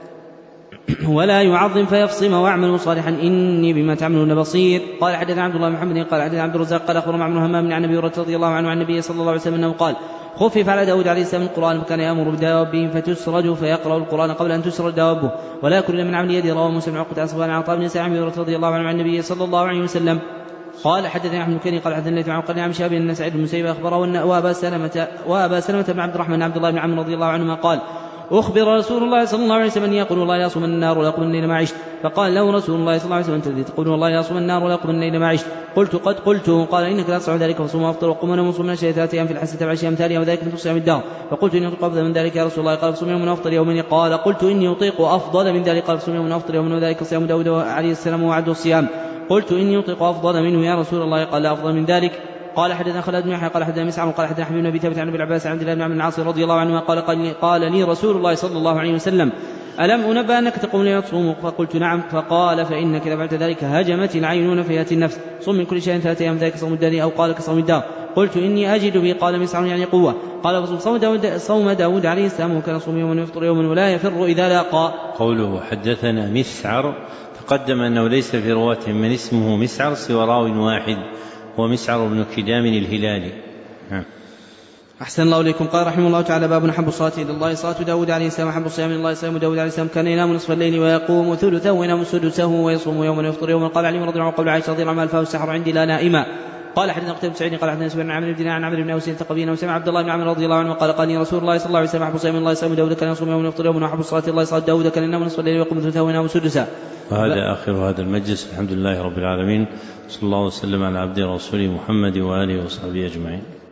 Speaker 2: ولا يعظم فيفصم واعملوا صالحا إني بما تعملون بصير. قال حدثنا عبد الله محمد قال حدثنا عبد الرزاق قال أخبرنا معمر همام عن أبي هريرة رضي الله عنه عن النبي صلى الله عليه وسلم أنه قال خفف على داود عليه السلام القرآن فكان يأمر بدوابه فتسرج فيقرأ القرآن قبل أن تسرج دوابه ولا يأكل من عمل يده. رواه مسلم عن عقبة عن عطاء بن سعيد بن رضي الله عنه عن النبي صلى الله عليه وسلم. قال حدثنا أحمد بن قال حدثنا ليث عن قال عن شهاب بن سعيد بن المسيب أخبره وأبا سلمة وأبا سلمة بن عبد الرحمن عبد الله بن عمرو رضي الله عنهما قال أخبر رسول الله صلى الله عليه وسلم يقول الله لا يصوم النار ولا يقوم الليل ما عشت. فقال له رسول الله صلى الله عليه وسلم أنت الذي تقول الله لا يصوم النار ولا يقوم الليل ما عشت. قلت قد قلت. قال إنك لا تصح ذلك فصوم وافطر وقم ونم وصوم من ثلاثة أيام في الحسنة سبع أيام ثانية وذلك من صيام الدهر. فقلت إني أطيق أفضل من ذلك يا رسول الله. قال فصوم يوم وافطر يوما. قال قلت إني أطيق أفضل من ذلك. قال فصوم يوم وافطر يوما وذلك صيام داود عليه السلام وعد الصيام. قلت إني أطيق أفضل منه يا رسول الله. قال لا أفضل من ذلك. قال حدثنا خالد بن يحيى قال حدثنا مسعر قال حدثنا حبيب بن ابي ثابت عن ابي العباس عن عبد الله بن عمرو بن العاص رضي الله عنه قال قال لي رسول الله صلى الله عليه وسلم ألم أنبأ أنك تقوم لي تصوم؟ فقلت نعم. فقال فإنك إذا فعلت ذلك هجمت العينون فيأتي النفس. صم من كل شيء ثلاثة أيام ذلك صوم الدار أو قال كصوم الدار. قلت إني أجد به. قال مسعر يعني قوة. قال صوم داود, صوم داود عليه السلام وكان صوم يوما ويفطر يوما ولا يفر إذا لاقى.
Speaker 1: قوله حدثنا مسعر تقدم أنه ليس في رواة من اسمه مسعر سوى راو واحد ومسعر بن كدام الهلالي.
Speaker 2: أحسن الله إليكم. قال رحمه الله تعالى باب أحب الصلاة إلى الله صلاة داود عليه السلام أحب الصيام إلى الله صيام داود عليه السلام كان ينام نصف الليل ويقوم ثلثه وينام سدسه ويصوم يوما ويفطر يوما. قال علي رضي الله عنه قبل عائشة رضي الله عنها الفاء السحر عندي لا نائما. قال حدثنا قتيبة بن سعيد قال حدثنا سفيان عن عمرو بن عن عمرو بن أوس الثقفي وسمع عبد الله بن عمرو رضي الله عنه قال قال لي رسول الله صلى الله عليه وسلم أحب الصيام إلى الله صيام داود كان يصوم يوما ويفطر يوما وأحب الصلاة إلى الله صلاة داود كان ينام نصف الليل ويقوم ثلثه وينام سدسه.
Speaker 1: وهذا آخر هذا المجلس الحمد لله رب العالمين صلى الله وسلم على عبده ورسوله محمد وآله وصحبه أجمعين.